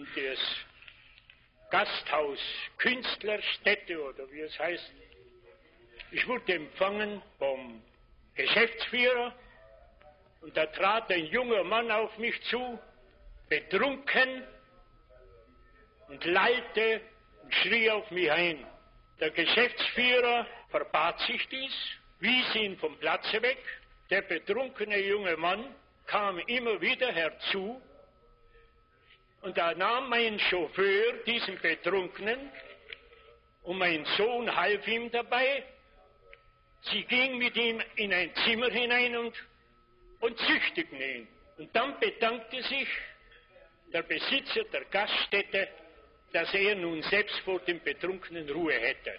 Gasthaus Künstlerstätte oder wie es heißt. Ich wurde empfangen vom Geschäftsführer und da trat ein junger Mann auf mich zu, betrunken und lallte und schrie auf mich ein. Der Geschäftsführer verbat sich dies, wies ihn vom Platze weg. Der betrunkene junge Mann kam immer wieder herzu und da nahm mein Chauffeur diesen Betrunkenen und mein Sohn half ihm dabei. Sie ging mit ihm in ein Zimmer hinein und züchtigten ihn. Und dann bedankte sich der Besitzer der Gaststätte, dass er nun selbst vor dem Betrunkenen Ruhe hätte.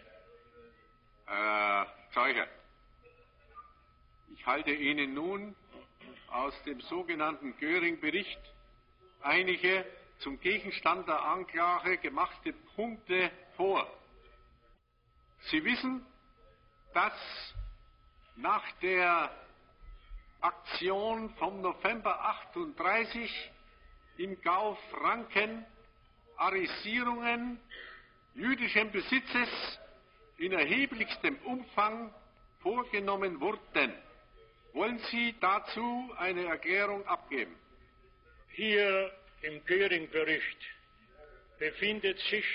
Zeuge, ich halte Ihnen nun aus dem sogenannten Göring-Bericht einige zum Gegenstand der Anklage gemachte Punkte vor. Sie wissen, dass nach der Aktion vom November 38 im Gau Franken Arisierungen jüdischen Besitzes in erheblichstem Umfang vorgenommen wurden. Wollen Sie dazu eine Erklärung abgeben? Hier im Göring-Bericht befindet sich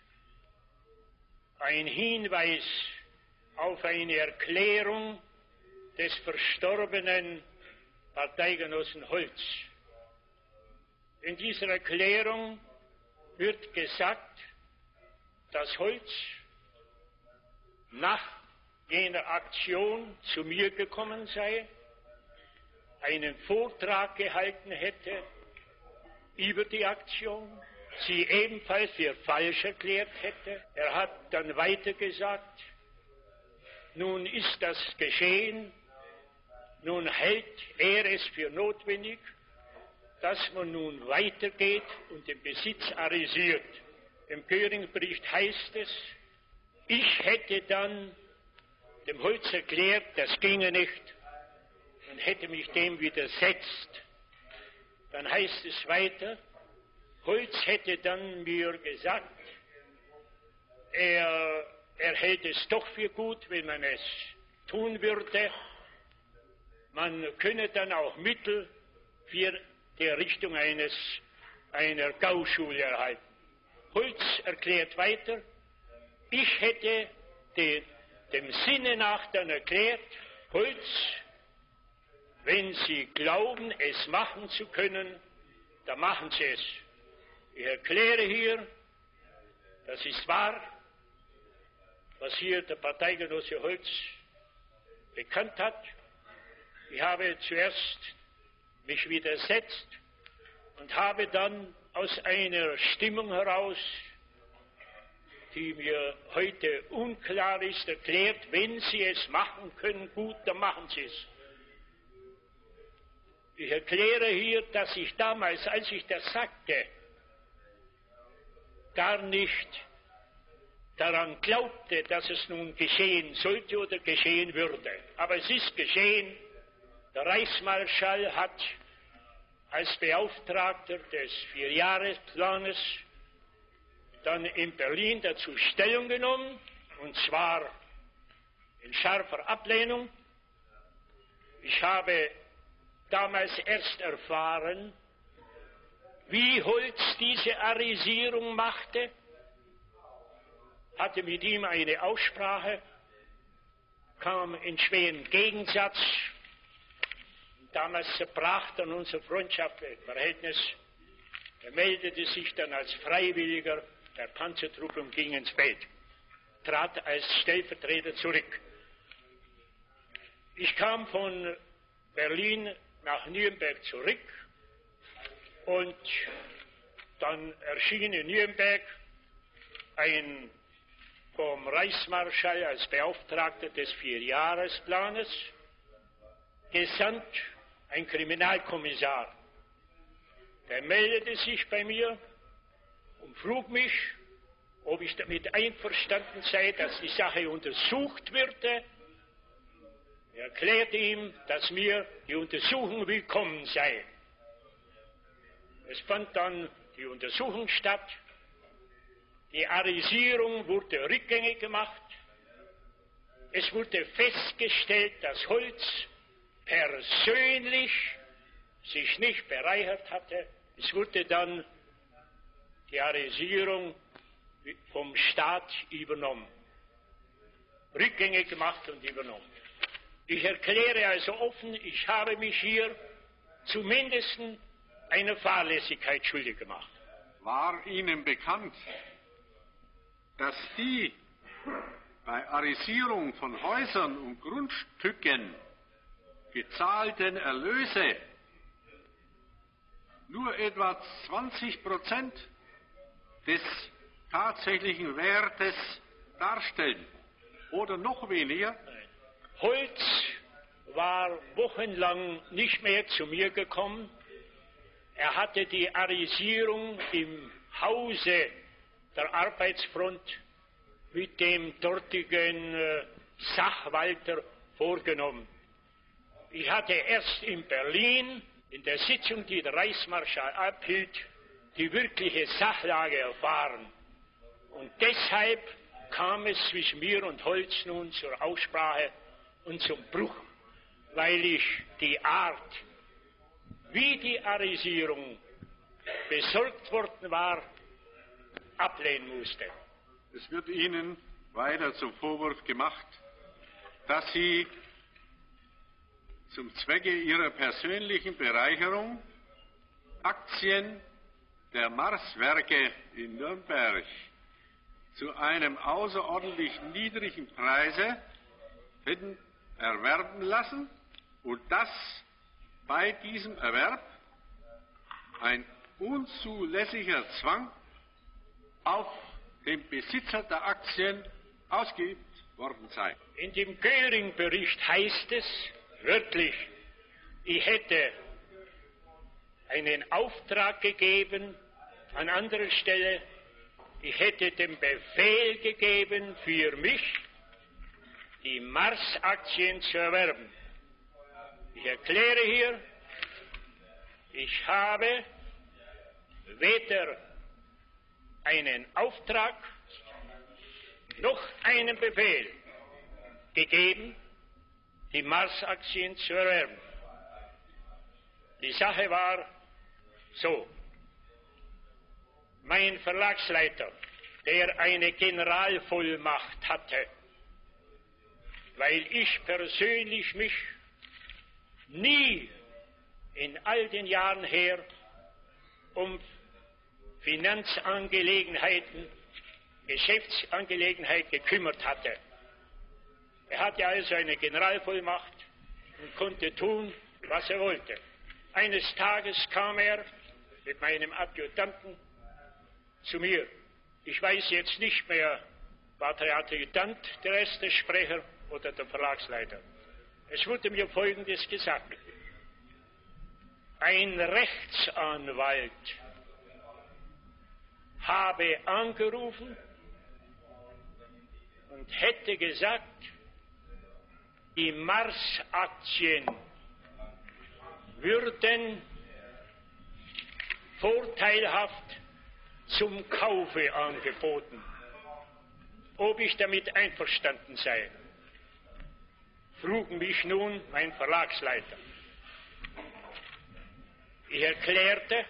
ein Hinweis auf eine Erklärung des verstorbenen Parteigenossen Holz. In dieser Erklärung wird gesagt, dass Holz nach jener Aktion zu mir gekommen sei, einen Vortrag gehalten hätte über die Aktion, sie ebenfalls für falsch erklärt hätte. Er hat dann weiter gesagt, nun ist das geschehen, nun hält er es für notwendig, dass man nun weitergeht und den Besitz arisiert. Im Göring-Bericht heißt es, ich hätte dann dem Holz erklärt, das ginge nicht und hätte mich dem widersetzt. Dann heißt es weiter, Holz hätte dann mir gesagt, er hält es doch für gut, wenn man es tun würde. Man könne dann auch Mittel für die Errichtung einer Gauschule erhalten. Holz erklärt weiter, ich hätte dem Sinne nach dann erklärt, Holz, wenn Sie glauben, es machen zu können, dann machen Sie es. Ich erkläre hier, das ist wahr, was hier der Parteigenosse Holz bekannt hat. Ich habe zuerst mich widersetzt und habe dann aus einer Stimmung heraus, die mir heute unklar ist, erklärt, wenn Sie es machen können, gut, dann machen Sie es. Ich erkläre hier, dass ich damals, als ich das sagte, gar nicht daran glaubte, dass es nun geschehen sollte oder geschehen würde. Aber es ist geschehen. Der Reichsmarschall hat als Beauftragter des Vierjahresplanes dann in Berlin dazu Stellung genommen, und zwar in scharfer Ablehnung. Ich habe damals erst erfahren, wie Holz diese Arisierung machte, hatte mit ihm eine Aussprache, kam in schweren Gegensatz. Damals zerbrach dann unser freundschaftliches Verhältnis. Er meldete sich dann als Freiwilliger der Panzertruppe und ging ins Feld, trat als Stellvertreter zurück. Ich kam von Berlin nach Nürnberg zurück und dann erschien in Nürnberg ein vom Reichsmarschall als Beauftragter des Vierjahresplanes gesandt, ein Kriminalkommissar. Der meldete sich bei mir und frug mich, ob ich damit einverstanden sei, dass die Sache untersucht würde. Ich erklärte ihm, dass mir die Untersuchung willkommen sei. Es fand dann die Untersuchung statt. Die Arisierung wurde rückgängig gemacht. Es wurde festgestellt, dass Holz persönlich sich nicht bereichert hatte. Es wurde dann die Arisierung vom Staat übernommen. Rückgängig gemacht und übernommen. Ich erkläre also offen, ich habe mich hier zumindest einer Fahrlässigkeit schuldig gemacht. War Ihnen bekannt, dass die bei Arisierung von Häusern und Grundstücken gezahlten Erlöse nur etwa 20% des tatsächlichen Wertes darstellen oder noch weniger? Holz war wochenlang nicht mehr zu mir gekommen. Er hatte die Arisierung im Hause der Arbeitsfront mit dem dortigen Sachwalter vorgenommen. Ich hatte erst in Berlin, in der Sitzung, die der Reichsmarschall abhielt, die wirkliche Sachlage erfahren. Und deshalb kam es zwischen mir und Holz nun zur Aussprache und zum Bruch, weil ich die Art, wie die Arisierung besorgt worden war, ablehnen musste. Es wird Ihnen weiter zum Vorwurf gemacht, dass Sie zum Zwecke Ihrer persönlichen Bereicherung Aktien der Marswerke in Nürnberg zu einem außerordentlich niedrigen Preise hätten erwerben lassen und dass bei diesem Erwerb ein unzulässiger Zwang auf den Besitzer der Aktien ausgeübt worden sei. In dem Göring-Bericht heißt es wörtlich, ich hätte einen Auftrag gegeben, an anderer Stelle, ich hätte den Befehl gegeben, für mich die Mars-Aktien zu erwerben. Ich erkläre hier, ich habe weder einen Auftrag noch einen Befehl gegeben, die Mars-Aktien zu erwerben. Die Sache war so: Mein Verlagsleiter, der eine Generalvollmacht hatte, weil ich persönlich mich nie in all den Jahren her um Finanzangelegenheiten, Geschäftsangelegenheiten gekümmert hatte. Er hatte also eine Generalvollmacht und konnte tun, was er wollte. Eines Tages kam er mit meinem Adjutanten zu mir. Ich weiß jetzt nicht mehr, war der Adjutant der erste Sprecher oder der Verlagsleiter. Es wurde mir Folgendes gesagt: Ein Rechtsanwalt habe angerufen und hätte gesagt, die Mars-Aktien würden vorteilhaft zum Kaufe angeboten, ob ich damit einverstanden sei. Frug mich nun mein Verlagsleiter. Ich erklärte,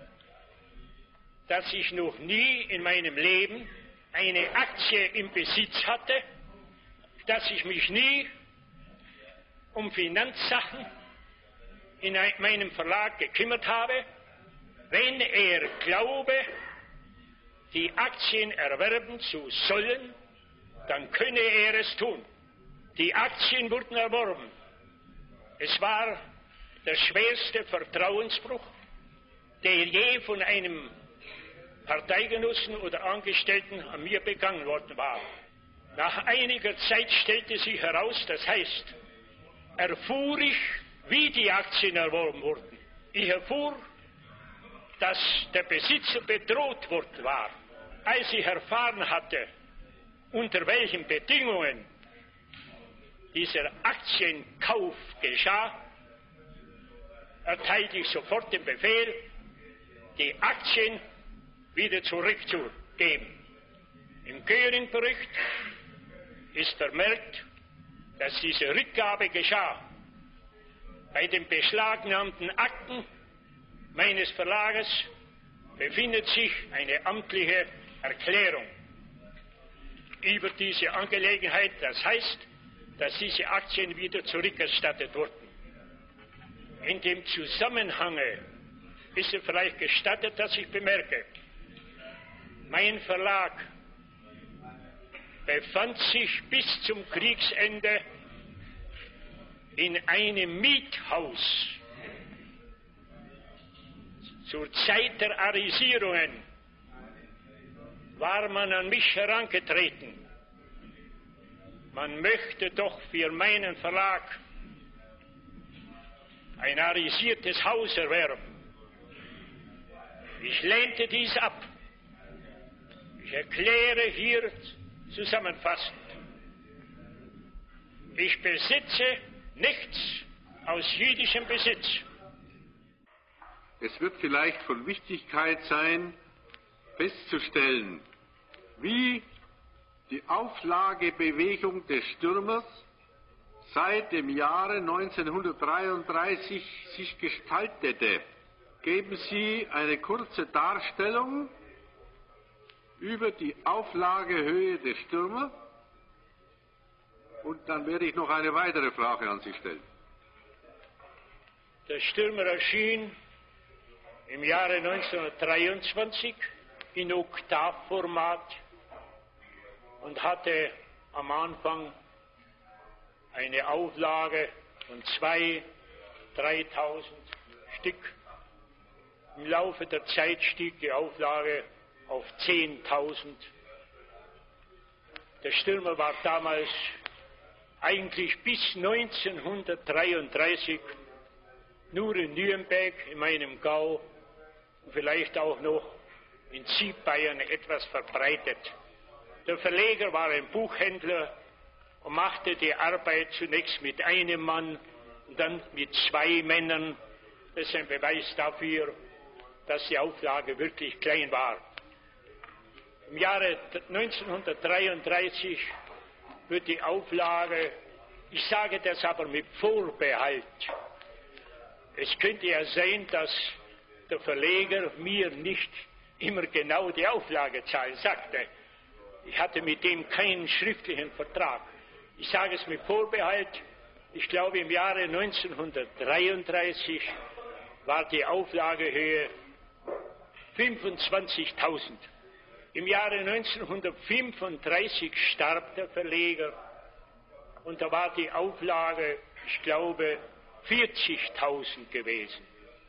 dass ich noch nie in meinem Leben eine Aktie im Besitz hatte, dass ich mich nie um Finanzsachen in meinem Verlag gekümmert habe. Wenn er glaube, die Aktien erwerben zu sollen, dann könne er es tun. Die Aktien wurden erworben. Es war der schwerste Vertrauensbruch, der je von einem Parteigenossen oder Angestellten an mir begangen worden war. Nach einiger Zeit stellte sich heraus, das heißt, erfuhr ich, wie die Aktien erworben wurden. Ich erfuhr, dass der Besitzer bedroht worden war. Als ich erfahren hatte, unter welchen Bedingungen dieser Aktienkauf geschah, erteilte ich sofort den Befehl, die Aktien wieder zurückzugeben. Im Göring-Bericht ist vermerkt, dass diese Rückgabe geschah. Bei den beschlagnahmten Akten meines Verlages befindet sich eine amtliche Erklärung über diese Angelegenheit. Das heißt, dass diese Aktien wieder zurückerstattet wurden. In dem Zusammenhange ist es vielleicht gestattet, dass ich bemerke, mein Verlag befand sich bis zum Kriegsende in einem Miethaus. Zur Zeit der Arisierungen war man an mich herangetreten. Man möchte doch für meinen Verlag ein arisiertes Haus erwerben. Ich lehnte dies ab. Ich erkläre hier zusammenfassend: Ich besitze nichts aus jüdischem Besitz. Es wird vielleicht von Wichtigkeit sein, festzustellen, wie die Auflagebewegung des Stürmers seit dem Jahre 1933 sich gestaltete. Geben Sie eine kurze Darstellung über die Auflagehöhe des Stürmers und dann werde ich noch eine weitere Frage an Sie stellen. Der Stürmer erschien im Jahre 1923 in Oktavformat und hatte am Anfang eine Auflage von 2.000, 3.000 Stück. Im Laufe der Zeit stieg die Auflage auf 10.000. Der Stürmer war damals eigentlich bis 1933 nur in Nürnberg, in meinem Gau und vielleicht auch noch in Südbayern etwas verbreitet. Der Verleger war ein Buchhändler und machte die Arbeit zunächst mit einem Mann und dann mit 2 Männern. Das ist ein Beweis dafür, dass die Auflage wirklich klein war. Im Jahre 1933 wird die Auflage, ich sage das aber mit Vorbehalt, es könnte ja sein, dass der Verleger mir nicht immer genau die Auflagezahl sagte. Ich hatte mit dem keinen schriftlichen Vertrag. Ich sage es mit Vorbehalt, ich glaube im Jahre 1933 war die Auflagehöhe 25.000. Im Jahre 1935 starb der Verleger und da war die Auflage, ich glaube, 40.000 gewesen.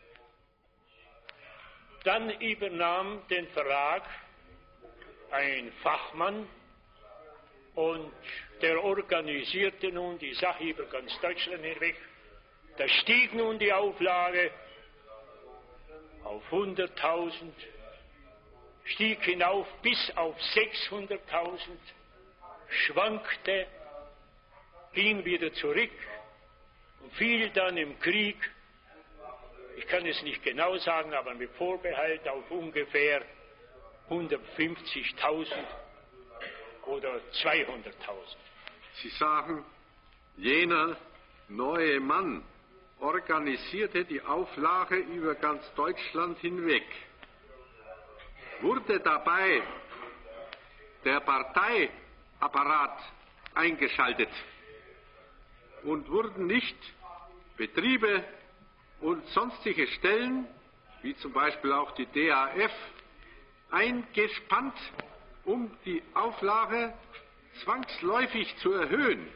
Dann übernahm den Verlag ein Fachmann und der organisierte nun die Sache über ganz Deutschland hinweg. Da stieg nun die Auflage auf 100.000, stieg hinauf bis auf 600.000, schwankte, ging wieder zurück und fiel dann im Krieg, ich kann es nicht genau sagen, aber mit Vorbehalt auf ungefähr 150.000 oder 200.000. Sie sagen, jener neue Mann organisierte die Auflage über ganz Deutschland hinweg. Wurde dabei der Parteiapparat eingeschaltet und wurden nicht Betriebe und sonstige Stellen, wie zum Beispiel auch die DAF, eingespannt, um die Auflage zwangsläufig zu erhöhen?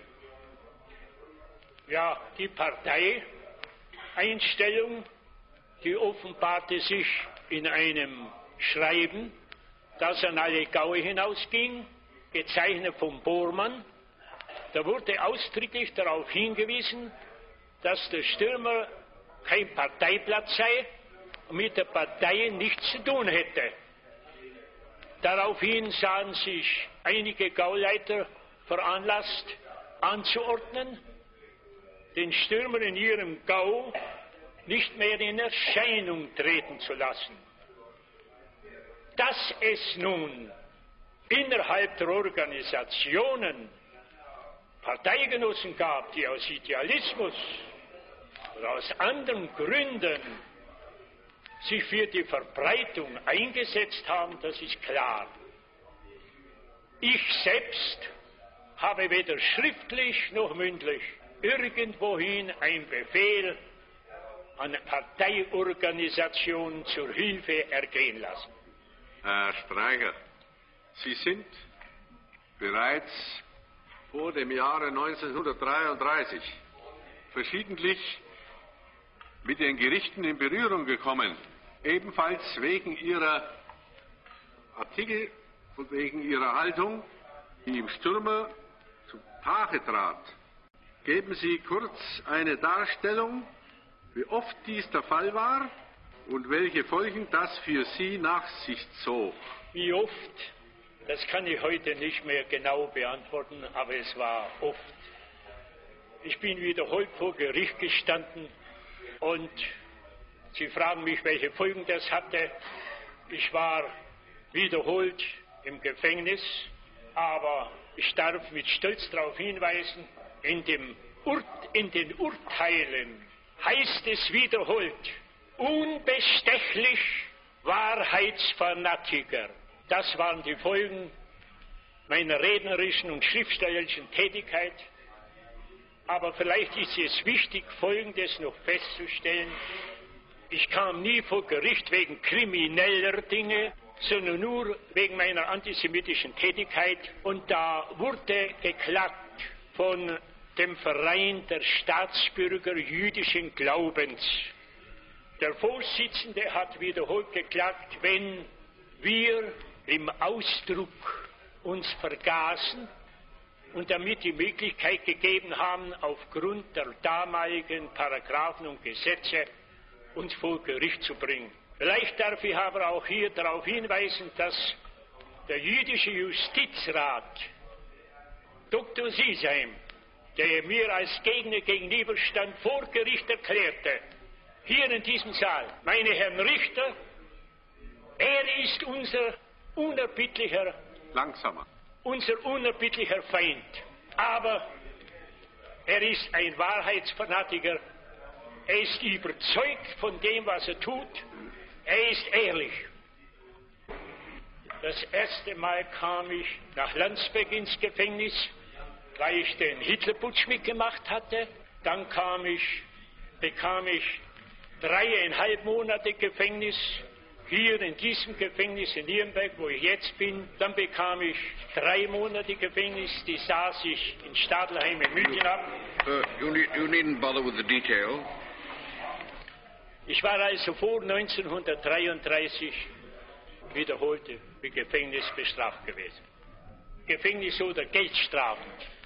Ja, die Parteieinstellung, die offenbarte sich in einem Schreiben, das an alle Gaue hinausging, gezeichnet von Bormann. Da wurde ausdrücklich darauf hingewiesen, dass der Stürmer kein Parteiplatz sei und mit der Partei nichts zu tun hätte. Daraufhin sahen sich einige Gauleiter veranlasst, anzuordnen, den Stürmer in ihrem Gau nicht mehr in Erscheinung treten zu lassen. Dass es nun innerhalb der Organisationen Parteigenossen gab, die aus Idealismus oder aus anderen Gründen sich für die Verbreitung eingesetzt haben, das ist klar. Ich selbst habe weder schriftlich noch mündlich irgendwohin einen Befehl an Parteiorganisationen zur Hilfe ergehen lassen. Herr Streicher, Sie sind bereits vor dem Jahre 1933 verschiedentlich mit den Gerichten in Berührung gekommen, ebenfalls wegen Ihrer Artikel und wegen Ihrer Haltung, die im Stürmer zu Tage trat. Geben Sie kurz eine Darstellung, wie oft dies der Fall war und welche Folgen das für Sie nach sich zog. Wie oft, das kann ich heute nicht mehr genau beantworten, aber es war oft. Ich bin wiederholt vor Gericht gestanden und Sie fragen mich, welche Folgen das hatte. Ich war wiederholt im Gefängnis, aber ich darf mit Stolz darauf hinweisen, in den Urteilen heißt es wiederholt, unbestechlich Wahrheitsfanatiker. Das waren die Folgen meiner rednerischen und schriftstellerischen Tätigkeit. Aber vielleicht ist es wichtig, Folgendes noch festzustellen. Ich kam nie vor Gericht wegen krimineller Dinge, sondern nur wegen meiner antisemitischen Tätigkeit. Und da wurde geklagt von dem Verein der Staatsbürger jüdischen Glaubens. Der Vorsitzende hat wiederholt geklagt, wenn wir im Ausdruck uns vergaßen und damit die Möglichkeit gegeben haben, aufgrund der damaligen Paragraphen und Gesetze uns vor Gericht zu bringen. Vielleicht darf ich aber auch hier darauf hinweisen, dass der jüdische Justizrat Dr. Sisheim, der mir als Gegner gegenüberstand, vor Gericht erklärte, hier in diesem Saal, meine Herren Richter, Er ist unser unerbittlicher Feind. Aber er ist ein Wahrheitsfanatiker. Er ist überzeugt von dem, was er tut. Er ist ehrlich. Das erste Mal kam ich nach Landsberg ins Gefängnis, weil ich den Hitlerputsch mitgemacht hatte. Dann bekam ich 3,5 Monate Gefängnis, hier in diesem Gefängnis in Nürnberg, wo ich jetzt bin. Dann bekam ich 3 Monate Gefängnis, die saß ich in Stadelheim in München ab. You needn't bother with the detail. Ich war also vor 1933 wiederholte mit Gefängnis bestraft gewesen. Gefängnis oder Geldstrafen.